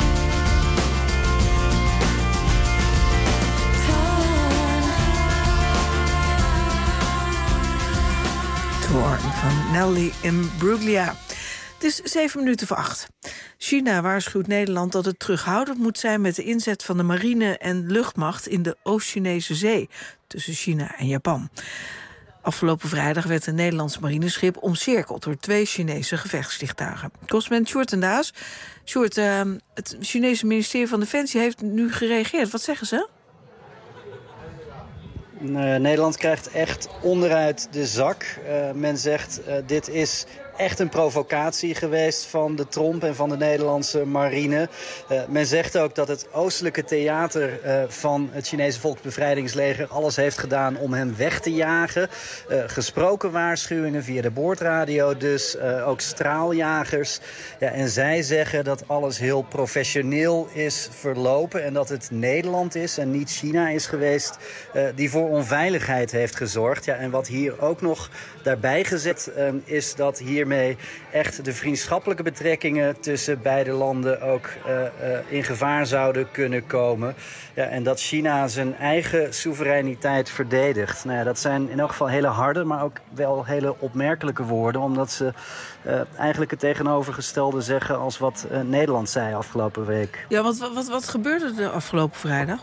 Torn van Nelly Imbruglia. Het is 7:07. China waarschuwt Nederland dat het terughoudend moet zijn met de inzet van de marine en luchtmacht in de Oost-Chinese Zee tussen China en Japan. Afgelopen vrijdag werd een Nederlands marineschip omcirkeld door 2 Chinese gevechtsvliegtuigen. Correspondent Sjoerd en Daas. Sjoerd, het Chinese ministerie van Defensie heeft nu gereageerd. Wat zeggen ze? Nederland krijgt echt onderuit de zak. Men zegt dit is echt een provocatie geweest van de Tromp en van de Nederlandse marine. Men zegt ook dat het oostelijke theater van het Chinese Volksbevrijdingsleger alles heeft gedaan om hem weg te jagen. Gesproken waarschuwingen via de boordradio, dus ook straaljagers. Ja, en zij zeggen dat alles heel professioneel is verlopen en dat het Nederland is en niet China is geweest die voor onveiligheid heeft gezorgd. Ja, en wat hier ook nog daarbij gezet is dat hiermee echt de vriendschappelijke betrekkingen tussen beide landen ook in gevaar zouden kunnen komen. Ja, en dat China zijn eigen soevereiniteit verdedigt. Nou ja, dat zijn in elk geval hele harde, maar ook wel hele opmerkelijke woorden, omdat ze eigenlijk het tegenovergestelde zeggen als wat Nederland zei afgelopen week. Ja, wat gebeurde er afgelopen vrijdag?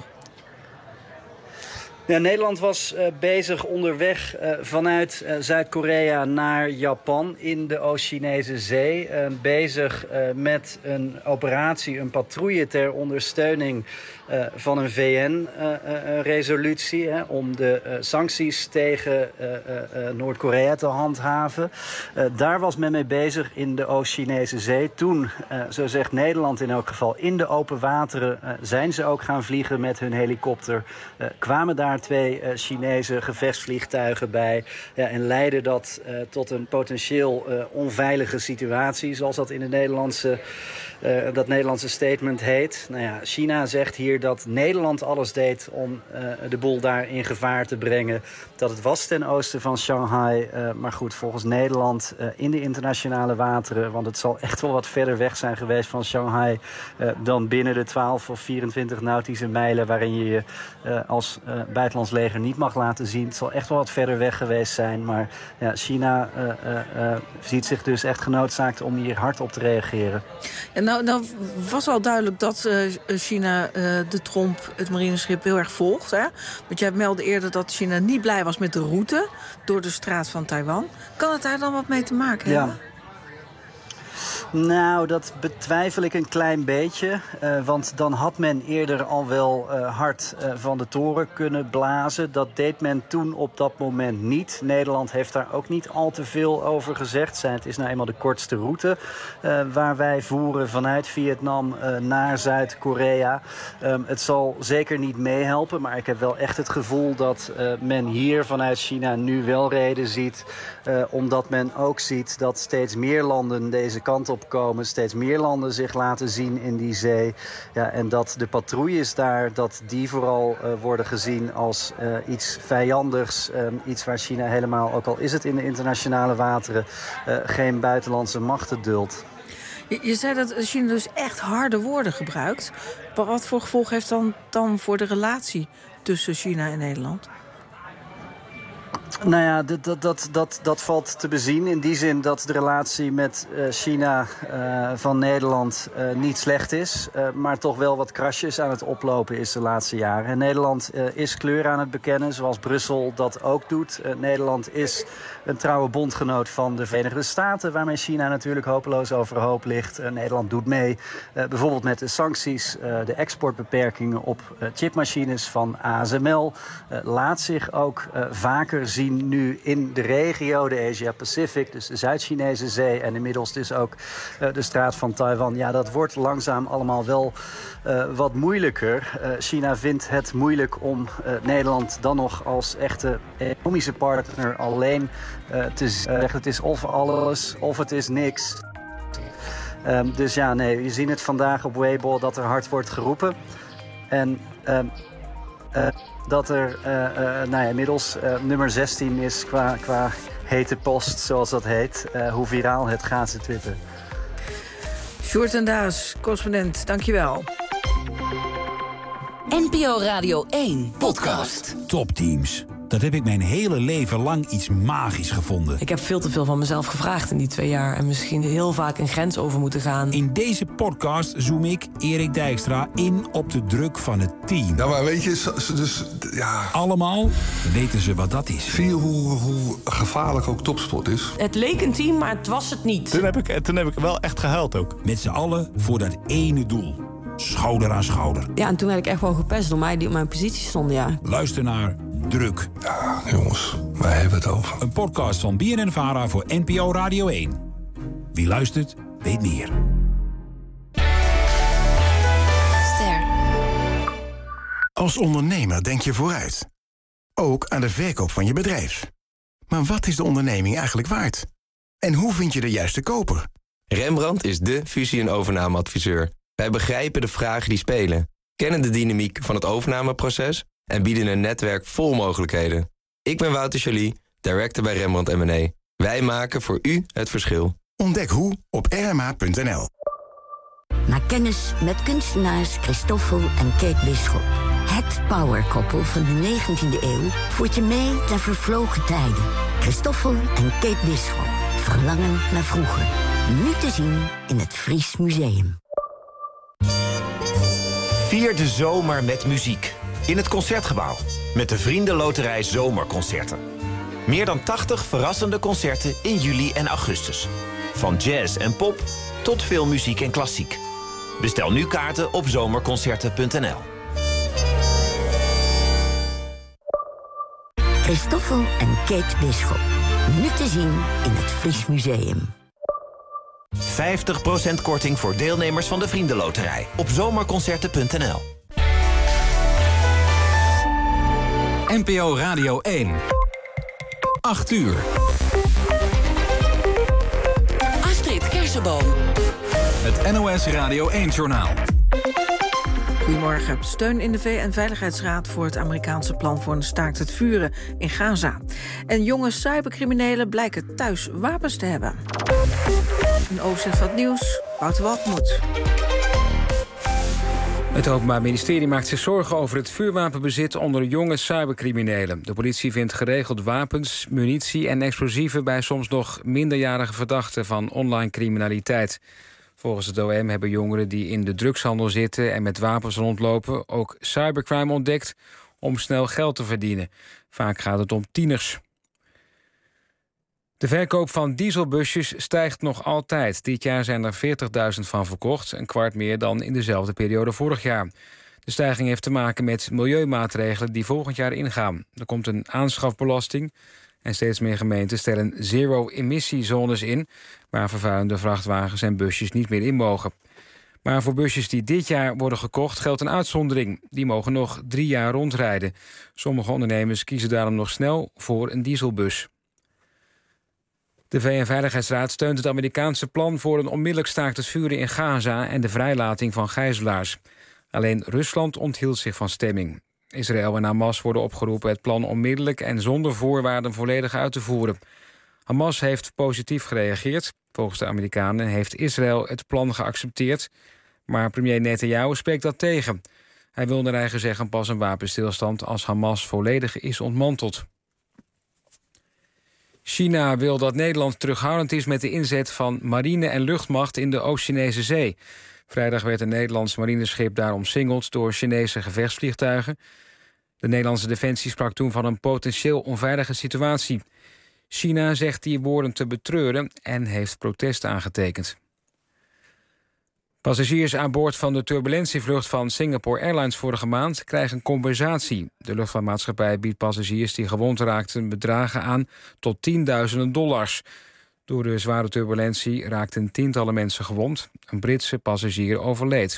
Ja, Nederland was bezig onderweg vanuit Zuid-Korea naar Japan in de Oost-Chinese Zee. Bezig met een operatie, een patrouille ter ondersteuning van een VN-resolutie om de sancties tegen Noord-Korea te handhaven. Daar was men mee bezig in de Oost-Chinese Zee. Toen, zo zegt Nederland in elk geval, in de open wateren zijn ze ook gaan vliegen met hun helikopter. Kwamen daar 2 Chinese gevechtsvliegtuigen bij. Ja, en leidde dat tot een potentieel onveilige situatie, zoals dat in de dat Nederlandse statement heet. Nou ja, China zegt hier dat Nederland alles deed om de boel daar in gevaar te brengen. Dat het was ten oosten van Shanghai. Maar goed, volgens Nederland in de internationale wateren, want het zal echt wel wat verder weg zijn geweest van Shanghai dan binnen de 12 of 24 nautische mijlen waarin je je als buitenlands leger niet mag laten zien. Het zal echt wel wat verder weg geweest zijn. Maar ja, China ziet zich dus echt genoodzaakt om hier hard op te reageren. En nou was al duidelijk dat China de Tromp, het marineschip, heel erg volgt. Hè? Want jij meldde eerder dat China niet blij was met de route door de straat van Taiwan. Kan het daar dan wat mee te maken hebben? Nou, dat betwijfel ik een klein beetje. Want dan had men eerder al wel hard van de toren kunnen blazen. Dat deed men toen op dat moment niet. Nederland heeft daar ook niet al te veel over gezegd. Het is nou eenmaal de kortste route waar wij voeren vanuit Vietnam naar Zuid-Korea. Het zal zeker niet meehelpen, maar ik heb wel echt het gevoel dat men hier vanuit China nu wel reden ziet. Omdat men ook ziet dat steeds meer landen deze kant op komen. Steeds meer landen zich laten zien in die zee. Ja, en dat de patrouilles daar, dat die vooral worden gezien als iets vijandigs. Iets waar China helemaal, ook al is het in de internationale wateren, geen buitenlandse machten duldt. Je zei dat China dus echt harde woorden gebruikt. Maar wat voor gevolg heeft dan voor de relatie tussen China en Nederland? Nou ja, dat valt te bezien. In die zin dat de relatie met China van Nederland niet slecht is. Maar toch wel wat krasjes aan het oplopen is de laatste jaren. En Nederland is kleur aan het bekennen, zoals Brussel dat ook doet. Nederland is een trouwe bondgenoot van de Verenigde Staten, waarmee China natuurlijk hopeloos overhoop ligt. Nederland doet mee bijvoorbeeld met de sancties, de exportbeperkingen op chipmachines van ASML. Laat zich ook vaker zien nu in de regio, de Asia-Pacific, dus de Zuid-Chinese zee en inmiddels dus ook de straat van Taiwan. Ja, dat wordt langzaam allemaal wel wat moeilijker. China vindt het moeilijk om Nederland dan nog als echte economische partner alleen te zeggen. Het is of alles of het is niks. Dus ja, nee, we zien het vandaag op Weibo dat er hard wordt geroepen. En dat er inmiddels nummer 16 is qua hete post, zoals dat heet. Hoe viraal het gaat, ze Twitter. Sjoerd en Daas, correspondent, dankjewel. NPO Radio 1 podcast. Topteams. Dat heb ik mijn hele leven lang iets magisch gevonden. Ik heb veel te veel van mezelf gevraagd in die 2 jaar... en misschien heel vaak een grens over moeten gaan. In deze podcast zoom ik, Erik Dijkstra, in op de druk van het team. Ja, maar weet je, dus ja... Allemaal weten ze wat dat is. Zie je hoe gevaarlijk ook topsport is? Het leek een team, maar het was het niet. Toen heb ik wel echt gehuild ook. Met z'n allen voor dat ene doel. Schouder aan schouder. Ja, en toen werd ik echt wel gepest door mij die op mijn positie stonden, ja. Luister naar Druk. Ja, jongens, wij hebben het over. Een podcast van BNN-Vara voor NPO Radio 1. Wie luistert, weet meer. Ster. Als ondernemer denk je vooruit. Ook aan de verkoop van je bedrijf. Maar wat is de onderneming eigenlijk waard? En hoe vind je de juiste koper? Rembrandt is de fusie- en overnameadviseur. Wij begrijpen de vragen die spelen, kennen de dynamiek van het overnameproces en bieden een netwerk vol mogelijkheden. Ik ben Wouter Joly, director bij Rembrandt M&A. Wij maken voor u het verschil. Ontdek hoe op rma.nl. Maak kennis met kunstenaars Christoffel en Kate Bisschop. Het powerkoppel van de 19e eeuw voert je mee naar vervlogen tijden. Christoffel en Kate Bisschop. Verlangen naar vroeger. Nu te zien in het Fries Museum. Vier de zomer met muziek. In het Concertgebouw. Met de Vriendenloterij Zomerconcerten. Meer dan 80 verrassende concerten in juli en augustus. Van jazz en pop tot veel muziek en klassiek. Bestel nu kaarten op zomerconcerten.nl. Christoffel en Kate Bisschop. Nu te zien in het Fries Museum. 50% korting voor deelnemers van de Vriendenloterij op zomerconcerten.nl. NPO Radio 1. 8 uur. Astrid Kersenboom. Het NOS Radio 1-journaal. Goedemorgen. Steun in de VN-veiligheidsraad voor het Amerikaanse plan voor een staakt het vuren in Gaza. En jonge cybercriminelen blijken thuis wapens te hebben. Een overzicht van het nieuws. Wouter Walgemoed. Het Openbaar Ministerie maakt zich zorgen over het vuurwapenbezit onder jonge cybercriminelen. De politie vindt geregeld wapens, munitie en explosieven bij soms nog minderjarige verdachten van online criminaliteit. Volgens het OM hebben jongeren die in de drugshandel zitten en met wapens rondlopen ook cybercrime ontdekt om snel geld te verdienen. Vaak gaat het om tieners. De verkoop van dieselbusjes stijgt nog altijd. Dit jaar zijn er 40.000 van verkocht, een kwart meer dan in dezelfde periode vorig jaar. De stijging heeft te maken met milieumaatregelen die volgend jaar ingaan. Er komt een aanschafbelasting en steeds meer gemeenten stellen zero-emissiezones in, waar vervuilende vrachtwagens en busjes niet meer in mogen. Maar voor busjes die dit jaar worden gekocht geldt een uitzondering. Die mogen nog 3 jaar rondrijden. Sommige ondernemers kiezen daarom nog snel voor een dieselbus. De VN-veiligheidsraad steunt het Amerikaanse plan voor een onmiddellijk staakt het vuren in Gaza en de vrijlating van gijzelaars. Alleen Rusland onthield zich van stemming. Israël en Hamas worden opgeroepen het plan onmiddellijk en zonder voorwaarden volledig uit te voeren. Hamas heeft positief gereageerd. Volgens de Amerikanen heeft Israël het plan geaccepteerd, maar premier Netanyahu spreekt dat tegen. Hij wil naar eigen zeggen pas een wapenstilstand als Hamas volledig is ontmanteld. China wil dat Nederland terughoudend is met de inzet van marine en luchtmacht in de Oost-Chinese Zee. Vrijdag werd een Nederlands marineschip daar omsingeld door Chinese gevechtsvliegtuigen. De Nederlandse Defensie sprak toen van een potentieel onveilige situatie. China zegt die woorden te betreuren en heeft protest aangetekend. Passagiers aan boord van de turbulentievlucht van Singapore Airlines vorige maand krijgen compensatie. De luchtvaartmaatschappij biedt passagiers die gewond raakten bedragen aan tot $10.000. Door de zware turbulentie raakten tientallen mensen gewond. Een Britse passagier overleed.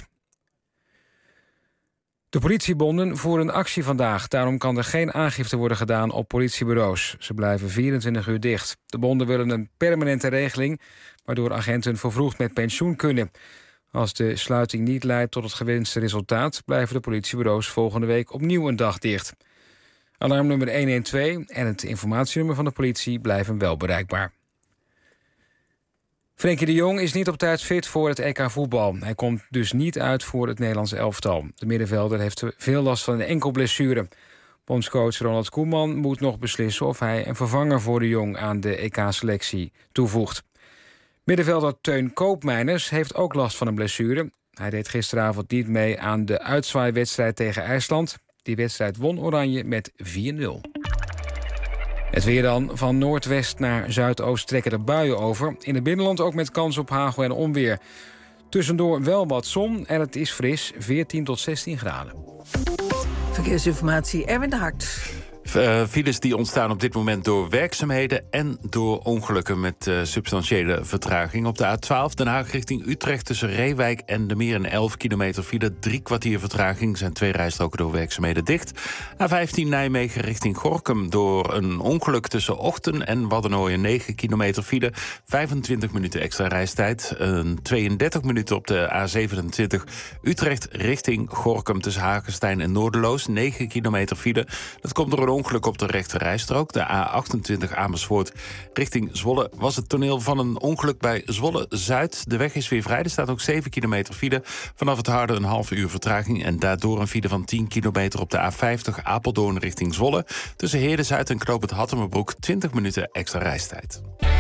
De politiebonden voeren actie vandaag. Daarom kan er geen aangifte worden gedaan op politiebureaus. Ze blijven 24 uur dicht. De bonden willen een permanente regeling, waardoor agenten vervroegd met pensioen kunnen. Als de sluiting niet leidt tot het gewenste resultaat, blijven de politiebureaus volgende week opnieuw een dag dicht. Alarmnummer 112 en het informatienummer van de politie blijven wel bereikbaar. Frenkie de Jong is niet op tijd fit voor het EK voetbal. Hij komt dus niet uit voor het Nederlandse elftal. De middenvelder heeft veel last van een enkelblessure. Bondscoach Ronald Koeman moet nog beslissen of hij een vervanger voor de Jong aan de EK-selectie toevoegt. Middenvelder Teun Koopmeiners heeft ook last van een blessure. Hij deed gisteravond niet mee aan de uitzwaaiwedstrijd tegen IJsland. Die wedstrijd won Oranje met 4-0. Het weer dan. Van noordwest naar zuidoost trekken de buien over. In het binnenland ook met kans op hagel en onweer. Tussendoor wel wat zon en het is fris, 14 tot 16 graden. Verkeersinformatie, Erwin de Hart. Files die ontstaan op dit moment door werkzaamheden en door ongelukken met substantiële vertraging. Op de A12 Den Haag richting Utrecht tussen Reewijk en de Meer een 11 kilometer file. 3 kwartier vertraging, zijn 2 rijstroken door werkzaamheden dicht. A15 Nijmegen richting Gorinchem door een ongeluk tussen Ochten en Waddenooien 9 kilometer file. 25 minuten extra reistijd. 32 minuten op de A27 Utrecht richting Gorinchem tussen Hagestein en Noorderloos. 9 kilometer file. Dat komt door een ongeluk op de rechte rijstrook. De A28 Amersfoort richting Zwolle was het toneel van een ongeluk bij Zwolle-Zuid. De weg is weer vrij. Er staat ook 7 kilometer file. Vanaf het Harde een half uur vertraging en daardoor een file van 10 kilometer op de A50 Apeldoorn richting Zwolle. Tussen Heerde-Zuid en Knoop het Hattemerbroek 20 minuten extra reistijd.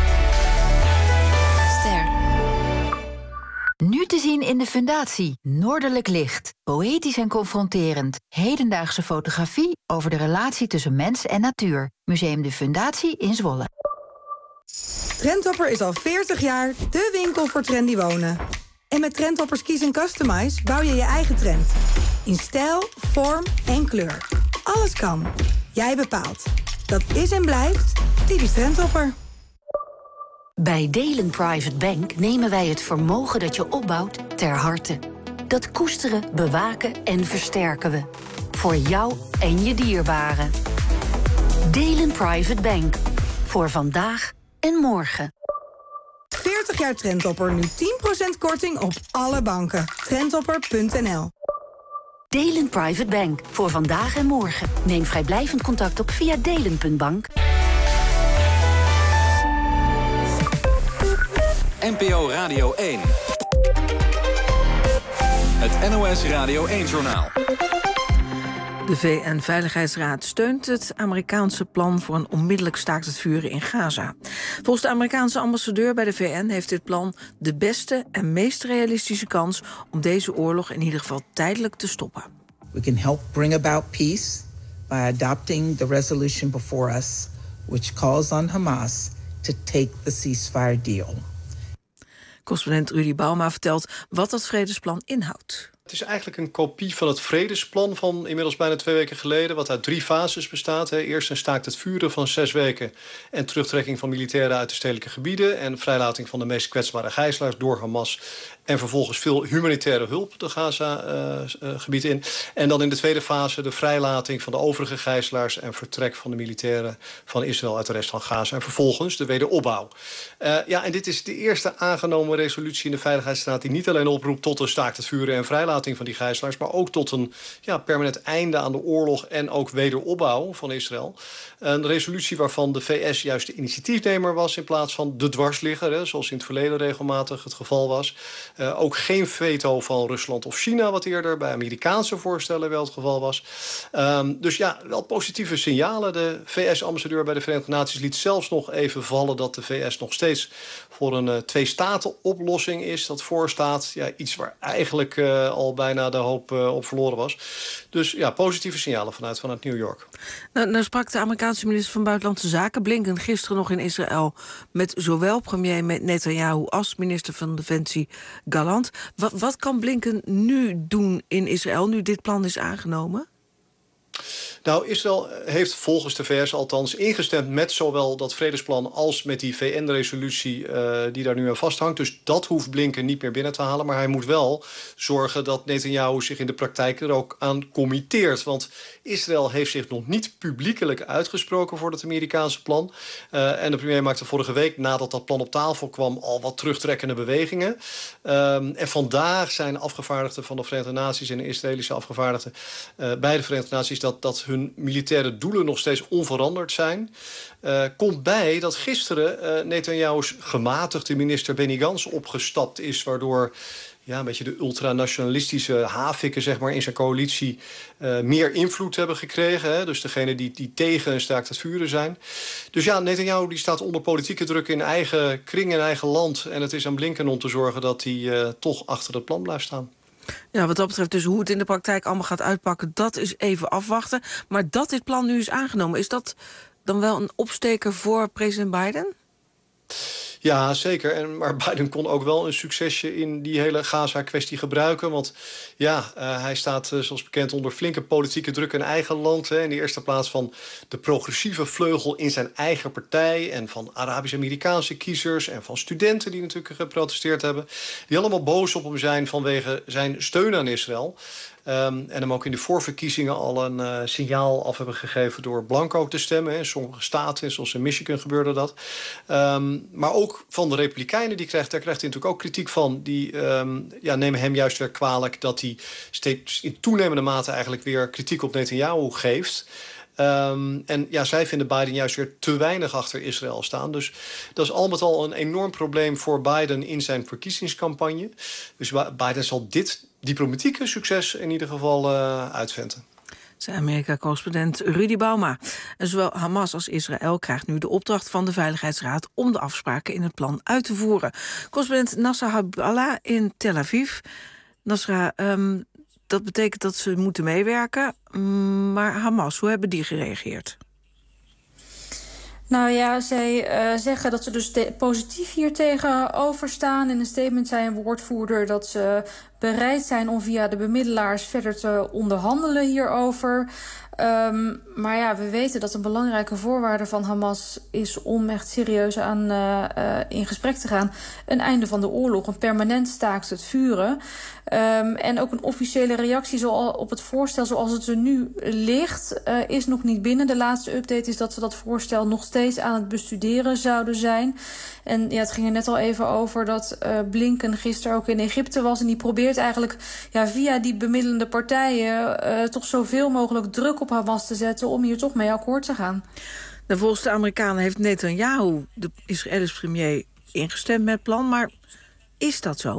Nu te zien in de Fundatie. Noordelijk licht. Poëtisch en confronterend. Hedendaagse fotografie over de relatie tussen mens en natuur. Museum de Fundatie in Zwolle. Trendhopper is al 40 jaar dé winkel voor trendy wonen. En met Trendhoppers Kies & Customize bouw je je eigen trend. In stijl, vorm en kleur. Alles kan. Jij bepaalt. Dat is en blijft typisch Trendhopper. Bij Delen Private Bank nemen wij het vermogen dat je opbouwt ter harte. Dat koesteren, bewaken en versterken we. Voor jou en je dierbaren. Delen Private Bank. Voor vandaag en morgen. 40 jaar Trendhopper, nu 10% korting op alle banken. Trendhopper.nl. Delen Private Bank. Voor vandaag en morgen. Neem vrijblijvend contact op via delen.bank. NPO Radio 1. Het NOS Radio 1-journaal. De VN-veiligheidsraad steunt het Amerikaanse plan voor een onmiddellijk staakt het vuren in Gaza. Volgens de Amerikaanse ambassadeur bij de VN heeft dit plan de beste en meest realistische kans om deze oorlog in ieder geval tijdelijk te stoppen. We can help bring about peace by adopting the resolution before us, which calls on Hamas to take the ceasefire deal. Correspondent Rudy Bauma vertelt wat dat vredesplan inhoudt. Het is eigenlijk een kopie van het vredesplan van inmiddels bijna 2 weken geleden, wat uit 3 fases bestaat. Eerst een staakt het vuren van 6 weken en terugtrekking van militairen uit de stedelijke gebieden en vrijlating van de meest kwetsbare gijzelaars door Hamas. En vervolgens veel humanitaire hulp de Gaza-gebied in. En dan in de tweede fase de vrijlating van de overige gijzelaars en vertrek van de militairen van Israël uit de rest van Gaza. En vervolgens de wederopbouw. En dit is de eerste aangenomen resolutie in de Veiligheidsraad die niet alleen oproept tot een staakt het vuren en vrijlating van die gijzelaars, maar ook tot een permanent einde aan de oorlog en ook wederopbouw van Israël. Een resolutie waarvan de VS juist de initiatiefnemer was in plaats van de dwarsligger, zoals in het verleden regelmatig het geval was. Ook geen veto van Rusland of China, wat eerder bij Amerikaanse voorstellen wel het geval was. Dus wel positieve signalen. De VS-ambassadeur bij de Verenigde Naties liet zelfs nog even vallen dat de VS nog steeds voor een 2-staten-oplossing is. Dat voorstaat iets waar eigenlijk al bijna de hoop op verloren was. Dus positieve signalen vanuit New York. Nou sprak de Amerikaanse minister van Buitenlandse Zaken Blinken gisteren nog in Israël met zowel premier Netanyahu als minister van Defensie Gallant. Wat kan Blinken nu doen in Israël, nu dit plan is aangenomen? Nou, Israël heeft volgens de VS althans ingestemd met zowel dat vredesplan als met die VN-resolutie die daar nu aan vasthangt. Dus dat hoeft Blinken niet meer binnen te halen. Maar hij moet wel zorgen dat Netanyahu zich in de praktijk er ook aan committeert. Want Israël heeft zich nog niet publiekelijk uitgesproken voor het Amerikaanse plan. En de premier maakte vorige week, nadat dat plan op tafel kwam, al wat terugtrekkende bewegingen. En vandaag zijn afgevaardigden van de Verenigde Naties en de Israëlische afgevaardigden bij de Verenigde Naties dat hun militaire doelen nog steeds onveranderd zijn. Komt bij dat gisteren Netanyahu's gematigde minister Benny Gantz opgestapt is, waardoor een beetje de ultranationalistische havikken zeg maar, in zijn coalitie meer invloed hebben gekregen. Hè? Dus degene die tegen een staakt het vuren zijn. Dus Netanyahu die staat onder politieke druk in eigen kring en eigen land. En het is aan Blinken om te zorgen dat hij toch achter het plan blijft staan. Ja, wat dat betreft dus hoe het in de praktijk allemaal gaat uitpakken, dat is even afwachten. Maar dat dit plan nu is aangenomen, is dat dan wel een opsteker voor president Biden? Ja, zeker. Maar Biden kon ook wel een succesje in die hele Gaza-kwestie gebruiken. Want hij staat zoals bekend onder flinke politieke druk in eigen land. In de eerste plaats van de progressieve vleugel in zijn eigen partij. En van Arabisch-Amerikaanse kiezers. En van studenten die natuurlijk geprotesteerd hebben. Die allemaal boos op hem zijn vanwege zijn steun aan Israël. En hem ook in de voorverkiezingen al een signaal af hebben gegeven door blanco te stemmen. In sommige staten, zoals in Michigan gebeurde dat. Maar ook van de Republikeinen, daar krijgt hij natuurlijk ook kritiek van. Die nemen hem juist weer kwalijk dat hij steeds in toenemende mate eigenlijk weer kritiek op Netanyahu geeft. Zij vinden Biden juist weer te weinig achter Israël staan. Dus dat is al met al een enorm probleem voor Biden in zijn verkiezingscampagne. Dus Biden zal dit diplomatieke succes in ieder geval uitventen. Zijn Amerika-correspondent Rudy Bauma. En zowel Hamas als Israël krijgt nu de opdracht van de Veiligheidsraad om de afspraken in het plan uit te voeren. Correspondent Nasser Habballah in Tel Aviv. Nasser, dat betekent dat ze moeten meewerken. Maar Hamas, hoe hebben die gereageerd? Nou ja, zij zeggen dat ze dus positief hier tegenover staan. In een statement zei een woordvoerder dat ze bereid zijn om via de bemiddelaars verder te onderhandelen hierover. Maar we weten dat een belangrijke voorwaarde van Hamas is om echt serieus in gesprek te gaan. Een einde van de oorlog, een permanent staakt het vuren. En ook een officiële reactie op het voorstel zoals het er nu ligt is nog niet binnen. De laatste update is dat ze dat voorstel nog steeds aan het bestuderen zouden zijn. En het ging er net al even over dat Blinken gisteren ook in Egypte was. En die probeert eigenlijk via die bemiddelende partijen toch zoveel mogelijk druk op Hamas te zetten om hier toch mee akkoord te gaan. Volgens de Amerikanen heeft Netanyahu, de Israëlische premier, ingestemd met het plan. Maar is dat zo?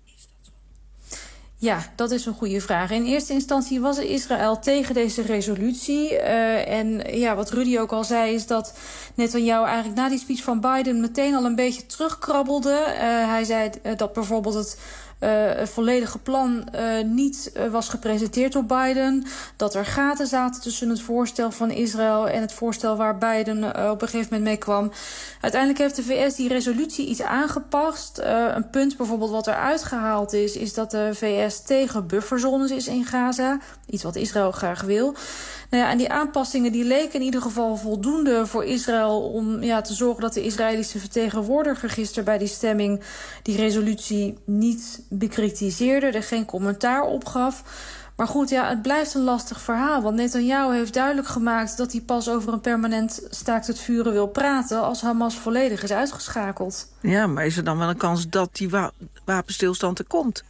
Ja, dat is een goede vraag. In eerste instantie was Israël tegen deze resolutie. Wat Rudy ook al zei is dat Netanyahu eigenlijk na die speech van Biden meteen al een beetje terugkrabbelde. Hij zei dat bijvoorbeeld het het volledige plan niet was gepresenteerd door Biden. Dat er gaten zaten tussen het voorstel van Israël en het voorstel waar Biden op een gegeven moment mee kwam. Uiteindelijk heeft de VS die resolutie iets aangepast. Een punt bijvoorbeeld wat eruit gehaald is dat de VS tegen bufferzones is in Gaza. Iets wat Israël graag wil. Nou ja, en die aanpassingen die leken in ieder geval voldoende voor Israël om te zorgen dat de Israëlische vertegenwoordiger gisteren bij die stemming die resolutie niet bekritiseerde, er geen commentaar op gaf. Maar goed, het blijft een lastig verhaal. Want Netanyahu heeft duidelijk gemaakt dat hij pas over een permanent staakt het vuren wil praten als Hamas volledig is uitgeschakeld. Ja, maar is er dan wel een kans dat die wapenstilstand er komt?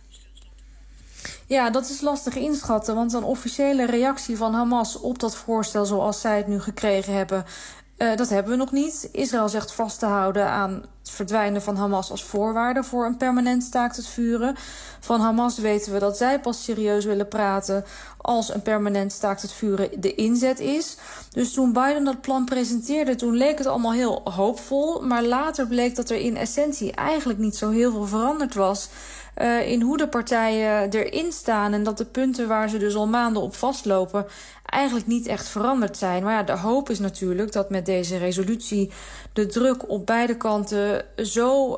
Ja, dat is lastig inschatten, want een officiële reactie van Hamas op dat voorstel zoals zij het nu gekregen hebben, dat hebben we nog niet. Israël zegt vast te houden aan het verdwijnen van Hamas als voorwaarde voor een permanent staakt het vuren. Van Hamas weten we dat zij pas serieus willen praten als een permanent staakt het vuren de inzet is. Dus toen Biden dat plan presenteerde, toen leek het allemaal heel hoopvol. Maar later bleek dat er in essentie eigenlijk niet zo heel veel veranderd was in hoe de partijen erin staan en dat de punten waar ze dus al maanden op vastlopen eigenlijk niet echt veranderd zijn. Maar de hoop is natuurlijk dat met deze resolutie de druk op beide kanten zo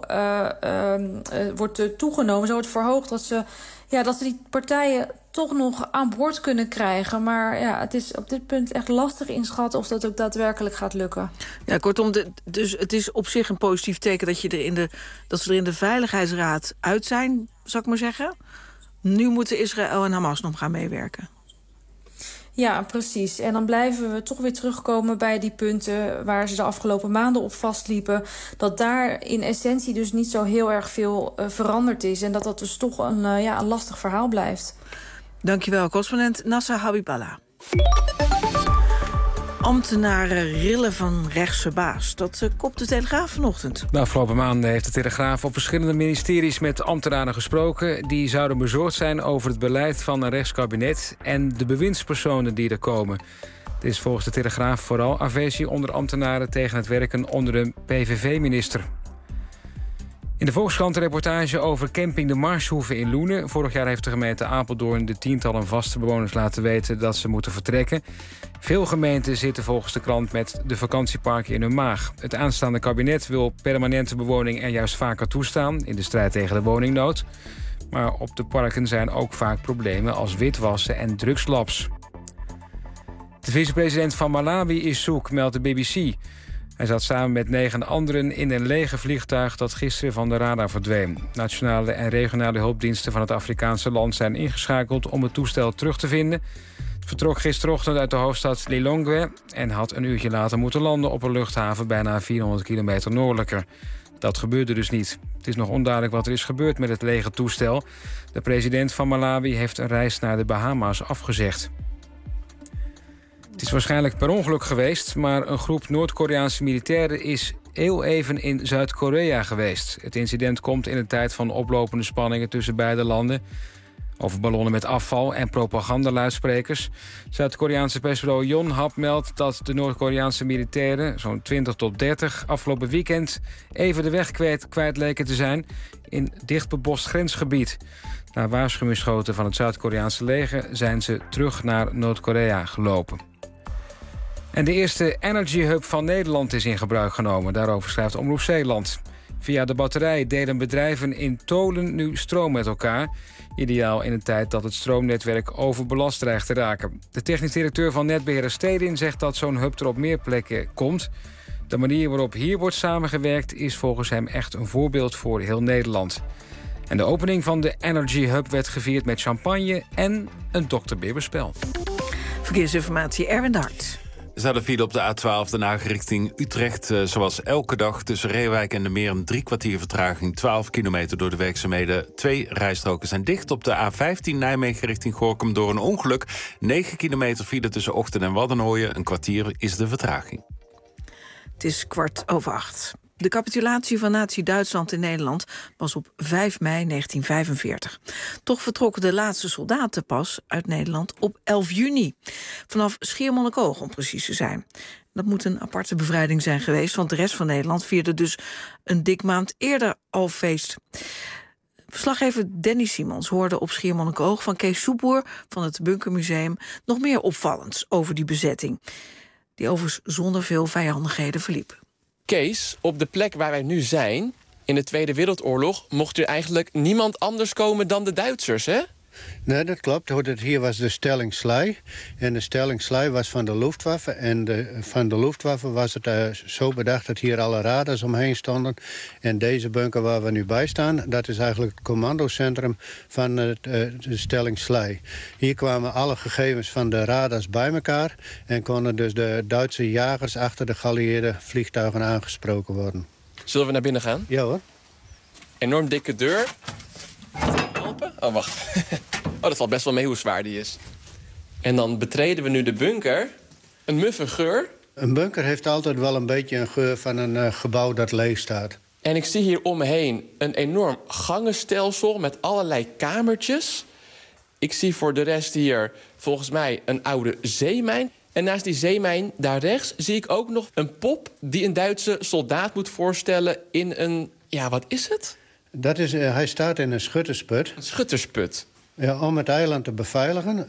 wordt toegenomen, zo wordt verhoogd dat ze die partijen toch nog aan boord kunnen krijgen. Maar het is op dit punt echt lastig inschatten of dat ook daadwerkelijk gaat lukken. Ja, kortom, dus het is op zich een positief teken dat ze er in de Veiligheidsraad uit zijn, zou ik maar zeggen. Nu moeten Israël en Hamas nog gaan meewerken. Ja, precies. En dan blijven we toch weer terugkomen bij die punten waar ze de afgelopen maanden op vastliepen. Dat daar in essentie dus niet zo heel erg veel veranderd is. En dat dus toch een lastig verhaal blijft. Dankjewel, correspondent Nasser Habiballah. Ambtenaren rillen van rechtse baas. Dat kopt de Telegraaf vanochtend. De afgelopen maanden heeft de Telegraaf op verschillende ministeries met ambtenaren gesproken. Die zouden bezorgd zijn over het beleid van een rechtskabinet en de bewindspersonen die er komen. Het is volgens de Telegraaf vooral aversie onder ambtenaren tegen het werken onder een PVV-minister. In de Volkskrant een reportage over camping de Marshoeve in Loenen. Vorig jaar heeft de gemeente Apeldoorn de tientallen vaste bewoners laten weten dat ze moeten vertrekken. Veel gemeenten zitten volgens de krant met de vakantieparken in hun maag. Het aanstaande kabinet wil permanente bewoning er juist vaker toestaan in de strijd tegen de woningnood. Maar op de parken zijn ook vaak problemen als witwassen en drugslabs. De vicepresident van Malawi is zoek, meldt de BBC. Hij zat samen met 9 anderen in een lege vliegtuig dat gisteren van de radar verdween. Nationale en regionale hulpdiensten van het Afrikaanse land zijn ingeschakeld om het toestel terug te vinden. Het vertrok gisterochtend uit de hoofdstad Lilongwe en had een uurtje later moeten landen op een luchthaven bijna 400 kilometer noordelijker. Dat gebeurde dus niet. Het is nog onduidelijk wat er is gebeurd met het lege toestel. De president van Malawi heeft een reis naar de Bahama's afgezegd. Het is waarschijnlijk per ongeluk geweest, maar een groep Noord-Koreaanse militairen is heel even in Zuid-Korea geweest. Het incident komt in een tijd van oplopende spanningen tussen beide landen over ballonnen met afval en propagandaluidsprekers. Zuid-Koreaanse persbureau Yonhap meldt dat de Noord-Koreaanse militairen, zo'n 20 tot 30, afgelopen weekend even de weg kwijt leken te zijn in dichtbebost grensgebied. Na waarschuwingsschoten van het Zuid-Koreaanse leger zijn ze terug naar Noord-Korea gelopen. En de eerste Energy Hub van Nederland is in gebruik genomen. Daarover schrijft Omroep Zeeland. Via de batterij delen bedrijven in Tolen nu stroom met elkaar. Ideaal in een tijd dat het stroomnetwerk overbelast dreigt te raken. De technisch directeur van netbeheerder Stedin zegt dat zo'n hub er op meer plekken komt. De manier waarop hier wordt samengewerkt is volgens hem echt een voorbeeld voor heel Nederland. En de opening van de Energy Hub werd gevierd met champagne en een Dr. Bibberspel. Verkeersinformatie, Erwin de Hart. Er staat een file op de A12 Den Haag richting Utrecht. Zoals elke dag tussen Reewijk en de Meer een 3 kwartier vertraging. 12 kilometer door de werkzaamheden. 2 rijstroken zijn dicht. Op de A15 Nijmegen richting Gorinchem door een ongeluk. 9 kilometer file tussen Ochten en Waddenhooien. Een kwartier is de vertraging. Het is 7:15. De capitulatie van Nazi-Duitsland in Nederland was op 5 mei 1945. Toch vertrokken de laatste soldaten pas uit Nederland op 11 juni. Vanaf Schiermonnikoog om precies te zijn. Dat moet een aparte bevrijding zijn geweest, want de rest van Nederland vierde dus een dik maand eerder al feest. Verslaggever Danny Simons hoorde op Schiermonnikoog van Kees Soeboer van het Bunkermuseum nog meer opvallends over die bezetting, die overigens zonder veel vijandigheden verliep. Kees, op de plek waar wij nu zijn, in de Tweede Wereldoorlog, mocht er eigenlijk niemand anders komen dan de Duitsers, hè? Nee, dat klopt. Hier was de stelling Schley. En de stelling Schley was van de Luftwaffe. En van de Luftwaffe was het zo bedacht dat hier alle radars omheen stonden. En deze bunker waar we nu bij staan, dat is eigenlijk het commandocentrum van de stelling Schley. Hier kwamen alle gegevens van de radars bij elkaar. En konden dus de Duitse jagers achter de geallieerde vliegtuigen aangesproken worden. Zullen we naar binnen gaan? Ja hoor. Enorm dikke deur. Oh, wacht. Oh, dat valt best wel mee hoe zwaar die is. En dan betreden we nu de bunker. Een muffe geur. Een bunker heeft altijd wel een beetje een geur van een gebouw dat leeg staat. En ik zie hier om me heen een enorm gangenstelsel met allerlei kamertjes. Ik zie voor de rest hier volgens mij een oude zeemijn. En naast die zeemijn daar rechts zie ik ook nog een pop die een Duitse soldaat moet voorstellen in een... Ja, wat is het? Hij staat in een schuttersput. Een schuttersput. Ja, om het eiland te beveiligen.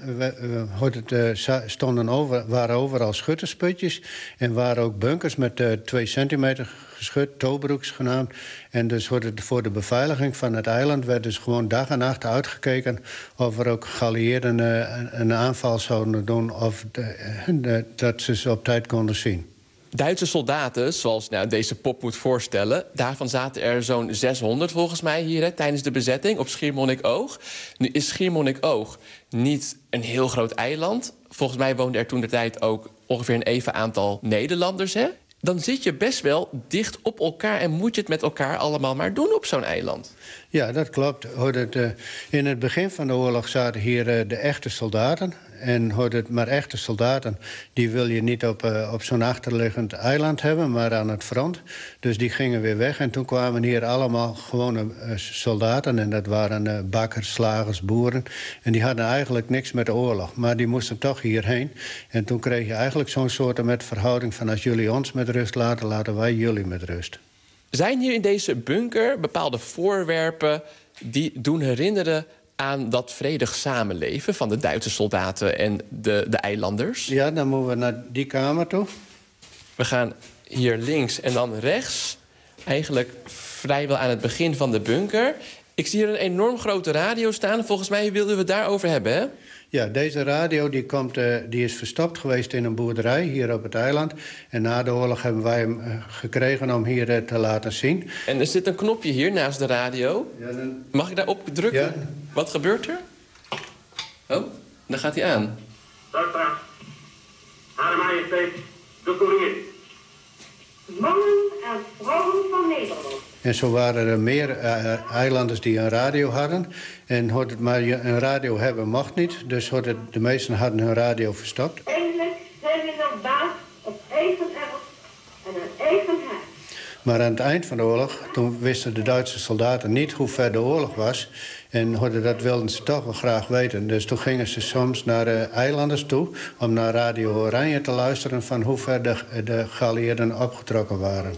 Waren overal schuttersputjes. En waren ook bunkers met 2 centimeter geschut, toebroeks genaamd. En dus voor de beveiliging van het eiland werd dus gewoon dag en nacht uitgekeken of er ook geallieerden een aanval zouden doen of dat ze ze op tijd konden zien. Duitse soldaten, zoals deze pop moet voorstellen, daarvan zaten er zo'n 600 volgens mij hier tijdens de bezetting op Schiermonnikoog. Nu is Schiermonnikoog niet een heel groot eiland. Volgens mij woonden er toentertijd ook ongeveer een even aantal Nederlanders, hè? Dan zit je best wel dicht op elkaar en moet je het met elkaar allemaal maar doen op zo'n eiland. Ja, dat klopt. In het begin van de oorlog zaten hier de echte soldaten. Maar echte soldaten die wil je niet op zo'n achterliggend eiland hebben, maar aan het front. Dus die gingen weer weg en toen kwamen hier allemaal gewone soldaten. En dat waren bakkers, slagers, boeren. En die hadden eigenlijk niks met de oorlog, maar die moesten toch hierheen. En toen kreeg je eigenlijk zo'n soort met verhouding van als jullie ons met rust laten, laten wij jullie met rust. Zijn hier in deze bunker bepaalde voorwerpen die doen herinneren aan dat vredig samenleven van de Duitse soldaten en de eilanders? Ja, dan moeten we naar die kamer toe. We gaan hier links en dan rechts. Eigenlijk vrijwel aan het begin van de bunker. Ik zie hier een enorm grote radio staan. Volgens mij wilden we het daarover hebben, hè? Ja, deze radio die is verstopt geweest in een boerderij hier op het eiland. En na de oorlog hebben wij hem gekregen om hier te laten zien. En er zit een knopje hier naast de radio. Ja, mag ik daarop drukken? Ja. Wat gebeurt er? Oh, dan gaat hij aan. Hare Majesteit, de Koningin. Mannen en vrouwen van Nederland. En zo waren er meer eilanders die een radio hadden. Maar een radio hebben mocht niet. Dus de meesten hadden hun radio verstopt. Eindelijk zijn we nog baas op eigen erf en een eigen huis. Maar aan het eind van de oorlog, toen wisten de Duitse soldaten niet hoe ver de oorlog was. En dat wilden ze toch wel graag weten. Dus toen gingen ze soms naar de eilanders toe om naar Radio Oranje te luisteren van hoe ver de geallieerden opgetrokken waren.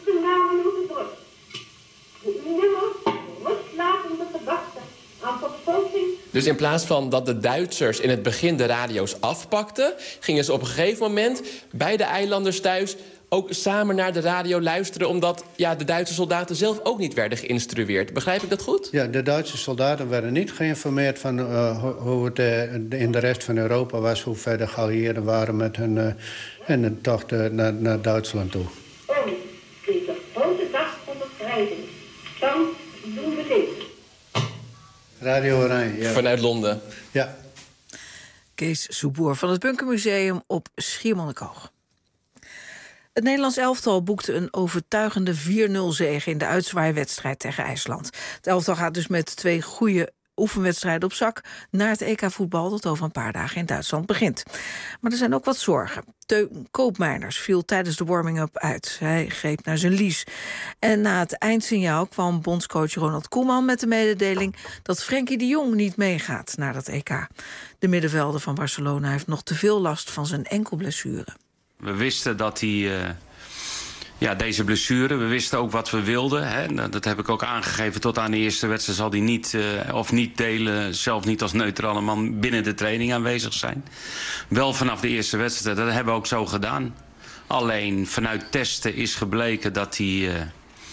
Dus in plaats van dat de Duitsers in het begin de radio's afpakten, gingen ze op een gegeven moment bij de eilanders thuis ook samen naar de radio luisteren, omdat de Duitse soldaten zelf ook niet werden geïnstrueerd. Begrijp ik dat goed? Ja, de Duitse soldaten werden niet geïnformeerd van hoe het in de rest van Europa was, hoe ver de geallieerden waren met hun tocht naar Duitsland toe. Deze grote dag van bevrijding. Dan doen we dit. Radio Oranje, ja. Vanuit Londen. Ja. Kees Soeboer van het Bunkermuseum op Schiermonnikoog. Het Nederlands elftal boekte een overtuigende 4-0-zege in de uitzwaaiwedstrijd tegen IJsland. Het elftal gaat dus met 2 goede oefenwedstrijden op zak naar het EK-voetbal dat over een paar dagen in Duitsland begint. Maar er zijn ook wat zorgen. Teun Koopmeiners viel tijdens de warming-up uit. Hij greep naar zijn lies. En na het eindsignaal kwam bondscoach Ronald Koeman met de mededeling dat Frenkie de Jong niet meegaat naar dat EK. De middenvelder van Barcelona heeft nog te veel last van zijn enkelblessure. We wisten dat hij ja, deze blessure. We wisten ook wat we wilden. Hè. Dat heb ik ook aangegeven. Tot aan de eerste wedstrijd zal hij niet niet delen, zelf niet als neutrale man binnen de training aanwezig zijn. Wel vanaf de eerste wedstrijd. Dat hebben we ook zo gedaan. Alleen vanuit testen is gebleken dat hij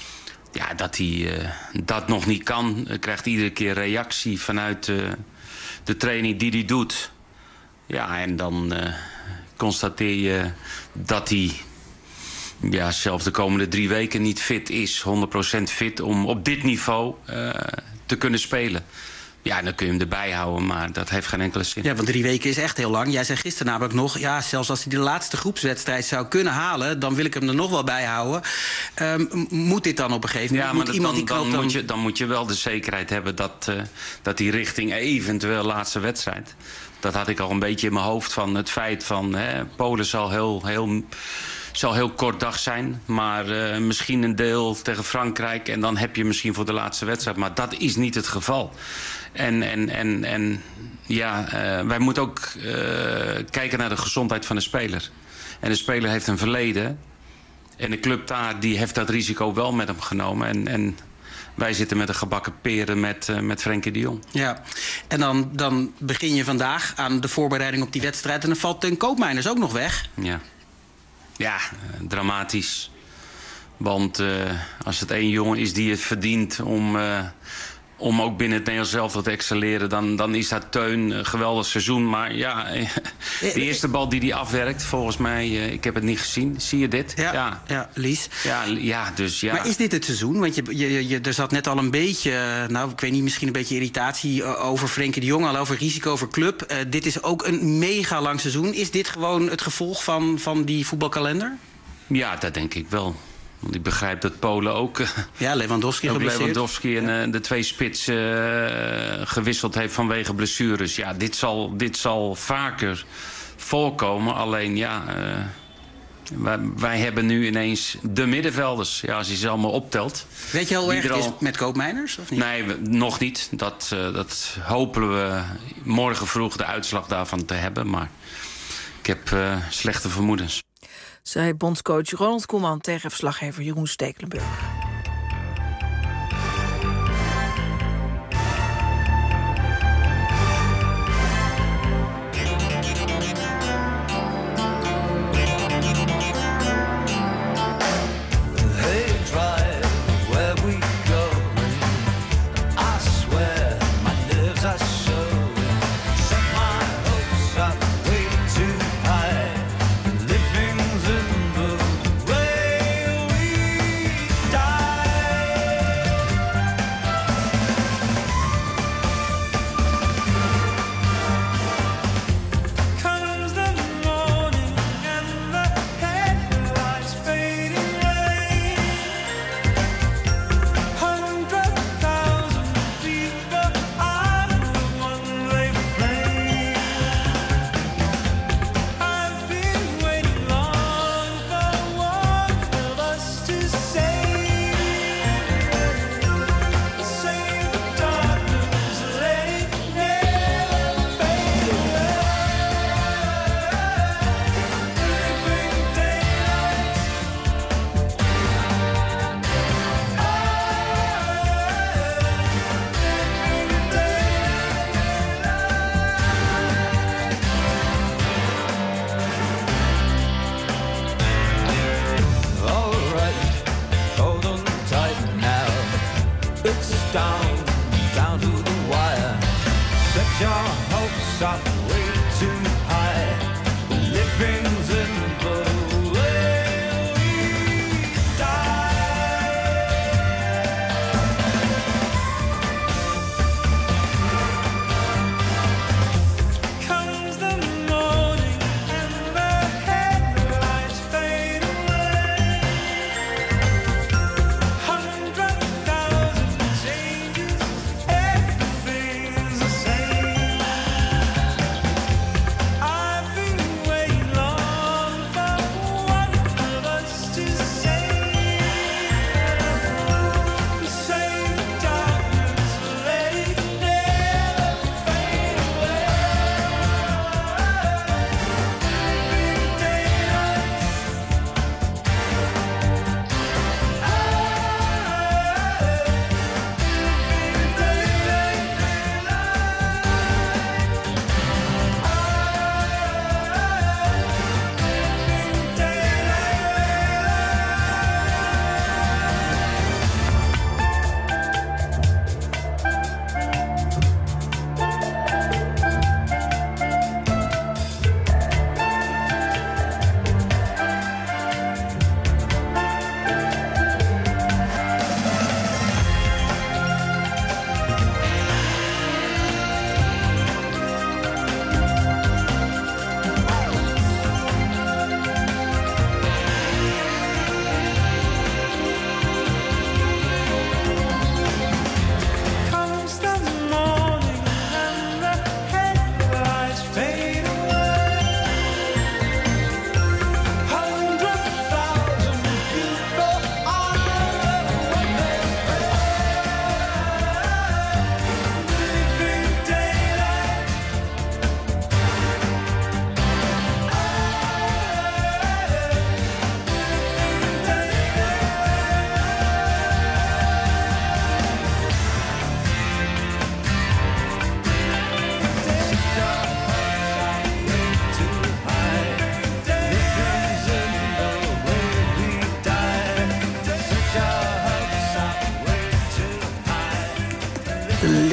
dat nog niet kan. Hij krijgt iedere keer reactie vanuit de training die hij doet. Ja, en dan constateer je dat hij zelfs de komende 3 weken niet fit is. 100% fit om op dit niveau te kunnen spelen. Ja, dan kun je hem erbij houden, maar dat heeft geen enkele zin. Ja, want 3 weken is echt heel lang. Jij zei gisteren namelijk nog, ja, zelfs als hij de laatste groepswedstrijd zou kunnen halen, dan wil ik hem er nog wel bij houden. Moet dit dan op een gegeven moment? Ja, dan moet je wel de zekerheid hebben dat die richting eventueel laatste wedstrijd. Dat had ik al een beetje in mijn hoofd van het feit van Polen zal heel kort dag zijn, maar misschien een deel tegen Frankrijk en dan heb je misschien voor de laatste wedstrijd. Maar dat is niet het geval. En wij moeten ook kijken naar de gezondheid van de speler. En de speler heeft een verleden. En de club daar die heeft dat risico wel met hem genomen. En wij zitten met een gebakken peren met Frenkie de Jong. Ja, en dan begin je vandaag aan de voorbereiding op die wedstrijd. En dan valt Teun Koopmeiners ook nog weg. Ja, dramatisch. Want als het één jongen is die het verdient om ook binnen het Nederlands elftal te excelleren, dan is dat Teun een geweldig seizoen. Maar ja, de eerste bal die hij afwerkt, volgens mij, ik heb het niet gezien. Zie je dit? Ja, Lies. Dus. Maar is dit het seizoen? Want er zat net al een beetje, ik weet niet, misschien een beetje irritatie over Frenkie de Jong, al over risico voor club. Dit is ook een mega lang seizoen. Is dit gewoon het gevolg van die voetbalkalender? Ja, dat denk ik wel. Want ik begrijp dat Polen ook Lewandowski en de 2 spitsen gewisseld heeft vanwege blessures. Ja, dit zal vaker voorkomen. Alleen wij hebben nu ineens de middenvelders. Ja, als je ze allemaal optelt. Weet je hoe erg het is met Koopmeiners? Of niet? Nee, nog niet. Dat hopen we morgen vroeg de uitslag daarvan te hebben. Maar ik heb slechte vermoedens. Zei bondscoach Ronald Koeman tegen verslaggever Jeroen Stekelenburg.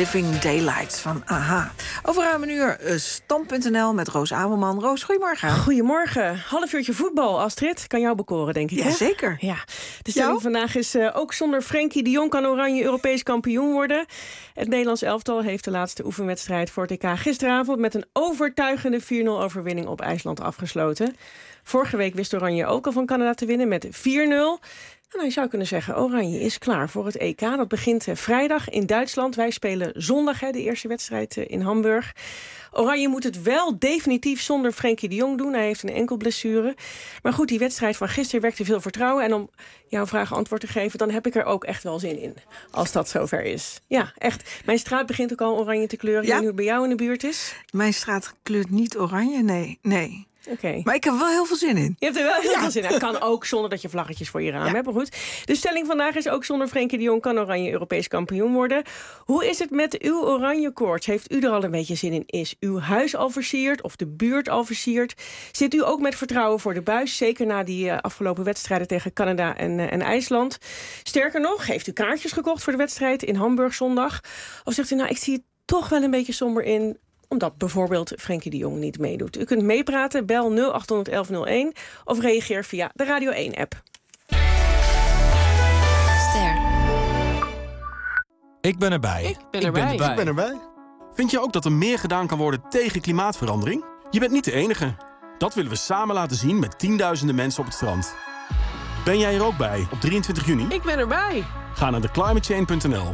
Living Daylights van AHA. Over ruim een uur Stand.nl met Roos Abelman. Roos, goedemorgen. Goedemorgen. Half uurtje voetbal, Astrid. Kan jou bekoren, denk ik, hè? Jazeker. Ja. De stelling vandaag is ook zonder Frenkie de Jong kan Oranje Europees kampioen worden. Het Nederlands elftal heeft de laatste oefenwedstrijd voor het EK gisteravond met een overtuigende 4-0 overwinning op IJsland afgesloten. Vorige week wist Oranje ook al van Canada te winnen met 4-0. En je zou kunnen zeggen, Oranje is klaar voor het EK. Dat begint vrijdag in Duitsland. Wij spelen zondag de eerste wedstrijd in Hamburg. Oranje moet het wel definitief zonder Frenkie de Jong doen. Hij heeft een enkel blessure. Maar goed, die wedstrijd van gisteren wekte veel vertrouwen. En om jouw vraag antwoord te geven, dan heb ik er ook echt wel zin in. Als dat zover is. Ja, echt. Mijn straat begint ook al oranje te kleuren. Ja? Ik weet niet hoe het bij jou in de buurt is. Mijn straat kleurt niet oranje, nee. Okay. Maar ik heb er wel heel veel zin in. Je hebt er wel heel veel zin in. Het kan ook zonder dat je vlaggetjes voor je raam hebt. Maar goed, de stelling vandaag is ook zonder Frenkie de Jong kan Oranje Europees kampioen worden. Hoe is het met uw oranje koorts? Heeft u er al een beetje zin in? Is uw huis al versierd of de buurt al versierd? Zit u ook met vertrouwen voor de buis? Zeker na die afgelopen wedstrijden tegen Canada en IJsland. Sterker nog, heeft u kaartjes gekocht voor de wedstrijd in Hamburg zondag? Of zegt u, nou, ik zie het toch wel een beetje somber in, omdat bijvoorbeeld Frenkie de Jong niet meedoet. U kunt meepraten, bel 0800 1101 of reageer via de Radio 1-app. Ster. Ik ben erbij. Ik ben erbij. Vind je ook dat er meer gedaan kan worden tegen klimaatverandering? Je bent niet de enige. Dat willen we samen laten zien met tienduizenden mensen op het strand. Ben jij er ook bij op 23 juni? Ik ben erbij. Ga naar theclimatechain.nl.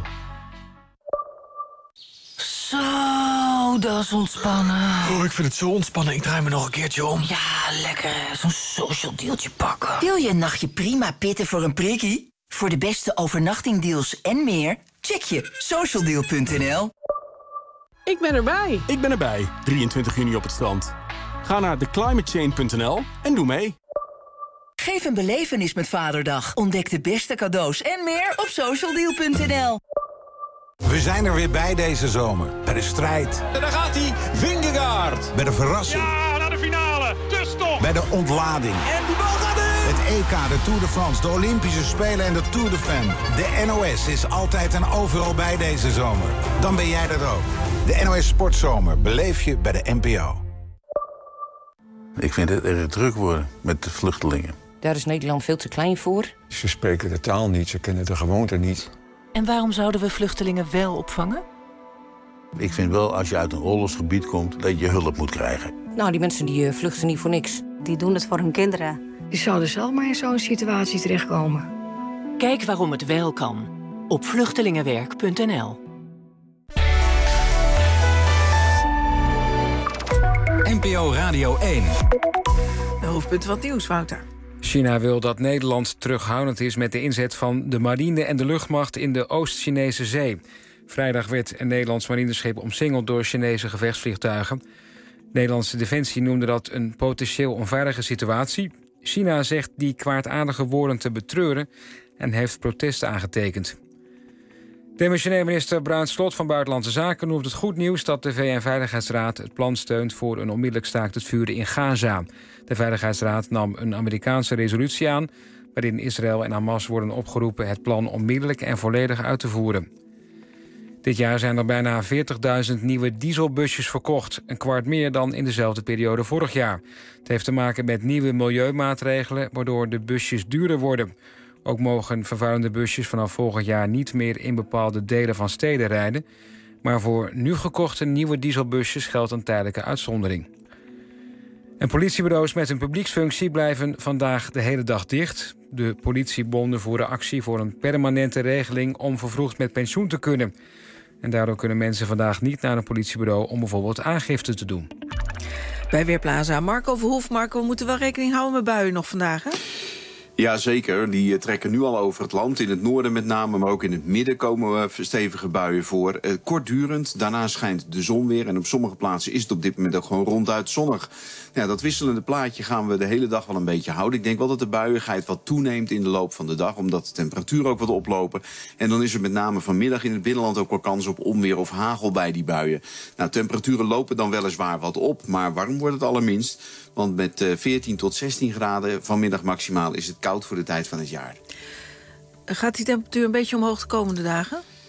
Zo, dat is ontspannen. Oh, ik vind het zo ontspannen. Ik draai me nog een keertje om. Ja, lekker. Zo'n social dealtje pakken. Wil je een nachtje prima pitten voor een prikkie? Voor de beste overnachtingdeals en meer, check je socialdeal.nl. Ik ben erbij. Ik ben erbij, 23 juni op het strand. Ga naar theclimatechain.nl en doe mee. Geef een belevenis met Vaderdag. Ontdek de beste cadeaus en meer op socialdeal.nl. We zijn er weer bij deze zomer. Bij de strijd. En daar gaat hij, Vingegaard. Bij de verrassing. Ja, naar de finale. Dus toch. Bij de ontlading. En die bal gaat in. Het EK, de Tour de France, de Olympische Spelen en de Tour de Femme. De NOS is altijd en overal bij deze zomer. Dan ben jij er ook. De NOS Sportzomer beleef je bij de NPO. Ik vind het erg druk worden met de vluchtelingen. Daar is Nederland veel te klein voor. Ze spreken de taal niet, ze kennen de gewoonte niet. En waarom zouden we vluchtelingen wel opvangen? Ik vind wel, als je uit een oorlogsgebied komt, dat je hulp moet krijgen. Nou, die mensen die vluchten niet voor niks. Die doen het voor hun kinderen. Die zouden zelf maar in zo'n situatie terechtkomen. Kijk waarom het wel kan. Op vluchtelingenwerk.nl. NPO Radio 1. De hoofdpunten van het nieuws, Wouter. China wil dat Nederland terughoudend is met de inzet van de marine en de luchtmacht in de Oost-Chinese zee. Vrijdag werd een Nederlands marineschip omsingeld door Chinese gevechtsvliegtuigen. Nederlandse Defensie noemde dat een potentieel onveilige situatie. China zegt die kwaadaardige woorden te betreuren en heeft protesten aangetekend. Demissionair minister Bruins Slot van Buitenlandse Zaken noemt het goed nieuws dat de VN-veiligheidsraad het plan steunt voor een onmiddellijk staakt het vuren in Gaza. De Veiligheidsraad nam een Amerikaanse resolutie aan waarin Israël en Hamas worden opgeroepen het plan onmiddellijk en volledig uit te voeren. Dit jaar zijn er bijna 40.000 nieuwe dieselbusjes verkocht, een kwart meer dan in dezelfde periode vorig jaar. Het heeft te maken met nieuwe milieumaatregelen waardoor de busjes duurder worden. Ook mogen vervuilende busjes vanaf volgend jaar niet meer in bepaalde delen van steden rijden. Maar voor nu gekochte nieuwe dieselbusjes geldt een tijdelijke uitzondering. En politiebureaus met een publieksfunctie blijven vandaag de hele dag dicht. De politiebonden voeren actie voor een permanente regeling om vervroegd met pensioen te kunnen. En daardoor kunnen mensen vandaag niet naar een politiebureau om bijvoorbeeld aangifte te doen. Bij Weerplaza, Marco Verhoef. Marco, we moeten wel rekening houden met buien nog vandaag, hè? Ja, zeker. Die trekken nu al over het land. In het noorden met name, maar ook in het midden komen stevige buien voor. Kortdurend, daarna schijnt de zon weer. En op sommige plaatsen is het op dit moment ook gewoon ronduit zonnig. Ja, dat wisselende plaatje gaan we de hele dag wel een beetje houden. Ik denk wel dat de buiigheid wat toeneemt in de loop van de dag, omdat de temperatuur ook wat oplopen. En dan is er met name vanmiddag in het binnenland ook wel kans op onweer of hagel bij die buien. Nou, temperaturen lopen dan weliswaar wat op, maar warm wordt het allerminst. Want met 14 tot 16 graden vanmiddag maximaal is het koud voor de tijd van het jaar. Gaat die temperatuur een beetje omhoog de komende dagen?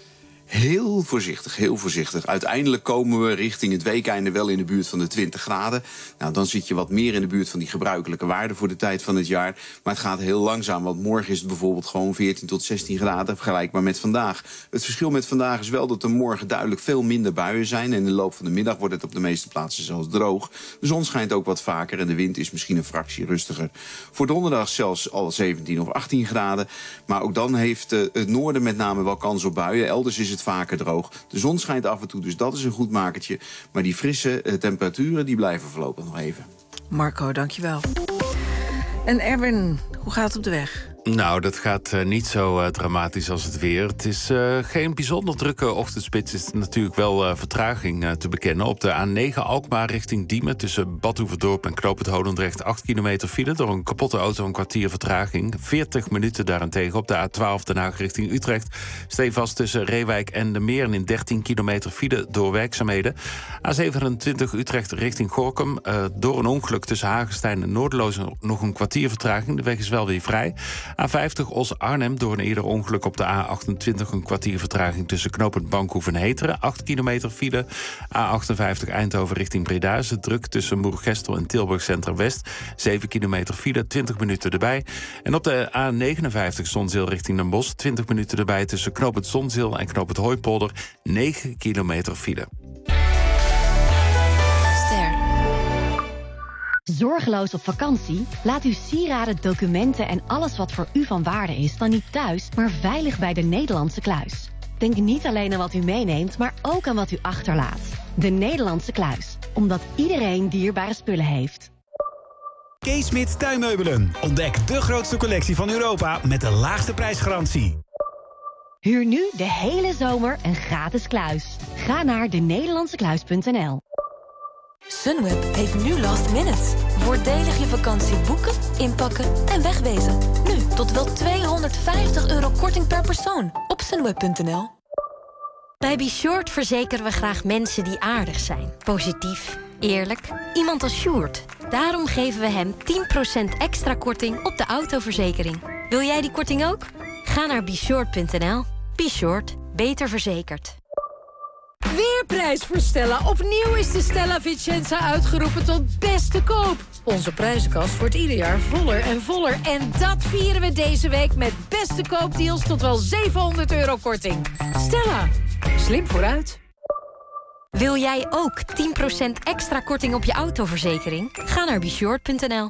Heel voorzichtig, heel voorzichtig. Uiteindelijk komen we richting het weekeinde wel in de buurt van de 20 graden. Nou, dan zit je wat meer in de buurt van die gebruikelijke waarden voor de tijd van het jaar. Maar het gaat heel langzaam, want morgen is het bijvoorbeeld gewoon 14 tot 16 graden, vergelijkbaar met vandaag. Het verschil met vandaag is wel dat er morgen duidelijk veel minder buien zijn. En in de loop van de middag wordt het op de meeste plaatsen zelfs droog. De zon schijnt ook wat vaker en de wind is misschien een fractie rustiger. Voor donderdag zelfs al 17 of 18 graden. Maar ook dan heeft het noorden met name wel kans op buien. Elders is het vaker droog. De zon schijnt af en toe, dus dat is een goed makertje. Maar die frisse temperaturen die blijven voorlopig nog even. Marco, dankjewel. En Erwin, hoe gaat het op de weg? Nou, dat gaat niet zo dramatisch als het weer. Het is geen bijzonder drukke ochtendspits. Het is natuurlijk wel vertraging te bekennen. Op de A9 Alkmaar richting Diemen, tussen Bad Hoeverdorp en Knoop het Holendrecht, 8 kilometer file. Door een kapotte auto een kwartier vertraging. 40 minuten daarentegen op de A12 Den Haag richting Utrecht. Stevast tussen Reewijk en de Meern in 13 kilometer file door werkzaamheden. A27 Utrecht richting Gorinchem. Door een ongeluk tussen Hagestein en Noorderloos nog een kwartier vertraging. De weg is wel weer vrij. A50 Os-Arnhem door een eerder ongeluk op de A28... een kwartier vertraging tussen knooppunt Bankhoef en Heteren. 8 kilometer file. A58 Eindhoven richting Breda. Is het druk tussen Moergestel en Tilburg Centrum West. 7 kilometer file, 20 minuten erbij. En op de A59 Zonzeel richting Den Bosch. 20 minuten erbij tussen knooppunt Zonzeel en knooppunt Hooipolder. 9 kilometer file. Zorgeloos op vakantie? Laat uw sieraden, documenten en alles wat voor u van waarde is dan niet thuis, maar veilig bij de Nederlandse Kluis. Denk niet alleen aan wat u meeneemt, maar ook aan wat u achterlaat. De Nederlandse Kluis. Omdat iedereen dierbare spullen heeft. Kees Smit Tuinmeubelen. Ontdek de grootste collectie van Europa met de laagste prijsgarantie. Huur nu de hele zomer een gratis kluis. Ga naar denederlandsekluis.nl. Sunweb heeft nu last minute. Voordelig je vakantie boeken, inpakken en wegwezen. Nu tot wel €250 korting per persoon op sunweb.nl. Bij Be Short verzekeren we graag mensen die aardig zijn. Positief, eerlijk, iemand als Sjoerd. Daarom geven we hem 10% extra korting op de autoverzekering. Wil jij die korting ook? Ga naar beshort.nl. Be Short, beter verzekerd. Weerprijs voor Stella. Opnieuw is de Stella Vicenza uitgeroepen tot beste koop. Onze prijzenkast wordt ieder jaar voller en voller. En dat vieren we deze week met beste koopdeals tot wel €700 korting. Stella, slim vooruit. Wil jij ook 10% extra korting op je autoverzekering? Ga naar beshort.nl.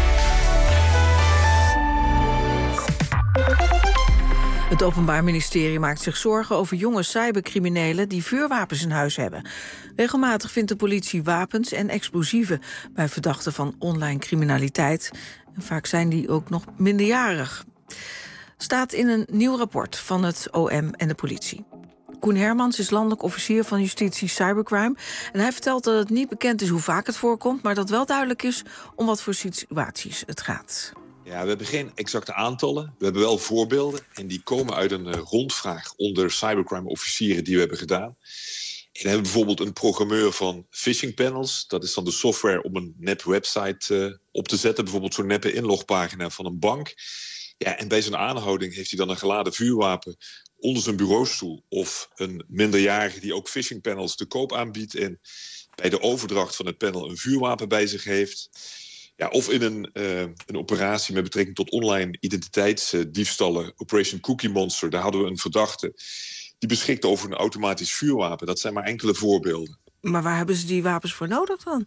Het Openbaar Ministerie maakt zich zorgen over jonge cybercriminelen die vuurwapens in huis hebben. Regelmatig vindt de politie wapens en explosieven bij verdachten van online criminaliteit. En vaak zijn die ook nog minderjarig. Staat in een nieuw rapport van het OM en de politie. Koen Hermans is landelijk officier van Justitie Cybercrime. En hij vertelt dat het niet bekend is hoe vaak het voorkomt, maar dat wel duidelijk is om wat voor situaties het gaat. Ja, we hebben geen exacte aantallen. We hebben wel voorbeelden. En die komen uit een rondvraag onder cybercrime-officieren die we hebben gedaan. En we hebben bijvoorbeeld een programmeur van phishing panels. Dat is dan de software om een nep website op te zetten. Bijvoorbeeld zo'n neppe inlogpagina van een bank. Ja, en bij zijn aanhouding heeft hij dan een geladen vuurwapen onder zijn bureaustoel. Of een minderjarige die ook phishing panels te koop aanbiedt en bij de overdracht van het panel een vuurwapen bij zich heeft. Ja, of in een operatie met betrekking tot online identiteitsdiefstallen, Operation Cookie Monster, daar hadden we een verdachte die beschikte over een automatisch vuurwapen. Dat zijn maar enkele voorbeelden. Maar waar hebben ze die wapens voor nodig dan?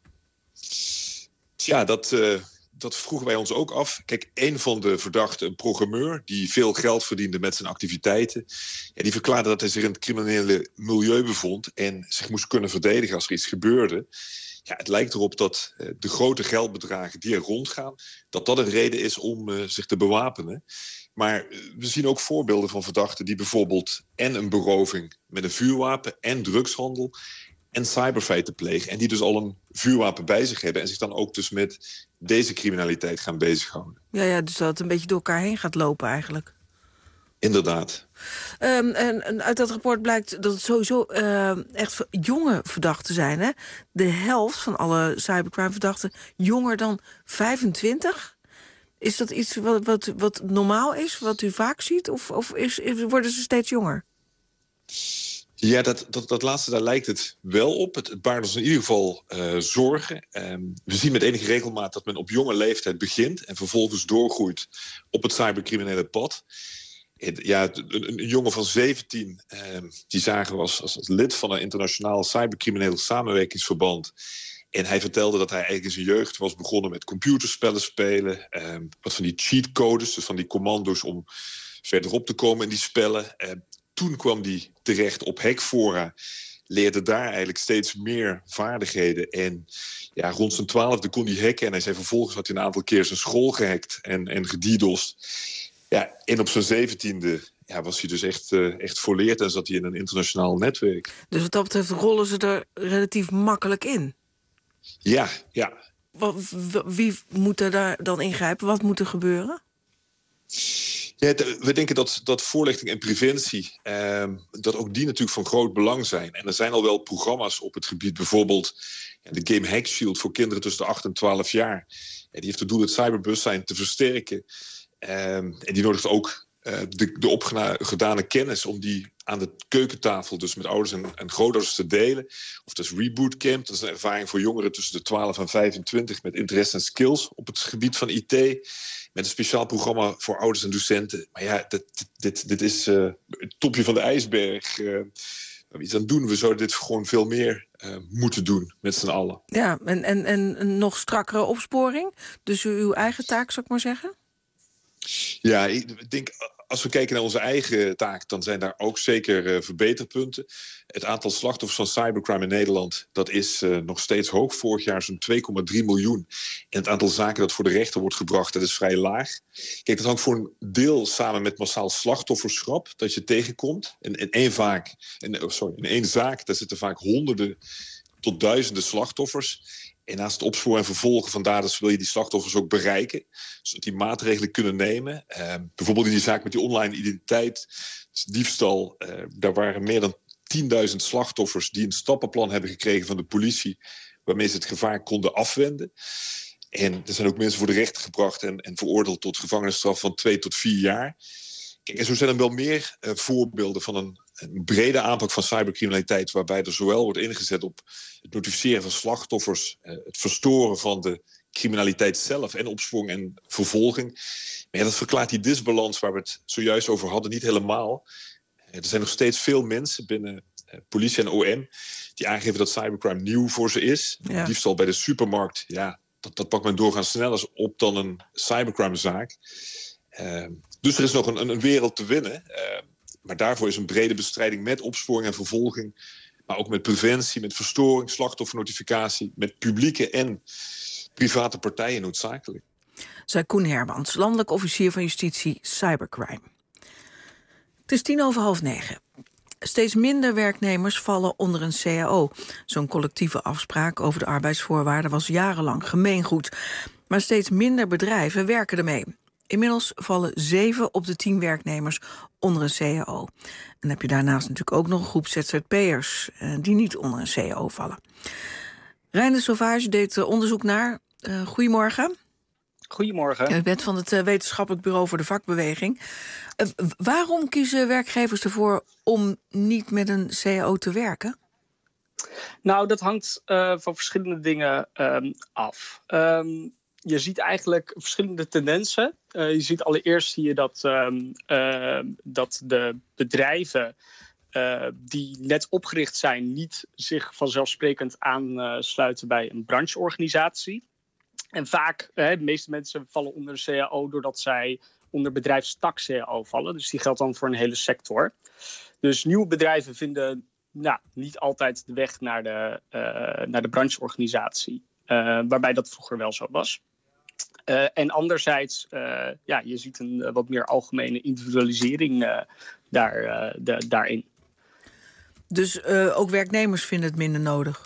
Tja, dat vroegen wij ons ook af. Kijk, een van de verdachten, een programmeur die veel geld verdiende met zijn activiteiten, ja, die verklaarde dat hij zich in het criminele milieu bevond en zich moest kunnen verdedigen als er iets gebeurde. Ja, het lijkt erop dat de grote geldbedragen die er rondgaan, dat een reden is om zich te bewapenen. Maar we zien ook voorbeelden van verdachten die bijvoorbeeld en een beroving met een vuurwapen en drugshandel en cyberfeiten plegen. En die dus al een vuurwapen bij zich hebben en zich dan ook dus met deze criminaliteit gaan bezighouden. Ja, dus dat het een beetje door elkaar heen gaat lopen eigenlijk. Inderdaad. En uit dat rapport blijkt dat het sowieso echt jonge verdachten zijn. Hè? De helft van alle cybercrime-verdachten jonger dan 25. Is dat iets wat normaal is, wat u vaak ziet? Of worden ze steeds jonger? Ja, dat laatste, daar lijkt het wel op. Het baart ons in ieder geval zorgen. We zien met enige regelmaat dat men op jonge leeftijd begint en vervolgens doorgroeit op het cybercriminele pad. Een jongen van 17, die zagen we als lid van een internationaal cybercrimineel samenwerkingsverband. En hij vertelde dat hij eigenlijk in zijn jeugd was begonnen met computerspellen spelen. Wat van die cheatcodes, dus van die commando's om verderop te komen in die spellen. Toen kwam hij terecht op hackfora, leerde daar eigenlijk steeds meer vaardigheden. En rond zijn 12e kon hij hacken. En hij zei vervolgens had hij een aantal keer zijn school gehackt en gedidost. Ja, en op zijn 17e was hij dus echt volleerd en zat hij in een internationaal netwerk. Dus wat dat betreft rollen ze er relatief makkelijk in? Ja. Wie moet er daar dan ingrijpen? Wat moet er gebeuren? Ja, we denken dat voorlichting en preventie, dat ook die natuurlijk van groot belang zijn. En er zijn al wel programma's op het gebied, bijvoorbeeld de Game Hack Shield voor kinderen tussen de 8 en 12 jaar. Die heeft het doel het cyberbewustzijn te versterken. En die nodigt ook de opgedane kennis om die aan de keukentafel, dus met ouders en grootouders te delen. Of dat is Reboot Camp, dat is een ervaring voor jongeren tussen de 12 en 25 met interesse en skills op het gebied van IT. Met een speciaal programma voor ouders en docenten. Maar ja, dit is het topje van de ijsberg. Waar we iets aan doen. We zouden dit gewoon veel meer moeten doen met z'n allen. Ja, en een nog strakkere opsporing? Dus uw eigen taak, zou ik maar zeggen? Ja, ik denk, als we kijken naar onze eigen taak, dan zijn daar ook zeker verbeterpunten. Het aantal slachtoffers van cybercrime in Nederland, dat is nog steeds hoog. Vorig jaar zo'n 2,3 miljoen. En het aantal zaken dat voor de rechter wordt gebracht, dat is vrij laag. Kijk, dat hangt voor een deel samen met massaal slachtofferschap dat je tegenkomt. In één zaak, daar zitten vaak honderden tot duizenden slachtoffers. En naast het opsporen en vervolgen van daders wil je die slachtoffers ook bereiken. Zodat die maatregelen kunnen nemen. Bijvoorbeeld in die zaak met die online identiteit, diefstal. Daar waren meer dan 10.000 slachtoffers die een stappenplan hebben gekregen van de politie, waarmee ze het gevaar konden afwenden. En er zijn ook mensen voor de rechter gebracht en veroordeeld tot gevangenisstraf van 2 tot 4 jaar. Kijk, en zo zijn er wel meer voorbeelden van een brede aanpak van cybercriminaliteit, waarbij er zowel wordt ingezet op het notificeren van slachtoffers, het verstoren van de criminaliteit zelf en opsporing en vervolging. Maar ja, dat verklaart die disbalans waar we het zojuist over hadden niet helemaal. Er zijn nog steeds veel mensen binnen politie en OM die aangeven dat cybercrime nieuw voor ze is. Ja. Diefstal bij de supermarkt, dat pakt men doorgaans sneller op dan een cybercrimezaak. Dus er is nog een wereld te winnen. Maar daarvoor is een brede bestrijding met opsporing en vervolging, maar ook met preventie, met verstoring, slachtoffernotificatie, met publieke en private partijen noodzakelijk. Zei Koen Hermans, landelijk officier van justitie cybercrime. Het is 9:10. Steeds minder werknemers vallen onder een CAO. Zo'n collectieve afspraak over de arbeidsvoorwaarden was jarenlang gemeengoed. Maar steeds minder bedrijven werken ermee. Inmiddels vallen 7 op de 10 werknemers onder een CAO. En dan heb je daarnaast natuurlijk ook nog een groep ZZP'ers die niet onder een CAO vallen. Reine Sauvage deed onderzoek naar. Goedemorgen. Goedemorgen. U bent van het Wetenschappelijk Bureau voor de Vakbeweging. Waarom kiezen werkgevers ervoor om niet met een CAO te werken? Nou, dat hangt van verschillende dingen af. Je ziet eigenlijk verschillende tendensen. Je ziet allereerst dat de bedrijven die net opgericht zijn niet zich vanzelfsprekend aansluiten bij een brancheorganisatie. En vaak, de meeste mensen vallen onder een CAO doordat zij onder bedrijfstak CAO vallen. Dus die geldt dan voor een hele sector. Dus nieuwe bedrijven vinden niet altijd de weg naar de brancheorganisatie. Waarbij dat vroeger wel zo was. En anderzijds, je ziet een wat meer algemene individualisering daarin. Dus ook werknemers vinden het minder nodig?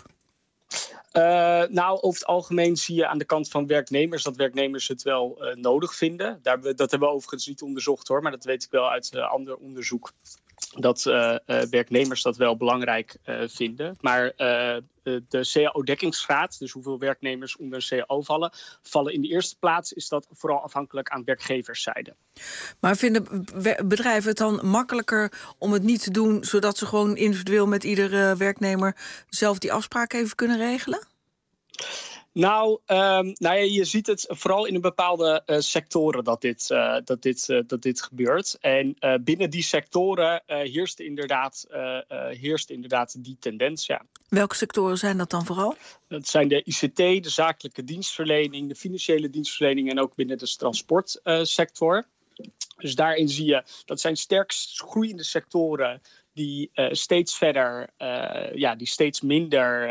Over het algemeen zie je aan de kant van werknemers dat werknemers het wel nodig vinden. Dat hebben we overigens niet onderzocht hoor, maar dat weet ik wel uit ander onderzoek. dat werknemers dat wel belangrijk vinden. Maar de CAO-dekkingsgraad, dus hoeveel werknemers onder een CAO vallen in de eerste plaats, is dat vooral afhankelijk aan werkgeverszijde. Maar vinden bedrijven het dan makkelijker om het niet te doen, zodat ze gewoon individueel met iedere werknemer zelf die afspraak even kunnen regelen? Nou ja, je ziet het vooral in een bepaalde sectoren dat dit gebeurt. En binnen die sectoren heerst inderdaad die tendens, ja. Welke sectoren zijn dat dan vooral? Dat zijn de ICT, de zakelijke dienstverlening, de financiële dienstverlening en ook binnen de transportsector. Dus daarin zie je, dat zijn sterkst groeiende sectoren die steeds verder, die steeds minder...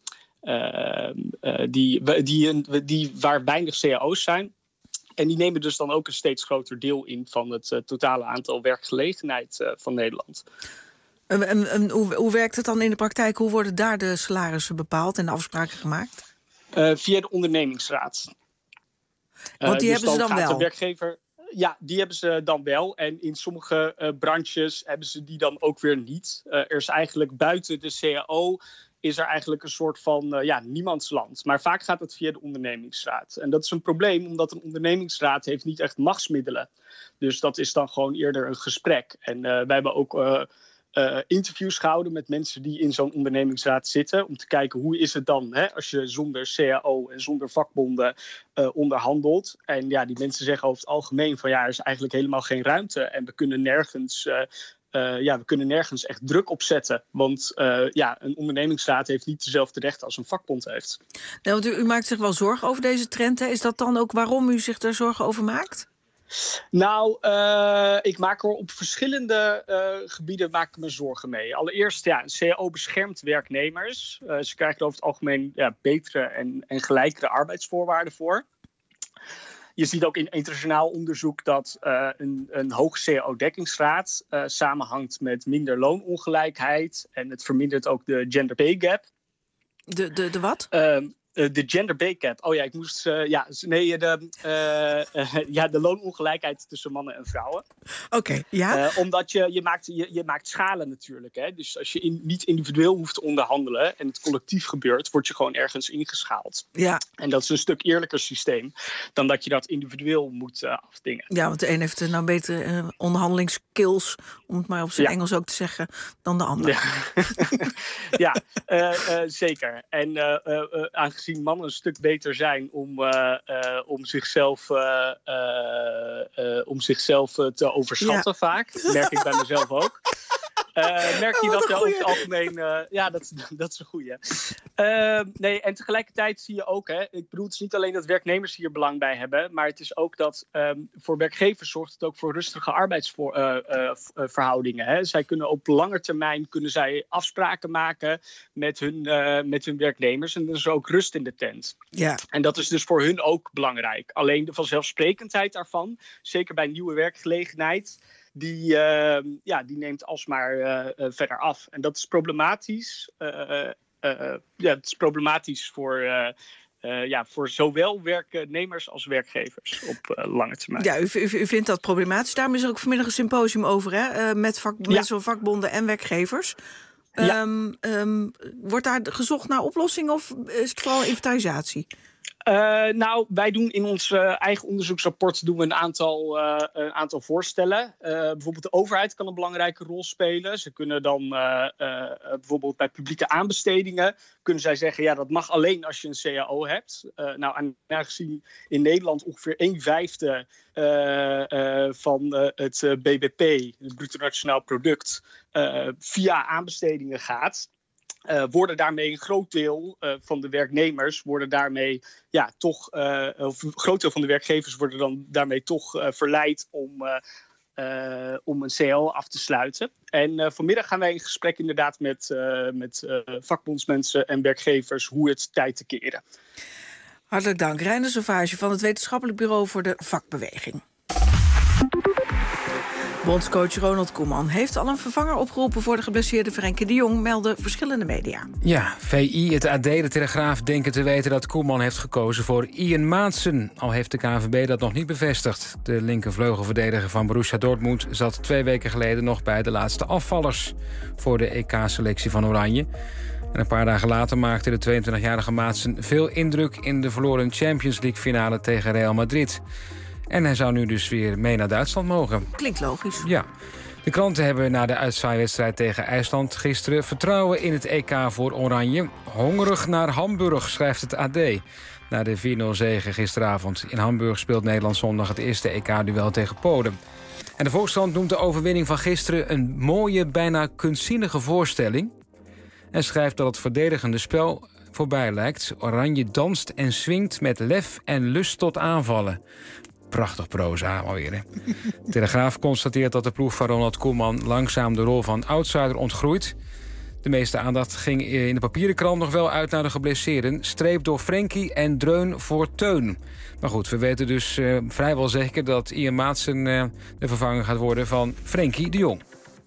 waar weinig cao's zijn. En die nemen dus dan ook een steeds groter deel in van het totale aantal werkgelegenheid van Nederland. En hoe werkt het dan in de praktijk? Hoe worden daar de salarissen bepaald en de afspraken gemaakt? Via de ondernemingsraad. Want die hebben ze dan wel? De werkgever, ja, die hebben ze dan wel. En in sommige branches hebben ze die dan ook weer niet. Er is eigenlijk buiten de CAO... is er eigenlijk een soort van niemandsland. Maar vaak gaat het via de ondernemingsraad. En dat is een probleem, omdat een ondernemingsraad heeft niet echt machtsmiddelen. Dus dat is dan gewoon eerder een gesprek. En wij hebben ook interviews gehouden met mensen die in zo'n ondernemingsraad zitten. Om te kijken hoe is het dan als je zonder CAO en zonder vakbonden onderhandelt. En ja, die mensen zeggen over het algemeen van er is eigenlijk helemaal geen ruimte. En we kunnen nergens... we kunnen nergens echt druk op zetten. Want een ondernemingsraad heeft niet dezelfde rechten als een vakbond heeft. Nou, want u maakt zich wel zorgen over deze trend. Hè? Is dat dan ook waarom u zich daar zorgen over maakt? Nou, ik maak er op verschillende gebieden me zorgen mee. Allereerst, een CAO beschermt werknemers. Ze krijgen over het algemeen betere en gelijkere arbeidsvoorwaarden voor. Je ziet ook in internationaal onderzoek dat een hoge CAO-dekkingsgraad samenhangt met minder loonongelijkheid. En het vermindert ook de gender pay gap. De wat? De gender pay gap. Oh ja, ik moest... de loonongelijkheid tussen mannen en vrouwen. Oké, ja. Omdat je maakt schalen natuurlijk. Hè? Dus als je niet individueel hoeft te onderhandelen en het collectief gebeurt, word je gewoon ergens ingeschaald. Ja. En dat is een stuk eerlijker systeem dan dat je dat individueel moet afdingen. Ja, want de een heeft nou betere onderhandelingskills, om het maar op zijn Engels ook te zeggen, dan de ander. Ja, zeker. En aangezien mannen een stuk beter zijn om zichzelf te overschatten vaak, merk ik bij mezelf ook. Merk je dat over het algemeen... dat is een goeie. En tegelijkertijd zie je ook... ik bedoel, het is niet alleen dat werknemers hier belang bij hebben, maar het is ook dat voor werkgevers zorgt het ook voor rustige arbeidsverhoudingen. Zij kunnen op lange termijn afspraken maken met hun werknemers. En er is ook rust in de tent. Ja. En dat is dus voor hun ook belangrijk. Alleen de vanzelfsprekendheid daarvan, zeker bij nieuwe werkgelegenheid, die neemt alsmaar verder af. En dat is problematisch. Het is problematisch voor zowel werknemers als werkgevers op lange termijn. Ja, u vindt dat problematisch. Daarom is er ook vanmiddag een symposium over, met mensen van vakbonden en werkgevers. Wordt daar gezocht naar oplossingen of is het vooral inventarisatie? Wij doen in ons eigen onderzoeksrapport een aantal voorstellen. Bijvoorbeeld de overheid kan een belangrijke rol spelen. Ze kunnen dan bijvoorbeeld bij publieke aanbestedingen kunnen zij zeggen, dat mag alleen als je een CAO hebt. Aangezien in Nederland ongeveer 1/5 van het BBP, het bruto nationaal product, via aanbestedingen gaat, worden daarmee een groot deel van de werknemers een groot deel van de werkgevers worden dan daarmee toch verleid om een CAO af te sluiten. En vanmiddag gaan wij in gesprek inderdaad met vakbondsmensen en werkgevers hoe het tijd te keren. Hartelijk dank. Reiner Sauvage van het Wetenschappelijk Bureau voor de Vakbeweging. Bondscoach Ronald Koeman heeft al een vervanger opgeroepen voor de geblesseerde Frenkie de Jong, melden verschillende media. Ja, VI, het AD, de Telegraaf denken te weten dat Koeman heeft gekozen voor Ian Maatsen. Al heeft de KNVB dat nog niet bevestigd. De linkervleugelverdediger van Borussia Dortmund zat 2 weken geleden nog bij de laatste afvallers voor de EK-selectie van Oranje. En een paar dagen later maakte de 22-jarige Maatsen veel indruk in de verloren Champions League-finale tegen Real Madrid. En hij zou nu dus weer mee naar Duitsland mogen. Klinkt logisch. Ja. De kranten hebben na de uitzwaaiwedstrijd tegen IJsland gisteren vertrouwen in het EK voor Oranje. Hongerig naar Hamburg, schrijft het AD. Na de 4-0 zege gisteravond. In Hamburg speelt Nederland zondag het eerste EK-duel tegen Polen. En de Volkskrant noemt de overwinning van gisteren een mooie, bijna kunstzinnige voorstelling. En schrijft dat het verdedigende spel voorbij lijkt. Oranje danst en swingt met lef en lust tot aanvallen. Prachtig proza alweer, hè? Telegraaf constateert dat de ploeg van Ronald Koeman langzaam de rol van outsider ontgroeit. De meeste aandacht ging in de papieren krant nog wel uit naar de geblesseerden. Streep door Frenkie en dreun voor Teun. Maar goed, we weten dus vrijwel zeker dat Ian Maatsen de vervanger gaat worden van Frenkie de Jong.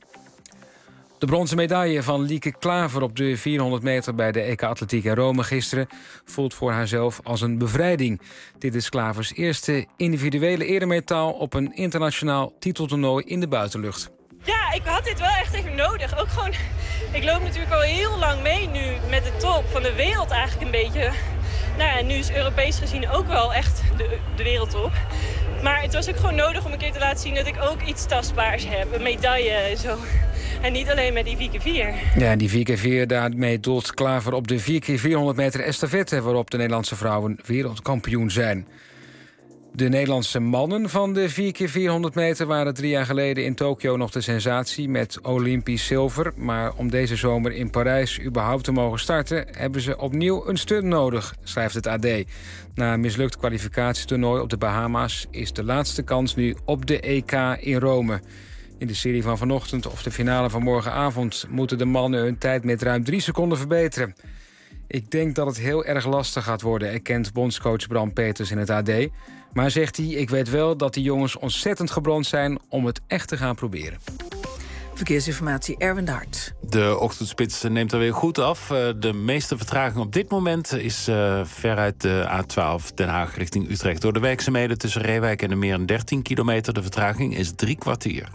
De bronzen medaille van Lieke Klaver op de 400 meter bij de EK Atletiek in Rome gisteren voelt voor haarzelf als een bevrijding. Dit is Klavers eerste individuele eremetaal op een internationaal titeltoernooi in de buitenlucht. Ja, ik had dit wel echt even nodig. Ook gewoon, ik loop natuurlijk al heel lang mee nu met de top van de wereld eigenlijk een beetje. Nou ja, nu is Europees gezien ook wel echt de wereldtop. Maar het was ook gewoon nodig om een keer te laten zien dat ik ook iets tastbaars heb. Een medaille en zo. En niet alleen met die 4x4. Ja, die 4x4, daarmee doelt Klaver op de 4x400 meter estafette, waarop de Nederlandse vrouwen wereldkampioen zijn. De Nederlandse mannen van de 4x400 meter waren 3 jaar geleden in Tokio nog de sensatie met Olympisch zilver. Maar om deze zomer in Parijs überhaupt te mogen starten, hebben ze opnieuw een stunt nodig, schrijft het AD. Na een mislukt kwalificatietoernooi op de Bahama's is de laatste kans nu op de EK in Rome. In de serie van vanochtend of de finale van morgenavond moeten de mannen hun tijd met ruim 3 seconden verbeteren. Ik denk dat het heel erg lastig gaat worden, erkent bondscoach Bram Peters in het AD. Maar zegt hij, ik weet wel dat die jongens ontzettend gebrand zijn om het echt te gaan proberen. Verkeersinformatie, Erwin de Hart. De ochtendspits neemt er weer goed af. De meeste vertraging op dit moment is veruit de A12 Den Haag richting Utrecht. Door de werkzaamheden tussen Reewijk en de Meren 13 kilometer. De vertraging is 3 kwartier.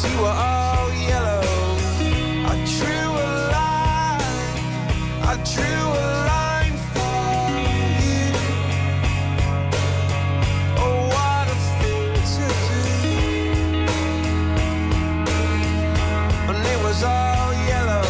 you were all yellow. I drew a line, I drew a line for you. Oh, what a thing to do. And it was all yellow.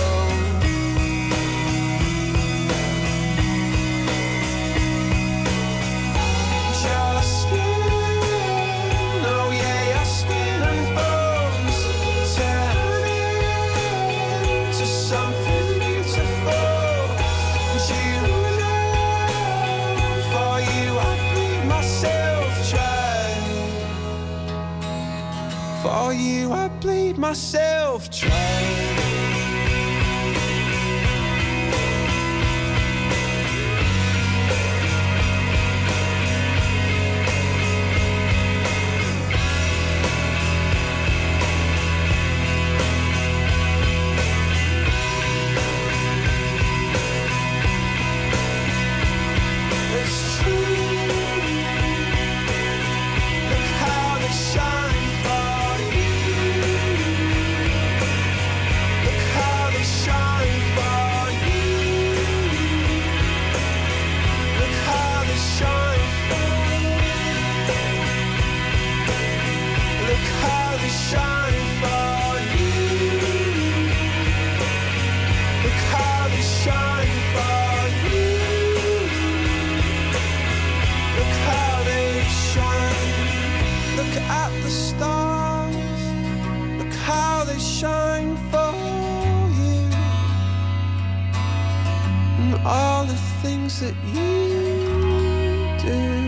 Your skin, oh yeah, your skin and bones turn into something beautiful. And you know, for you I bleed myself dry. For you I bleed myself dry. It's true. Look how they shine for you. Look how they shine for you. Look how they shine for you. Look how they shine for you. Look how they shine for you. Look how they shine. Look at the stars. Look how they shine for you. And all the things that you do.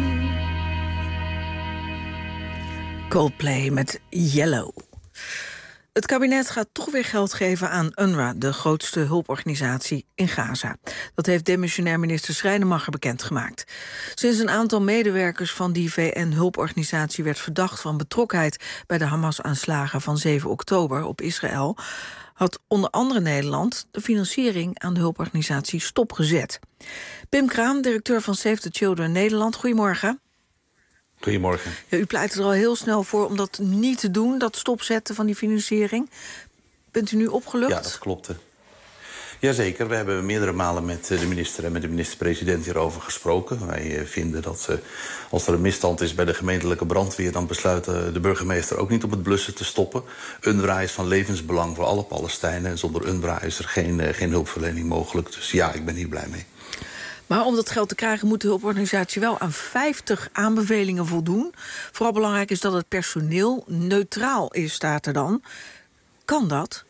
Coldplay met Yellow. Het kabinet gaat toch weer geld geven aan UNRWA, de grootste hulporganisatie in Gaza. Dat heeft demissionair minister Schrijnemacher bekendgemaakt. Sinds een aantal medewerkers van die VN-hulporganisatie werd verdacht van betrokkenheid bij de Hamas-aanslagen van 7 oktober op Israël, had onder andere Nederland de financiering aan de hulporganisatie stopgezet. Pim Kraan, directeur van Save the Children Nederland, goedemorgen. Goedemorgen. Ja, u pleit er al heel snel voor om dat niet te doen, dat stopzetten van die financiering. Bent u nu opgelucht? Ja, dat klopt. Jazeker, we hebben meerdere malen met de minister en met de minister-president hierover gesproken. Wij vinden dat als er een misstand is bij de gemeentelijke brandweer, dan besluit de burgemeester ook niet om het blussen te stoppen. UNRWA is van levensbelang voor alle Palestijnen en zonder UNRWA is er geen hulpverlening mogelijk. Dus ja, ik ben hier blij mee. Maar om dat geld te krijgen moet de hulporganisatie wel aan 50 aanbevelingen voldoen. Vooral belangrijk is dat het personeel neutraal is, staat er dan. Kan dat?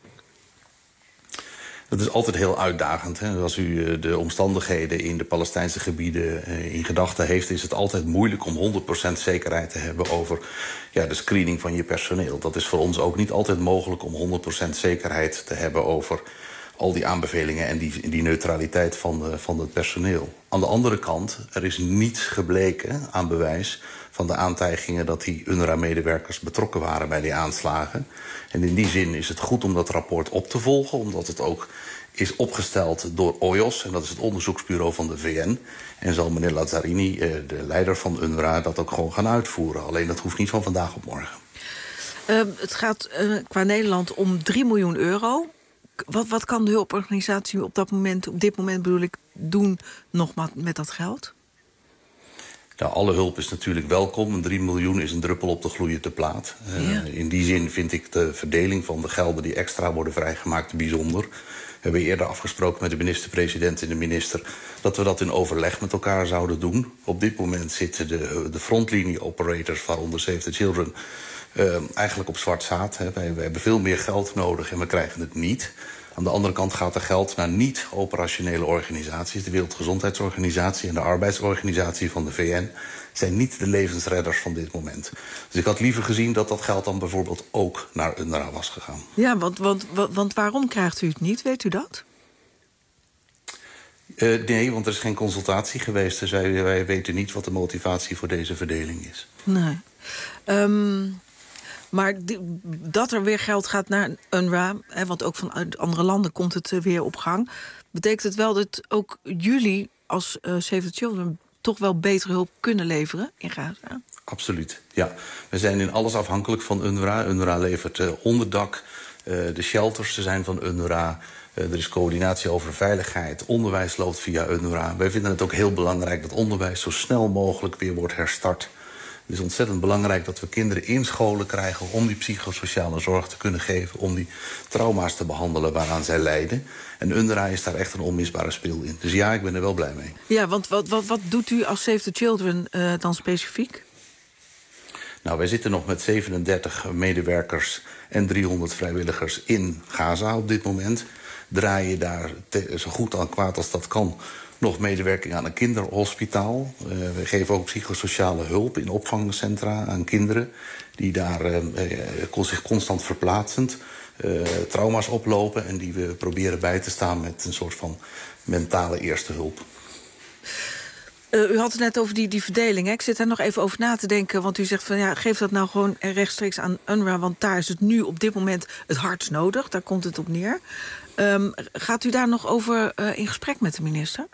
Dat is altijd heel uitdagend. Hè? Als u de omstandigheden in de Palestijnse gebieden in gedachten heeft, is het altijd moeilijk om 100% zekerheid te hebben over de screening van je personeel. Dat is voor ons ook niet altijd mogelijk om 100% zekerheid te hebben over al die aanbevelingen en die neutraliteit van het personeel. Aan de andere kant, er is niets gebleken aan bewijs van de aantijgingen dat die UNRWA-medewerkers betrokken waren bij die aanslagen. En in die zin is het goed om dat rapport op te volgen, omdat het ook is opgesteld door OIOS, en dat is het onderzoeksbureau van de VN. En zal meneer Lazzarini, de leider van UNRWA, dat ook gewoon gaan uitvoeren. Alleen dat hoeft niet van vandaag op morgen. Het gaat qua Nederland om 3 miljoen euro. Wat kan de hulporganisatie op dit moment bedoel ik, doen nog met dat geld? Nou, alle hulp is natuurlijk welkom. 3 miljoen is een druppel op de gloeiende plaat. In die zin vind ik de verdeling van de gelden die extra worden vrijgemaakt bijzonder. We hebben eerder afgesproken met de minister-president en de minister dat we dat in overleg met elkaar zouden doen. Op dit moment zitten de frontlinie-operators, waaronder Save the Children, eigenlijk op zwart zaad. We hebben veel meer geld nodig en we krijgen het niet. Aan de andere kant gaat er geld naar niet-operationele organisaties. De Wereldgezondheidsorganisatie en de Arbeidsorganisatie van de VN zijn niet de levensredders van dit moment. Dus ik had liever gezien dat dat geld dan bijvoorbeeld ook naar UNRWA was gegaan. Ja, want waarom krijgt u het niet? Weet u dat? Nee, want er is geen consultatie geweest. Dus wij weten niet wat de motivatie voor deze verdeling is. Nee. Maar dat er weer geld gaat naar UNRWA, want ook vanuit andere landen komt het weer op gang, betekent het wel dat ook jullie als Save the Children toch wel betere hulp kunnen leveren in Gaza? Absoluut, ja. We zijn in alles afhankelijk van UNRWA. UNRWA levert onderdak, de shelters zijn van UNRWA. Er is coördinatie over veiligheid. Onderwijs loopt via UNRWA. Wij vinden het ook heel belangrijk dat onderwijs zo snel mogelijk weer wordt herstart. Het is ontzettend belangrijk dat we kinderen in scholen krijgen om die psychosociale zorg te kunnen geven, om die trauma's te behandelen waaraan zij lijden. En UNRWA is daar echt een onmisbare speel in. Dus ja, ik ben er wel blij mee. Ja, want wat doet u als Save the Children dan specifiek? Nou, wij zitten nog met 37 medewerkers en 300 vrijwilligers in Gaza op dit moment. Draaien daar zo goed aan kwaad als dat kan nog medewerking aan een kinderhospitaal. We geven ook psychosociale hulp in opvangcentra aan kinderen die daar zich constant verplaatsend trauma's oplopen en die we proberen bij te staan met een soort van mentale eerste hulp. U had het net over die verdeling. Hè? Ik zit daar nog even over na te denken. Want u zegt van ja, geef dat nou gewoon rechtstreeks aan UNRWA. Want daar is het nu op dit moment het hardst nodig. Daar komt het op neer. Gaat u daar nog over in gesprek met de minister?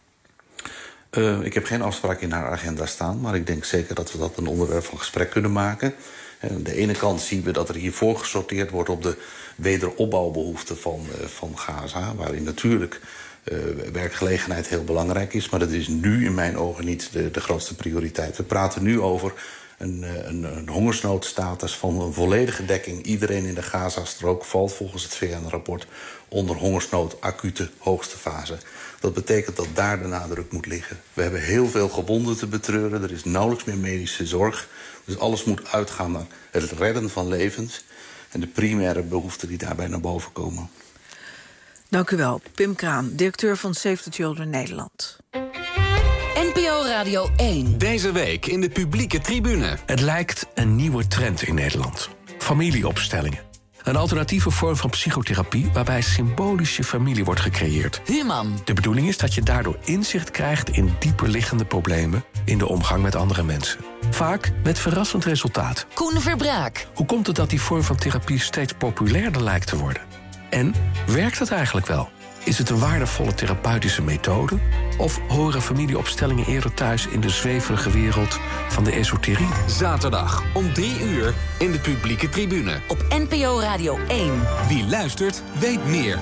Ik heb geen afspraak in haar agenda staan. Maar ik denk zeker dat we dat een onderwerp van gesprek kunnen maken. Aan de ene kant zien we dat er hiervoor gesorteerd wordt op de wederopbouwbehoeften van Gaza. Waarin natuurlijk werkgelegenheid heel belangrijk is. Maar dat is nu in mijn ogen niet de grootste prioriteit. We praten nu over een hongersnoodstatus van een volledige dekking. Iedereen in de Gazastrook valt volgens het VN-rapport onder hongersnood acute hoogste fase. Dat betekent dat daar de nadruk moet liggen. We hebben heel veel gewonden te betreuren. Er is nauwelijks meer medische zorg. Dus alles moet uitgaan naar het redden van levens en de primaire behoeften die daarbij naar boven komen. Dank u wel. Pim Kraan, directeur van Save the Children Nederland. NPO Radio 1. Deze week in de publieke tribune. Het lijkt een nieuwe trend in Nederland. Familieopstellingen. Een alternatieve vorm van psychotherapie waarbij symbolisch je familie wordt gecreëerd. Human. De bedoeling is dat je daardoor inzicht krijgt in dieper liggende problemen in de omgang met andere mensen. Vaak met verrassend resultaat. Koen Verbraak. Hoe komt het dat die vorm van therapie steeds populairder lijkt te worden? En werkt het eigenlijk wel? Is het een waardevolle therapeutische methode? Of horen familieopstellingen eerder thuis in de zweverige wereld van de esoterie? Zaterdag om 3 uur in de publieke tribune. Op NPO Radio 1. Wie luistert, weet meer.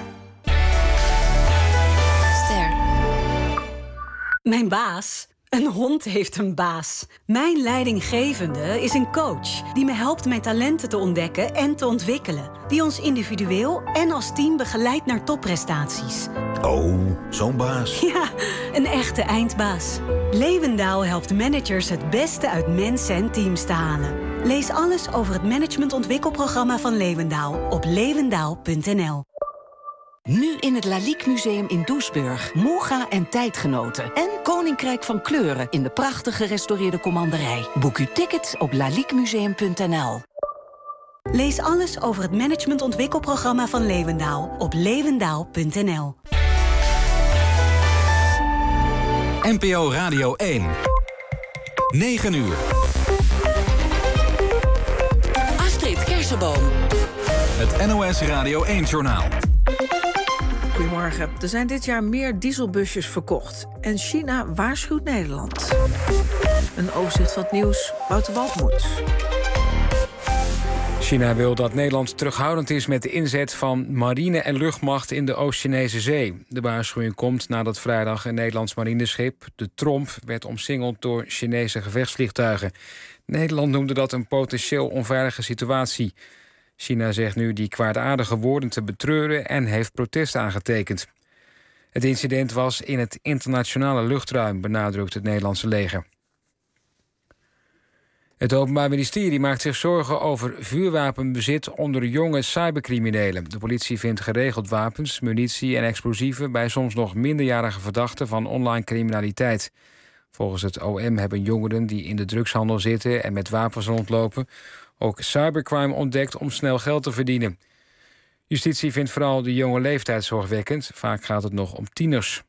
Ster. Mijn baas? Een hond heeft een baas. Mijn leidinggevende is een coach die me helpt mijn talenten te ontdekken en te ontwikkelen. Die ons individueel en als team begeleidt naar topprestaties. Oh, zo'n baas. Ja, een echte eindbaas. Leeuwendaal helpt managers het beste uit mensen en teams te halen. Lees alles over het managementontwikkelprogramma van Leeuwendaal op leeuwendaal.nl. Nu in het Lalique Museum in Doesburg. Moga en tijdgenoten. En Koninkrijk van Kleuren in de prachtig gerestaureerde commanderij. Boek uw tickets op laliquemuseum.nl. Lees alles over het managementontwikkelprogramma van Leeuwendaal op leeuwendaal.nl. NPO Radio 1. 9 uur. Astrid Kersenboom. Het NOS Radio 1-journaal. Goedemorgen. Er zijn dit jaar meer dieselbusjes verkocht. En China waarschuwt Nederland. Een overzicht van het nieuws. Wouter Waltmoed. China wil dat Nederland terughoudend is met de inzet van marine en luchtmacht in de Oost-Chinese Zee. De waarschuwing komt nadat vrijdag een Nederlands marineschip, de Tromp, werd omsingeld door Chinese gevechtsvliegtuigen. Nederland noemde dat een potentieel onveilige situatie. China zegt nu die kwaadaardige woorden te betreuren en heeft protest aangetekend. Het incident was in het internationale luchtruim, benadrukt het Nederlandse leger. Het Openbaar Ministerie maakt zich zorgen over vuurwapenbezit onder jonge cybercriminelen. De politie vindt geregeld wapens, munitie en explosieven bij soms nog minderjarige verdachten van online criminaliteit. Volgens het OM hebben jongeren die in de drugshandel zitten en met wapens rondlopen ook cybercrime ontdekt om snel geld te verdienen. Justitie vindt vooral de jonge leeftijd zorgwekkend. Vaak gaat het nog om tieners.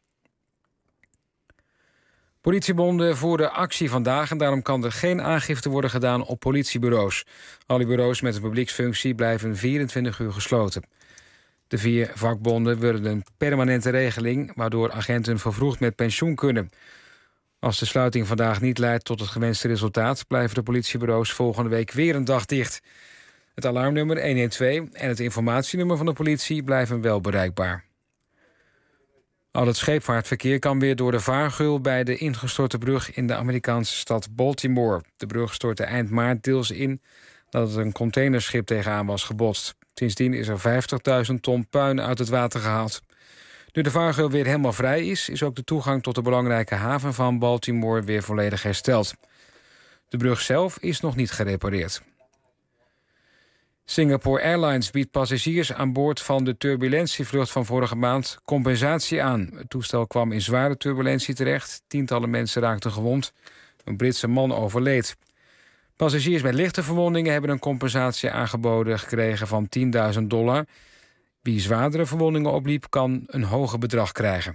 Politiebonden voeren actie vandaag en daarom kan er geen aangifte worden gedaan op politiebureaus. Alle bureaus met een publieksfunctie blijven 24 uur gesloten. De 4 vakbonden willen een permanente regeling waardoor agenten vervroegd met pensioen kunnen. Als de sluiting vandaag niet leidt tot het gewenste resultaat, blijven de politiebureaus volgende week weer een dag dicht. Het alarmnummer 112 en het informatienummer van de politie blijven wel bereikbaar. Al het scheepvaartverkeer kan weer door de vaargeul bij de ingestorte brug in de Amerikaanse stad Baltimore. De brug stortte eind maart deels in nadat een containerschip tegenaan was gebotst. Sindsdien is er 50.000 ton puin uit het water gehaald. Nu de vaargeul weer helemaal vrij is ook de toegang tot de belangrijke haven van Baltimore weer volledig hersteld. De brug zelf is nog niet gerepareerd. Singapore Airlines biedt passagiers aan boord van de turbulentievlucht van vorige maand compensatie aan. Het toestel kwam in zware turbulentie terecht. Tientallen mensen raakten gewond. Een Britse man overleed. Passagiers met lichte verwondingen hebben een compensatie aangeboden gekregen van $10.000. Wie zwaardere verwondingen opliep, kan een hoger bedrag krijgen.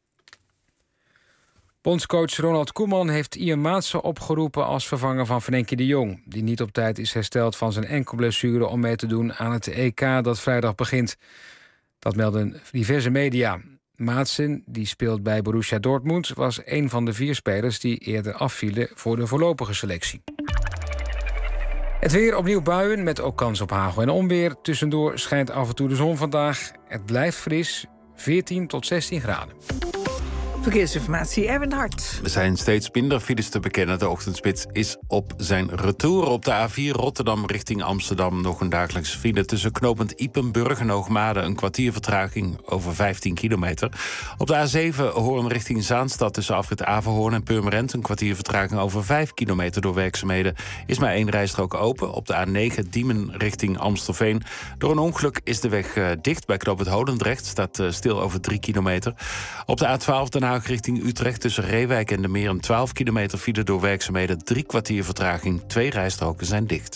Bondscoach Ronald Koeman heeft Ian Maatsen opgeroepen als vervanger van Frenkie de Jong, die niet op tijd is hersteld van zijn enkelblessure om mee te doen aan het EK dat vrijdag begint. Dat melden diverse media. Maatsen, die speelt bij Borussia Dortmund, was een van de 4 spelers die eerder afvielen voor de voorlopige selectie. Het weer, opnieuw buien met ook kans op hagel en onweer. Tussendoor schijnt af en toe de zon vandaag. Het blijft fris, 14 tot 16 graden. Verkeersinformatie, Erwin de Hart. Er zijn steeds minder files te bekennen. De ochtendspits is op zijn retour. Op de A4 Rotterdam richting Amsterdam nog een dagelijkse file tussen knooppunt Ypenburg en Hoogmade. Een kwartier vertraging over 15 kilometer. Op de A7 Hoorn richting Zaanstad tussen afrit Averhoorn en Purmerend. Een kwartier vertraging over 5 kilometer door werkzaamheden. Is maar 1 rijstrook open. Op de A9 Diemen richting Amstelveen. Door een ongeluk is de weg dicht bij knooppunt Holendrecht. Staat stil over 3 kilometer. Op de A12 Den Haag richting Utrecht tussen Reewijk en de Meren 12 kilometer file door werkzaamheden. 3 kwartier vertraging. 2 rijstroken zijn dicht.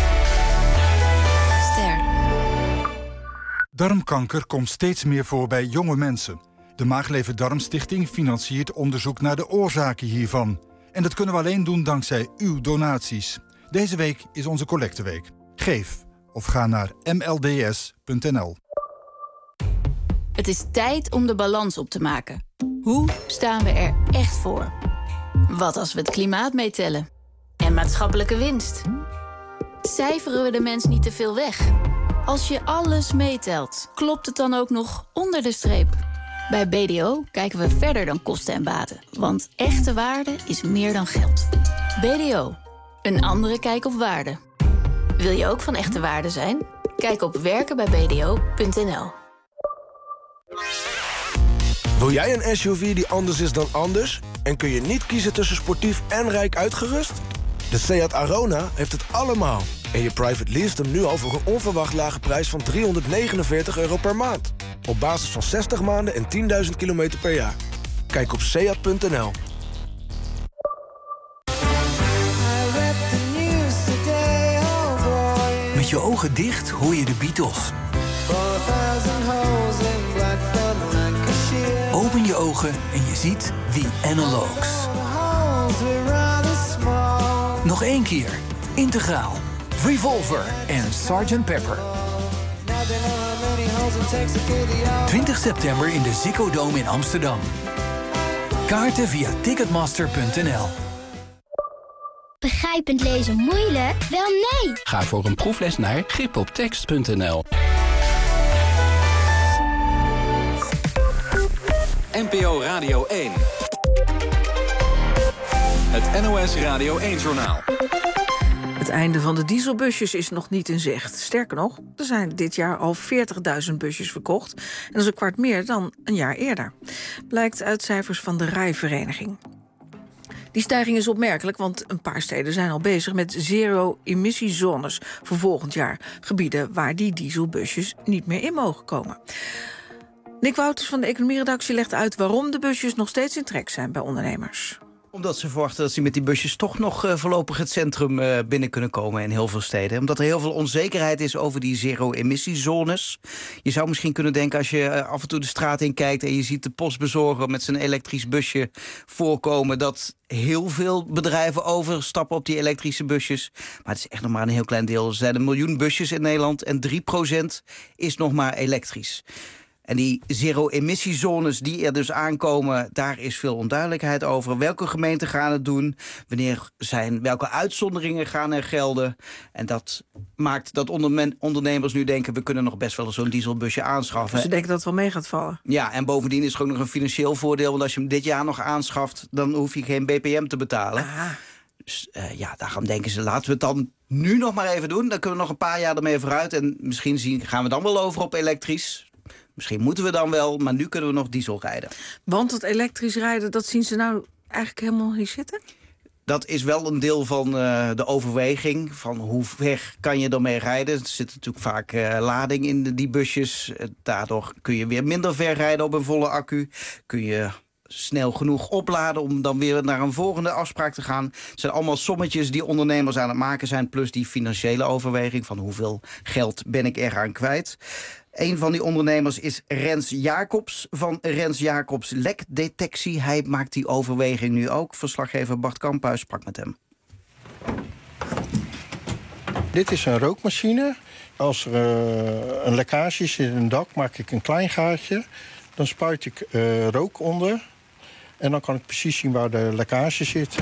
Ster. Darmkanker komt steeds meer voor bij jonge mensen. De Maag-Lever-Darmstichting financiert onderzoek naar de oorzaken hiervan. En dat kunnen we alleen doen dankzij uw donaties. Deze week is onze collecteweek. Geef of ga naar mlds.nl. Het is tijd om de balans op te maken. Hoe staan we er echt voor? Wat als we het klimaat meetellen? En maatschappelijke winst? Cijferen we de mens niet te veel weg? Als je alles meetelt, klopt het dan ook nog onder de streep? Bij BDO kijken we verder dan kosten en baten. Want echte waarde is meer dan geld. BDO, een andere kijk op waarde. Wil je ook van echte waarde zijn? Kijk op werkenbijbdo.nl. Wil jij een SUV die anders is dan anders? En kun je niet kiezen tussen sportief en rijk uitgerust? De Seat Arona heeft het allemaal. En je private leest hem nu al voor een onverwacht lage prijs van €349 per maand. Op basis van 60 maanden en 10.000 kilometer per jaar. Kijk op seat.nl. Met je ogen dicht hoor je de Beatles. Open je ogen en je ziet The Analogues. Nog 1 keer. Integraal. Revolver en Sgt. Pepper. 20 september in de Ziggo Dome in Amsterdam. Kaarten via ticketmaster.nl. Begrijpend lezen moeilijk? Wel nee! Ga voor een proefles naar gripoptekst.nl. NPO Radio 1. Het NOS Radio 1-journaal. Het einde van de dieselbusjes is nog niet in zicht. Sterker nog, er zijn dit jaar al 40.000 busjes verkocht. En dat is een kwart meer dan een jaar eerder. Blijkt uit cijfers van de Rijvereniging. Die stijging is opmerkelijk, want een paar steden zijn al bezig met zero-emissiezones voor volgend jaar. Gebieden waar die dieselbusjes niet meer in mogen komen. Nick Wouters van de economieredactie legt uit waarom de busjes nog steeds in trek zijn bij ondernemers. Omdat ze verwachten dat ze met die busjes toch nog voorlopig het centrum binnen kunnen komen in heel veel steden. Omdat er heel veel onzekerheid is over die zero-emissiezones. Je zou misschien kunnen denken als je af en toe de straat in kijkt en je ziet de postbezorger met zijn elektrisch busje voorkomen, dat heel veel bedrijven overstappen op die elektrische busjes. Maar het is echt nog maar een heel klein deel. Er zijn 1 miljoen busjes in Nederland en 3% is nog maar elektrisch. En die zero-emissiezones die er dus aankomen, daar is veel onduidelijkheid over. Welke gemeenten gaan het doen? Welke uitzonderingen gaan er gelden? En dat maakt dat ondernemers nu denken, we kunnen nog best wel zo'n dieselbusje aanschaffen. Ze denken dat het wel mee gaat vallen. Ja, en bovendien is er ook nog een financieel voordeel. Want als je hem dit jaar nog aanschaft, dan hoef je geen BPM te betalen. Dus daarom denken ze, laten we het dan nu nog maar even doen. Dan kunnen we nog een paar jaar ermee vooruit. En misschien gaan we dan wel over op elektrisch. Misschien moeten we dan wel, maar nu kunnen we nog diesel rijden. Want het elektrisch rijden, dat zien ze nou eigenlijk helemaal niet zitten? Dat is wel een deel van de overweging. Van hoe ver kan je ermee rijden? Er zit natuurlijk vaak lading in die busjes. Daardoor kun je weer minder ver rijden op een volle accu. Kun je snel genoeg opladen om dan weer naar een volgende afspraak te gaan. Het zijn allemaal sommetjes die ondernemers aan het maken zijn, plus die financiële overweging van hoeveel geld ben ik eraan kwijt. Een van die ondernemers is Rens Jacobs van Rens Jacobs Lekdetectie. Hij maakt die overweging nu ook. Verslaggever Bart Kamphuis sprak met hem. Dit is een rookmachine. Als er een lekkage is in een dak, maak ik een klein gaatje. Dan spuit ik rook onder. En dan kan ik precies zien waar de lekkage zit.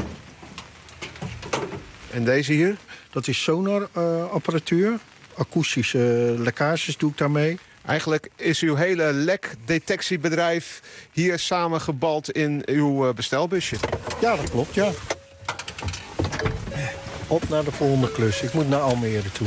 En deze hier? Dat is sonarapparatuur. Akoestische lekkages doe ik daarmee. Eigenlijk is uw hele lekdetectiebedrijf hier samengebald in uw bestelbusje. Ja, dat klopt, ja. Op naar de volgende klus. Ik moet naar Almere toe.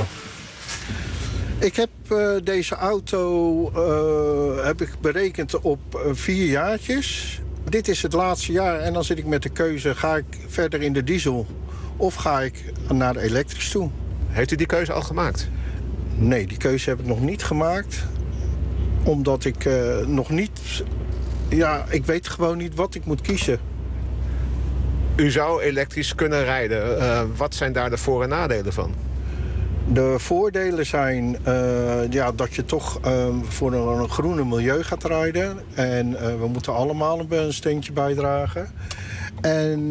Ik heb deze auto heb ik berekend op 4 jaartjes. Dit is het laatste jaar en dan zit ik met de keuze, ga ik verder in de diesel of ga ik naar de elektrisch toe? Heeft u die keuze al gemaakt? Nee, die keuze heb ik nog niet gemaakt. Omdat ik nog niet... Ja, ik weet gewoon niet wat ik moet kiezen. U zou elektrisch kunnen rijden. Wat zijn daar de voor- en nadelen van? De voordelen zijn dat je toch voor een groene milieu gaat rijden. En we moeten allemaal een steentje bijdragen. En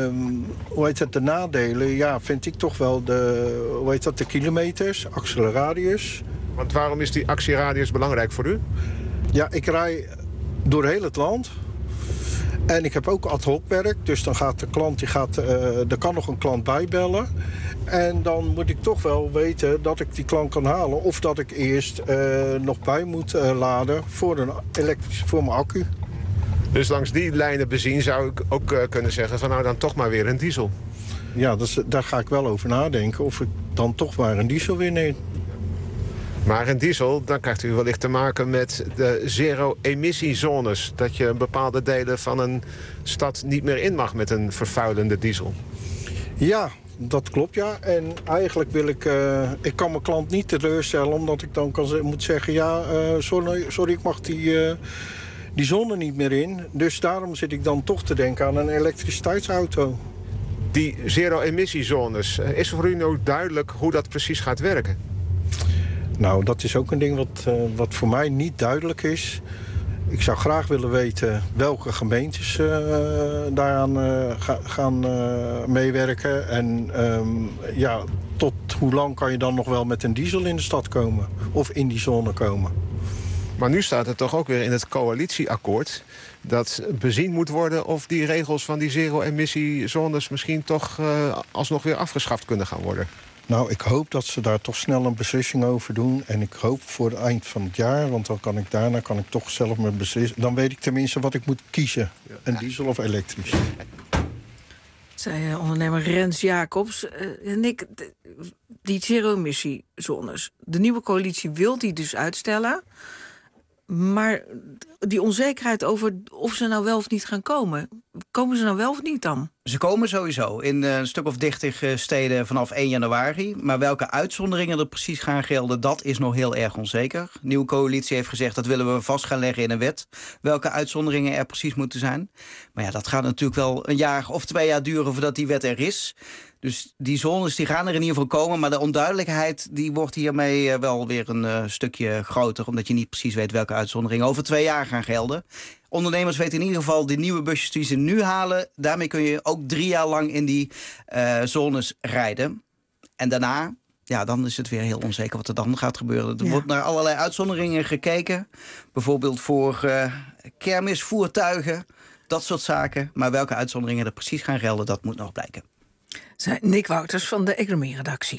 de nadelen, ja, vind ik toch wel de kilometers, actieradius. Want waarom is die actieradius belangrijk voor u? Ja, ik rij door heel het land. En ik heb ook ad hoc werk, dus dan gaat de klant, er kan nog een klant bijbellen. En dan moet ik toch wel weten dat ik die klant kan halen. Of dat ik eerst nog bij moet laden voor mijn accu. Dus langs die lijnen bezien zou ik ook kunnen zeggen van nou dan toch maar weer een diesel. Ja, daar ga ik wel over nadenken of ik dan toch maar een diesel weer neem. Maar een diesel, dan krijgt u wellicht te maken met de zero-emissiezones. Dat je bepaalde delen van een stad niet meer in mag met een vervuilende diesel. Ja, dat klopt, ja. En eigenlijk wil ik kan mijn klant niet teleurstellen, omdat ik dan moet zeggen, ja, sorry, ik mag die zone niet meer in. Dus daarom zit ik dan toch te denken aan een elektriciteitsauto. Die zero-emissiezones, is voor u nou duidelijk hoe dat precies gaat werken? Nou, dat is ook een ding wat voor mij niet duidelijk is. Ik zou graag willen weten welke gemeentes daaraan gaan meewerken. En tot hoe lang kan je dan nog wel met een diesel in de stad komen? Of in die zone komen? Maar nu staat het toch ook weer in het coalitieakkoord dat bezien moet worden of die regels van die zero-emissiezones misschien toch alsnog weer afgeschaft kunnen gaan worden. Nou, ik hoop dat ze daar toch snel een beslissing over doen. En ik hoop voor het eind van het jaar, want dan kan ik toch zelf mijn beslissen. Dan weet ik tenminste wat ik moet kiezen. Een diesel of elektrisch. Zei ondernemer Rens Jacobs. Nick, die zero-emissiezones. De nieuwe coalitie wil die dus uitstellen. Maar die onzekerheid over of ze nou wel of niet gaan komen. Komen ze nou wel of niet dan? Ze komen sowieso in een stuk of 30 steden vanaf 1 januari. Maar welke uitzonderingen er precies gaan gelden, dat is nog heel erg onzeker. De nieuwe coalitie heeft gezegd dat willen we vast gaan leggen in een wet. Welke uitzonderingen er precies moeten zijn. Maar ja, dat gaat natuurlijk wel een jaar of 2 jaar duren voordat die wet er is. Dus die zones die gaan er in ieder geval komen. Maar de onduidelijkheid die wordt hiermee wel weer een stukje groter. Omdat je niet precies weet welke uitzonderingen over 2 jaar gaan gelden. Ondernemers weten in ieder geval, de nieuwe busjes die ze nu halen, daarmee kun je ook 3 jaar lang in die zones rijden. En daarna Ja, dan is het weer heel onzeker wat er dan gaat gebeuren. Er wordt naar allerlei uitzonderingen gekeken. Bijvoorbeeld voor kermisvoertuigen, dat soort zaken. Maar welke uitzonderingen er precies gaan gelden, dat moet nog blijken. Zei Nick Wouters van de Economie-redactie.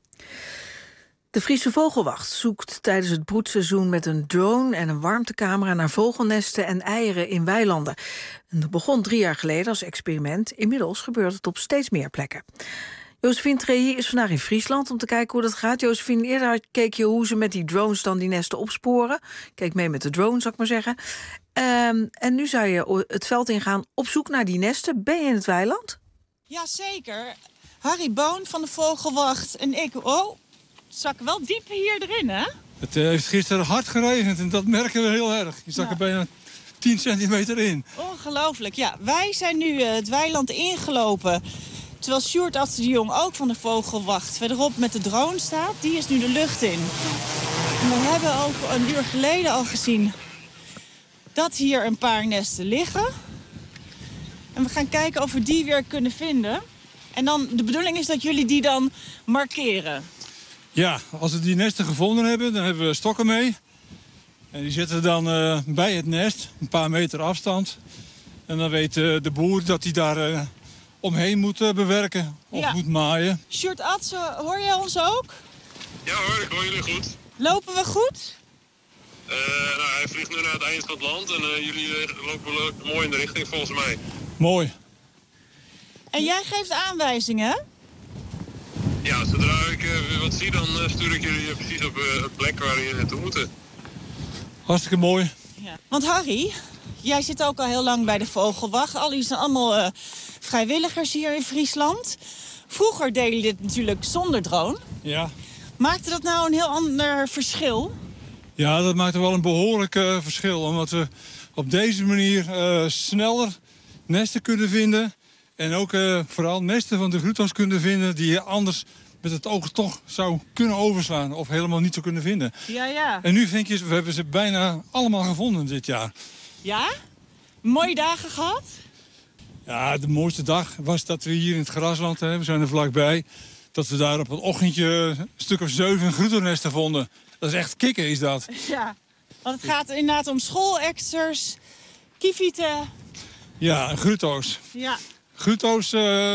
De Friese Vogelwacht zoekt tijdens het broedseizoen met een drone en een warmtecamera naar vogelnesten en eieren in weilanden. En dat begon 3 jaar geleden als experiment. Inmiddels gebeurt het op steeds meer plekken. Josephine Trehi is vandaag in Friesland om te kijken hoe dat gaat. Josephine, eerder keek je hoe ze met die drones dan die nesten opsporen. Keek mee met de drone, zou ik maar zeggen. En nu zou je het veld ingaan op zoek naar die nesten. Ben je in het weiland? Jazeker. Harry Boon van de Vogelwacht en ik... Oh, zak wel diep hier erin, hè? Het heeft gisteren hard geregend en dat merken we heel erg. Je zak er bijna 10 centimeter in. Ongelooflijk, ja. Wij zijn nu het weiland ingelopen. Terwijl Sjoerd Atte de Jong ook van de Vogelwacht verderop met de drone staat. Die is nu de lucht in. En we hebben ook een uur geleden al gezien dat hier een paar nesten liggen. En we gaan kijken of we die weer kunnen vinden. En dan de bedoeling is dat jullie die dan markeren. Ja, als we die nesten gevonden hebben, dan hebben we stokken mee. En die zetten we dan bij het nest, een paar meter afstand. En dan weet de boer dat hij daar omheen moet bewerken of moet maaien. Sjoerd Atse, hoor jij ons ook? Ja hoor, ik hoor jullie goed. Lopen we goed? Hij vliegt nu naar het eind van het land en jullie lopen mooi in de richting volgens mij. Mooi. En jij geeft aanwijzingen? Ja, zodra ik wat zie, dan stuur ik jullie precies op een plek waar jullie naartoe moeten. Hartstikke mooi. Ja. Want Harry, jij zit ook al heel lang bij de Vogelwacht. Jullie zijn allemaal vrijwilligers hier in Friesland. Vroeger deden jullie dit natuurlijk zonder drone. Ja. Maakte dat nou een heel ander verschil? Ja, dat maakte wel een behoorlijk verschil. Omdat we op deze manier sneller nesten kunnen vinden. En ook vooral nesten van de gruto's kunnen vinden die je anders met het oog toch zou kunnen overslaan. Of helemaal niet zou kunnen vinden. Ja, ja. En nu vind je, we hebben ze bijna allemaal gevonden dit jaar. Ja? Mooie dagen gehad? Ja, de mooiste dag was dat we hier in het grasland, we zijn er vlakbij, dat we daar op een ochtendje een stuk of 7 groetenesten vonden. Dat is echt kicken, is dat. Ja, want het gaat inderdaad om schooleksters, kievieten. Ja, gruto's. Ja. Gruto's,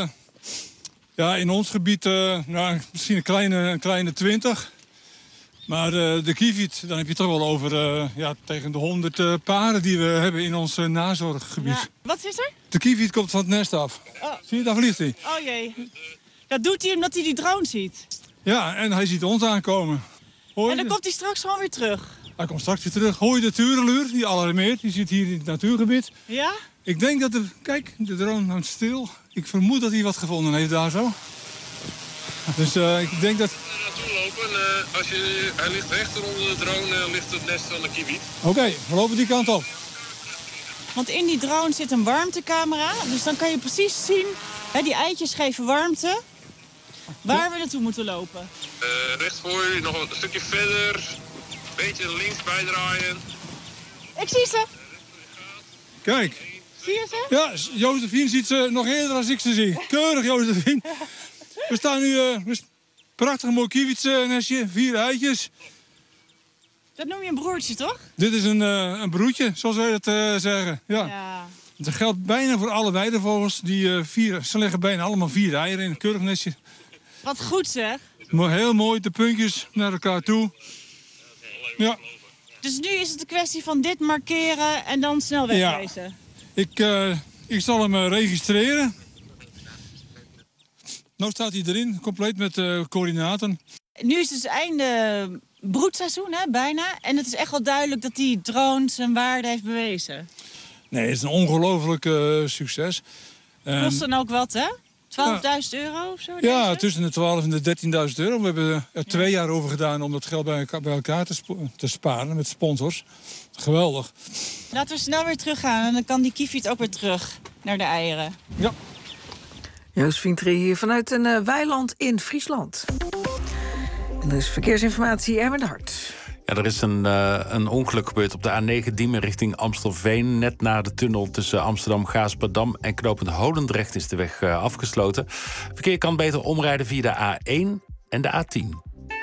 in ons gebied misschien een kleine 20. Maar de kieviet, dan heb je toch wel over tegen de 100 paren die we hebben in ons nazorggebied. Ja. Wat is er? De kieviet komt van het nest af. Oh. Zie je, daar vliegt hij. Oh jee. Dat doet hij omdat hij die drone ziet. Ja, en hij ziet ons aankomen. En dan komt hij straks gewoon weer terug. Hij komt straks weer terug. Hoor je de tureluur, die alarmeert. Die zit hier in het natuurgebied. Ja? Ik denk dat kijk, de drone hangt stil. Ik vermoed dat hij wat gevonden heeft daar zo. Dus ik denk dat... naartoe lopen. Hij ligt rechter onder de drone, ligt het nest van de kieviet. Oké, we lopen die kant op. Want in die drone zit een warmtecamera. Dus dan kan je precies zien, die eitjes geven warmte, waar we naartoe moeten lopen. Recht voor jullie, nog een stukje verder. Een beetje links bijdraaien. Ik zie ze. Kijk. Zie je ze? Ja, Josephine ziet ze nog eerder dan ik ze zie. Keurig, Josephine. We staan nu prachtig mooi kievietsnestje, 4 eitjes. Dat noem je een broertje, toch? Dit is een broedje, zoals wij dat zeggen. Ja. Dat geldt bijna voor alle weidevogels. Ze leggen bijna allemaal 4 eieren in een keurig nestje. Wat goed zeg. Heel mooi, de puntjes naar elkaar toe. Ja. Dus nu is het een kwestie van dit markeren en dan snel wegwezen. Ja. Ik zal hem registreren. Nou staat hij erin, compleet met coördinaten. Nu is het dus einde broedseizoen, bijna. En het is echt wel duidelijk dat die drone zijn waarde heeft bewezen. Nee, het is een ongelooflijk succes. Kost dan ook wat, hè? 12.000 euro of zo? Ja, tussen de 12 en de 13.000 euro. We hebben er 2 jaar over gedaan om dat geld bij elkaar te sparen met sponsors. Geweldig. Laten we snel weer teruggaan en dan kan die kieviet ook weer terug naar de eieren. Ja. Josephine Trehi hier vanuit een weiland in Friesland. En er is verkeersinformatie, Erwin de Hart. Ja, er is een ongeluk gebeurd op de A9 Diemen richting Amstelveen. Net na de tunnel tussen Amsterdam-Gaasperdam en knooppunt Holendrecht is de weg afgesloten. Verkeer kan beter omrijden via de A1 en de A10.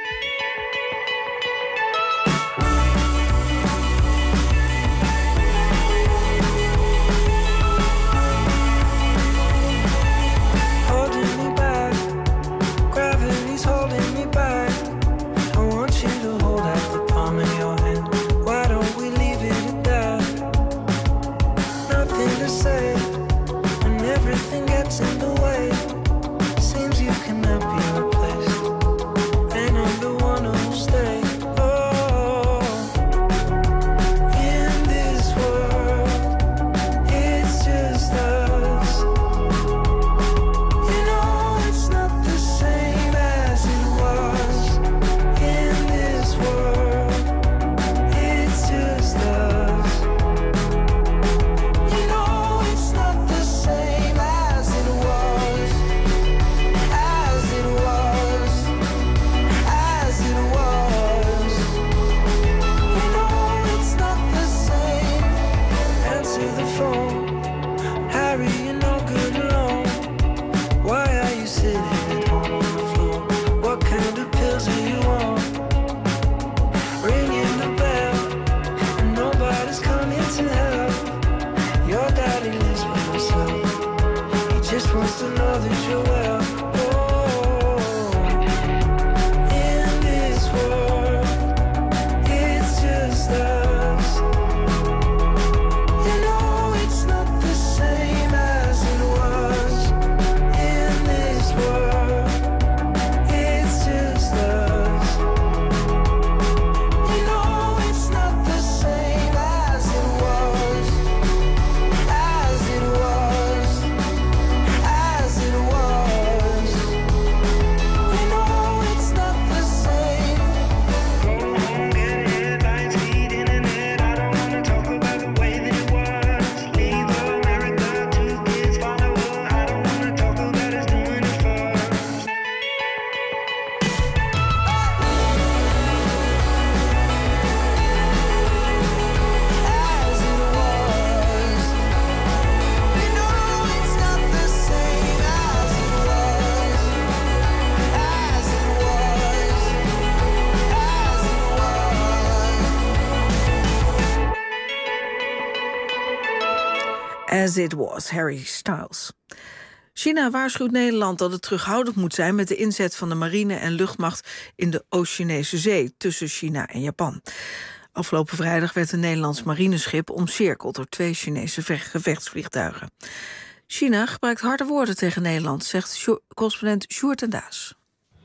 As It Was, Harry Styles. China waarschuwt Nederland dat het terughoudend moet zijn met de inzet van de marine en luchtmacht in de Oost-Chinese Zee tussen China en Japan. Afgelopen vrijdag werd een Nederlands marineschip omcirkeld door 2 Chinese gevechtsvliegtuigen. China gebruikt harde woorden tegen Nederland, zegt correspondent Sjoerd en Daas.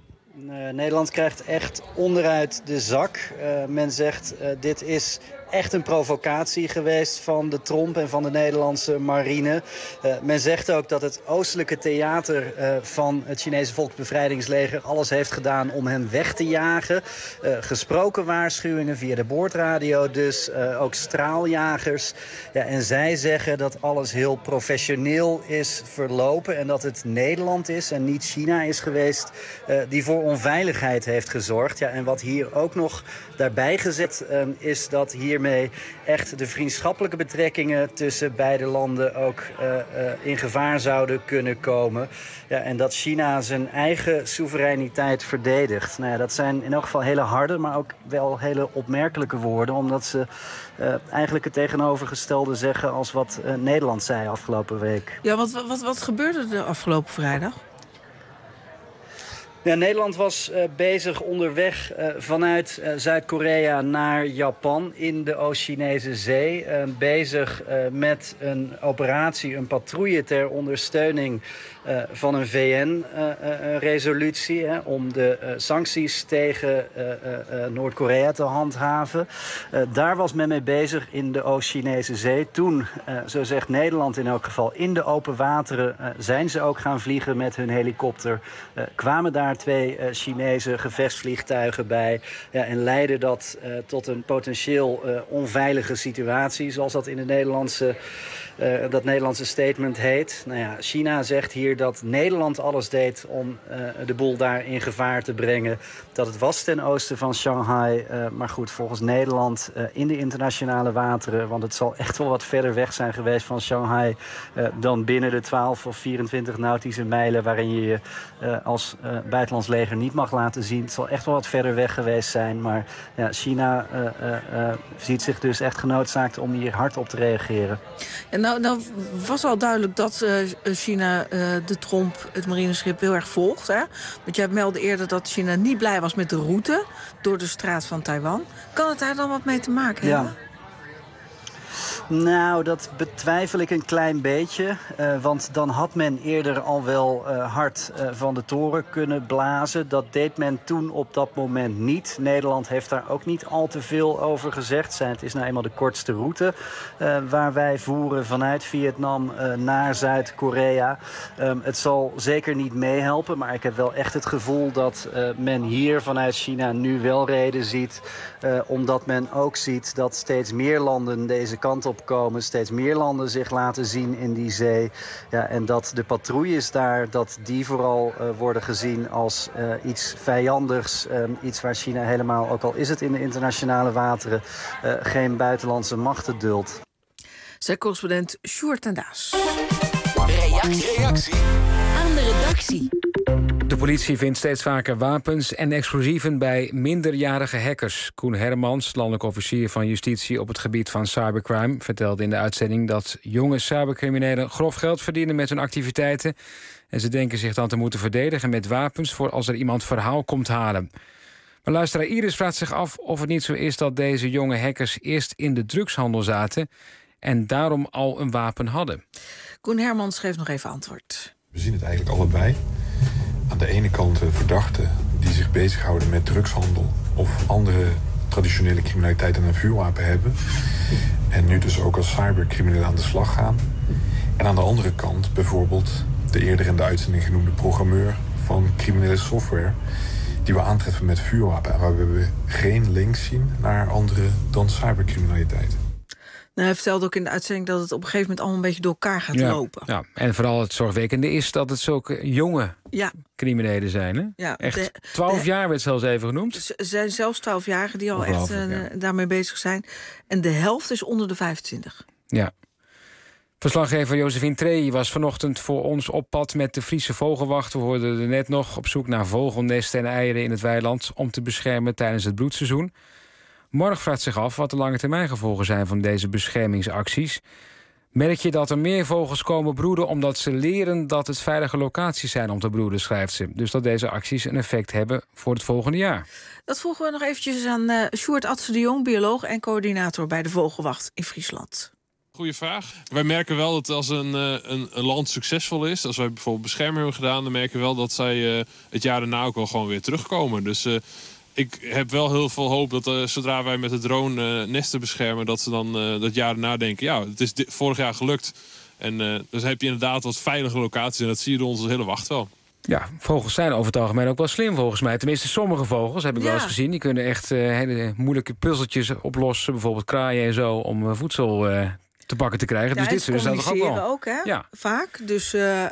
Nederland krijgt echt onderuit de zak. Men zegt dit is echt een provocatie geweest van de Tromp en van de Nederlandse marine. Men zegt ook dat het oostelijke theater van het Chinese Volksbevrijdingsleger alles heeft gedaan om hen weg te jagen. Gesproken waarschuwingen via de boordradio, dus ook straaljagers. Ja, en zij zeggen dat alles heel professioneel is verlopen en dat het Nederland is en niet China is geweest die voor onveiligheid heeft gezorgd. Ja, en wat hier ook nog daarbij gezet is dat hiermee echt de vriendschappelijke betrekkingen tussen beide landen ook in gevaar zouden kunnen komen. Ja, en dat China zijn eigen soevereiniteit verdedigt. Nou ja, dat zijn in elk geval hele harde, maar ook wel hele opmerkelijke woorden, omdat ze eigenlijk het tegenovergestelde zeggen als wat Nederland zei afgelopen week. Ja, wat gebeurde er afgelopen vrijdag? Ja, Nederland was bezig onderweg vanuit Zuid-Korea naar Japan in de Oost-Chinese Zee. Bezig met een operatie, een patrouille ter ondersteuning van een VN-resolutie om de sancties tegen Noord-Korea te handhaven. Daar was men mee bezig in de Oost-Chinese Zee. Toen, zo zegt Nederland in elk geval, in de open wateren zijn ze ook gaan vliegen met hun helikopter. Kwamen daar 2 Chinese gevechtsvliegtuigen bij. Ja, en leidde dat tot een potentieel onveilige situatie, zoals dat in de Nederlandse dat Nederlandse statement heet. Nou ja, China zegt hier dat Nederland alles deed om de boel daar in gevaar te brengen. Dat het was ten oosten van Shanghai. Maar goed, volgens Nederland in de internationale wateren, want het zal echt wel wat verder weg zijn geweest van Shanghai dan binnen de 12 of 24 nautische mijlen waarin je je als buitenlands leger niet mag laten zien. Het zal echt wel wat verder weg geweest zijn. Maar ja, China ziet zich dus echt genoodzaakt om hier hard op te reageren. En nou was al duidelijk dat China de Tromp, het marineschip, heel erg volgt. Hè? Want jij meldde eerder dat China niet blij was met de route door de straat van Taiwan. Kan het daar dan wat mee te maken hebben? Nou, dat betwijfel ik een klein beetje. Want dan had men eerder al wel hard van de toren kunnen blazen. Dat deed men toen op dat moment niet. Nederland heeft daar ook niet al te veel over gezegd. Het is nou eenmaal de kortste route waar wij voeren vanuit Vietnam naar Zuid-Korea. Het zal zeker niet meehelpen, maar ik heb wel echt het gevoel dat men hier vanuit China nu wel reden ziet. Omdat men ook ziet dat steeds meer landen deze kant op komen. Steeds meer landen zich laten zien in die zee. Ja, en dat de patrouilles daar, dat die vooral worden gezien als iets vijandigs. Iets waar China helemaal, ook al is het in de internationale wateren, geen buitenlandse machten duldt. Zij correspondent Sjoerd ten Daas. Reactie aan de redactie. De politie vindt steeds vaker wapens en explosieven bij minderjarige hackers. Koen Hermans, landelijk officier van justitie op het gebied van cybercrime, vertelde in de uitzending dat jonge cybercriminelen grof geld verdienen met hun activiteiten. En ze denken zich dan te moeten verdedigen met wapens voor als er iemand verhaal komt halen. Maar luisteraar Iris vraagt zich af of het niet zo is dat deze jonge hackers eerst in de drugshandel zaten en daarom al een wapen hadden. Koen Hermans geeft nog even antwoord. We zien het eigenlijk allebei. Aan de ene kant verdachten die zich bezighouden met drugshandel of andere traditionele criminaliteit en een vuurwapen hebben. En nu dus ook als cybercriminelen aan de slag gaan. En aan de andere kant bijvoorbeeld de eerder in de uitzending genoemde programmeur van criminele software die we aantreffen met vuurwapen. En waar we geen link zien naar andere dan cybercriminaliteit. Nou, hij vertelde ook in de uitzending dat het op een gegeven moment allemaal een beetje door elkaar gaat lopen. Ja, en vooral het zorgwekkende is dat het zulke jonge criminelen zijn. Hè? Ja, echt 12 jaar werd zelfs even genoemd. Er zijn zelfs 12-jarigen die al echt daarmee bezig zijn. En de helft is onder de 25. Ja. Verslaggever Josephine Trey was vanochtend voor ons op pad met de Friese vogelwacht. We hoorden er net nog op zoek naar vogelnesten en eieren in het weiland om te beschermen tijdens het broedseizoen. Morgen vraagt zich af wat de lange termijn gevolgen zijn van deze beschermingsacties. Merk je dat er meer vogels komen broeden omdat ze leren dat het veilige locaties zijn om te broeden, schrijft ze. Dus dat deze acties een effect hebben voor het volgende jaar. Dat vroegen we nog eventjes aan Sjoerd Atse de Jong, bioloog en coördinator bij de Vogelwacht in Friesland. Goeie vraag. Wij merken wel dat als een land succesvol is, als wij bijvoorbeeld bescherming hebben gedaan, dan merken we wel dat zij het jaar daarna ook wel gewoon weer terugkomen. Dus ik heb wel heel veel hoop dat zodra wij met de drone nesten beschermen, dat ze dan dat jaar daarna denken, ja, het is vorig jaar gelukt. En dus heb je inderdaad wat veilige locaties en dat zie je door onze hele wacht wel. Ja, vogels zijn over het algemeen ook wel slim volgens mij. Tenminste, sommige vogels heb ik wel eens gezien. Die kunnen echt hele moeilijke puzzeltjes oplossen. Bijvoorbeeld kraaien en zo, om voedsel te pakken te krijgen. Ja, dus dit zullen ze toch ook wel. Ook, hè? Ja. Vaak. Dus,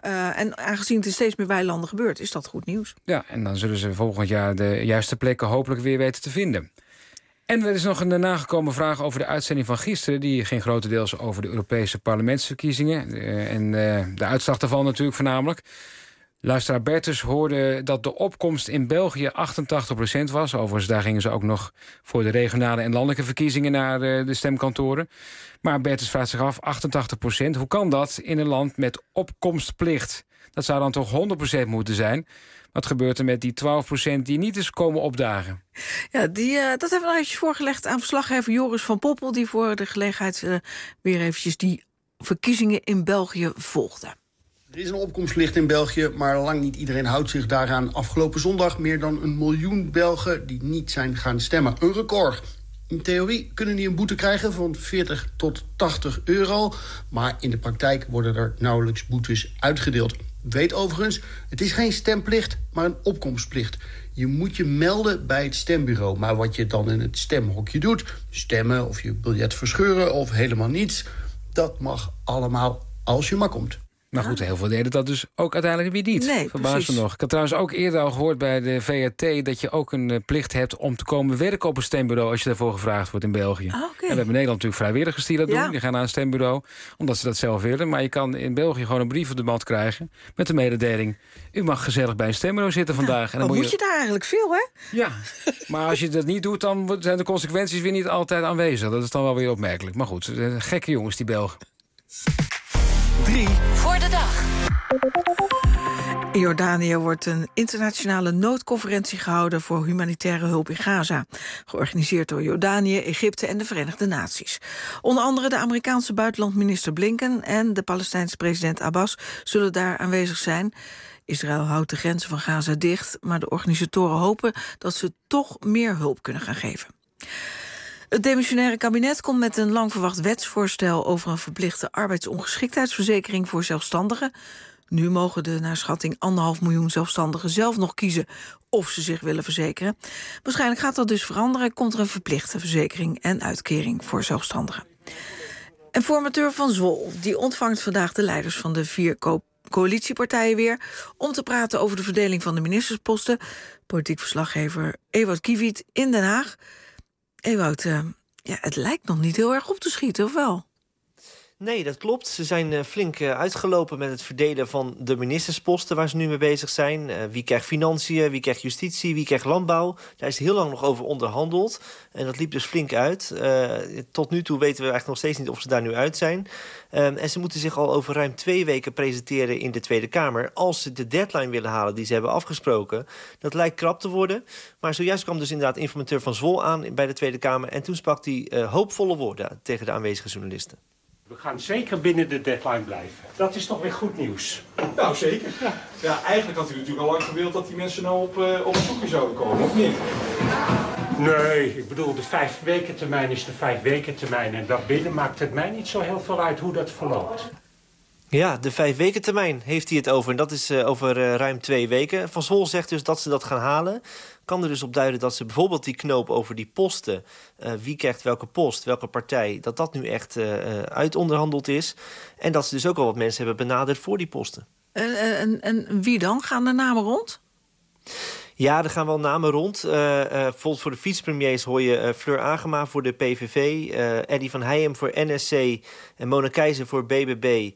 en aangezien het in steeds meer weilanden gebeurt, is dat goed nieuws. Ja, en dan zullen ze volgend jaar de juiste plekken hopelijk weer weten te vinden. En er is nog een nagekomen vraag over de uitzending van gisteren. Die ging grotendeels over de Europese parlementsverkiezingen. En de uitslag daarvan natuurlijk voornamelijk. Luisteraar Bertus hoorde dat de opkomst in België 88% was. Overigens, daar gingen ze ook nog voor de regionale en landelijke verkiezingen naar de stemkantoren. Maar Bertus vraagt zich af, 88%, hoe kan dat in een land met opkomstplicht? Dat zou dan toch 100% moeten zijn? Wat gebeurt er met die 12% die niet eens komen opdagen? Ja, dat hebben we nog eventjes voorgelegd aan verslaggever Joris van Poppel, die voor de gelegenheid weer eventjes die verkiezingen in België volgde. Er is een opkomstplicht in België, maar lang niet iedereen houdt zich daaraan. Afgelopen zondag meer dan 1 miljoen Belgen die niet zijn gaan stemmen. Een record. In theorie kunnen die een boete krijgen van 40 tot 80 euro. Maar in de praktijk worden er nauwelijks boetes uitgedeeld. Weet overigens, het is geen stemplicht, maar een opkomstplicht. Je moet je melden bij het stembureau. Maar wat je dan in het stemhokje doet, stemmen of je biljet verscheuren of helemaal niets, Dat mag allemaal als je maar komt. Maar goed, heel veel deden dat dus ook uiteindelijk weer niet. Nee, verbaasd me nog. Ik had trouwens ook eerder al gehoord bij de VRT... dat je ook een plicht hebt om te komen werken op een stembureau... als je daarvoor gevraagd wordt in België. Okay. En we hebben in Nederland natuurlijk vrijwilligers die dat doen. Die gaan naar een stembureau, omdat ze dat zelf willen. Maar je kan in België gewoon een brief op de mat krijgen... met de mededeling, u mag gezellig bij een stembureau zitten vandaag. En dan moet je daar eigenlijk veel, hè? Ja, maar als je dat niet doet... dan zijn de consequenties weer niet altijd aanwezig. Dat is dan wel weer opmerkelijk. Maar goed, gekke jongens, die Belgen. 3 voor de dag. In Jordanië wordt een internationale noodconferentie gehouden... voor humanitaire hulp in Gaza. Georganiseerd door Jordanië, Egypte en de Verenigde Naties. Onder andere de Amerikaanse buitenlandminister Blinken... en de Palestijnse president Abbas zullen daar aanwezig zijn. Israël houdt de grenzen van Gaza dicht... maar de organisatoren hopen dat ze toch meer hulp kunnen gaan geven. Het demissionaire kabinet komt met een lang verwacht wetsvoorstel... over een verplichte arbeidsongeschiktheidsverzekering voor zelfstandigen. Nu mogen de naar schatting 1,5 miljoen zelfstandigen zelf nog kiezen... of ze zich willen verzekeren. Waarschijnlijk gaat dat dus veranderen. Komt er een verplichte verzekering en uitkering voor zelfstandigen. En formateur Van Zwol die ontvangt vandaag de leiders van de 4 coalitiepartijen weer... om te praten over de verdeling van de ministersposten. Politiek verslaggever Ewout Kiviet in Den Haag... Ewout, het lijkt nog niet heel erg op te schieten, of wel? Nee, dat klopt. Ze zijn flink uitgelopen met het verdelen van de ministersposten... waar ze nu mee bezig zijn. Wie krijgt financiën, wie krijgt justitie, wie krijgt landbouw. Daar is heel lang nog over onderhandeld. En dat liep dus flink uit. Tot nu toe weten we eigenlijk nog steeds niet of ze daar nu uit zijn. En ze moeten zich al over ruim 2 weken presenteren in de Tweede Kamer... als ze de deadline willen halen die ze hebben afgesproken. Dat lijkt krap te worden. Maar zojuist kwam dus inderdaad informateur Van Zwol aan bij de Tweede Kamer... en toen sprak hij hoopvolle woorden tegen de aanwezige journalisten. We gaan zeker binnen de deadline blijven. Dat is toch weer goed nieuws? Nou, zeker. Ja, eigenlijk had u natuurlijk al lang gewild dat die mensen nou op bezoekje zouden komen, of niet? Nee, ik bedoel, de 5 weken termijn is de 5 weken termijn. En daarbinnen maakt het mij niet zo heel veel uit hoe dat verloopt. Ja, de 5 weken termijn heeft hij het over. En dat is over ruim 2 weken. Van Zwol zegt dus dat ze dat gaan halen. Kan er dus op duiden dat ze bijvoorbeeld die knoop over die posten... wie krijgt welke post, welke partij... dat nu echt uitonderhandeld is. En dat ze dus ook al wat mensen hebben benaderd voor die posten. En wie dan? Gaan er namen rond? Ja, er gaan wel namen rond. Bijvoorbeeld voor de vicepremiers hoor je Fleur Agema voor de PVV... Eddy van Heijem voor NSC en Mona Keizer voor BBB...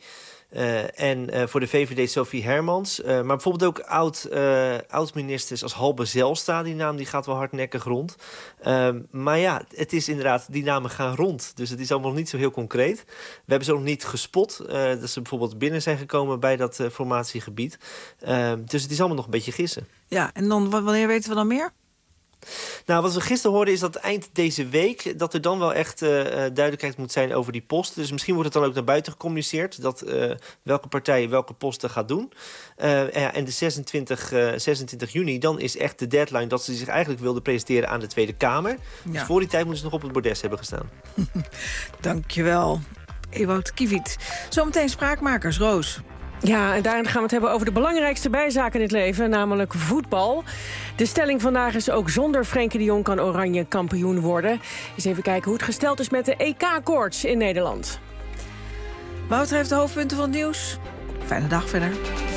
en voor de VVD Sophie Hermans. Maar bijvoorbeeld ook oud-ministers als Halbe Zijlstra. Die naam die gaat wel hardnekkig rond. Maar ja, het is inderdaad, die namen gaan rond. Dus het is allemaal nog niet zo heel concreet. We hebben ze ook nog niet gespot. Dat ze bijvoorbeeld binnen zijn gekomen bij dat formatiegebied. Dus het is allemaal nog een beetje gissen. Ja, en dan wanneer weten we dan meer? Nou, wat we gisteren hoorden is dat eind deze week... dat er dan wel echt duidelijkheid moet zijn over die posten. Dus misschien wordt het dan ook naar buiten gecommuniceerd... dat welke partij welke posten gaat doen. En de 26 juni, dan is echt de deadline... dat ze zich eigenlijk wilden presenteren aan de Tweede Kamer. Ja. Dus voor die tijd moeten ze nog op het bordes hebben gestaan. Dankjewel, Ewout Kiviet. Zometeen Spraakmakers, Roos. Ja, en daarin gaan we het hebben over de belangrijkste bijzaak in het leven, namelijk voetbal. De stelling vandaag is ook zonder Frenkie de Jong kan Oranje kampioen worden. Eens even kijken hoe het gesteld is met de EK-koorts in Nederland. Wouter heeft de hoofdpunten van het nieuws. Fijne dag verder.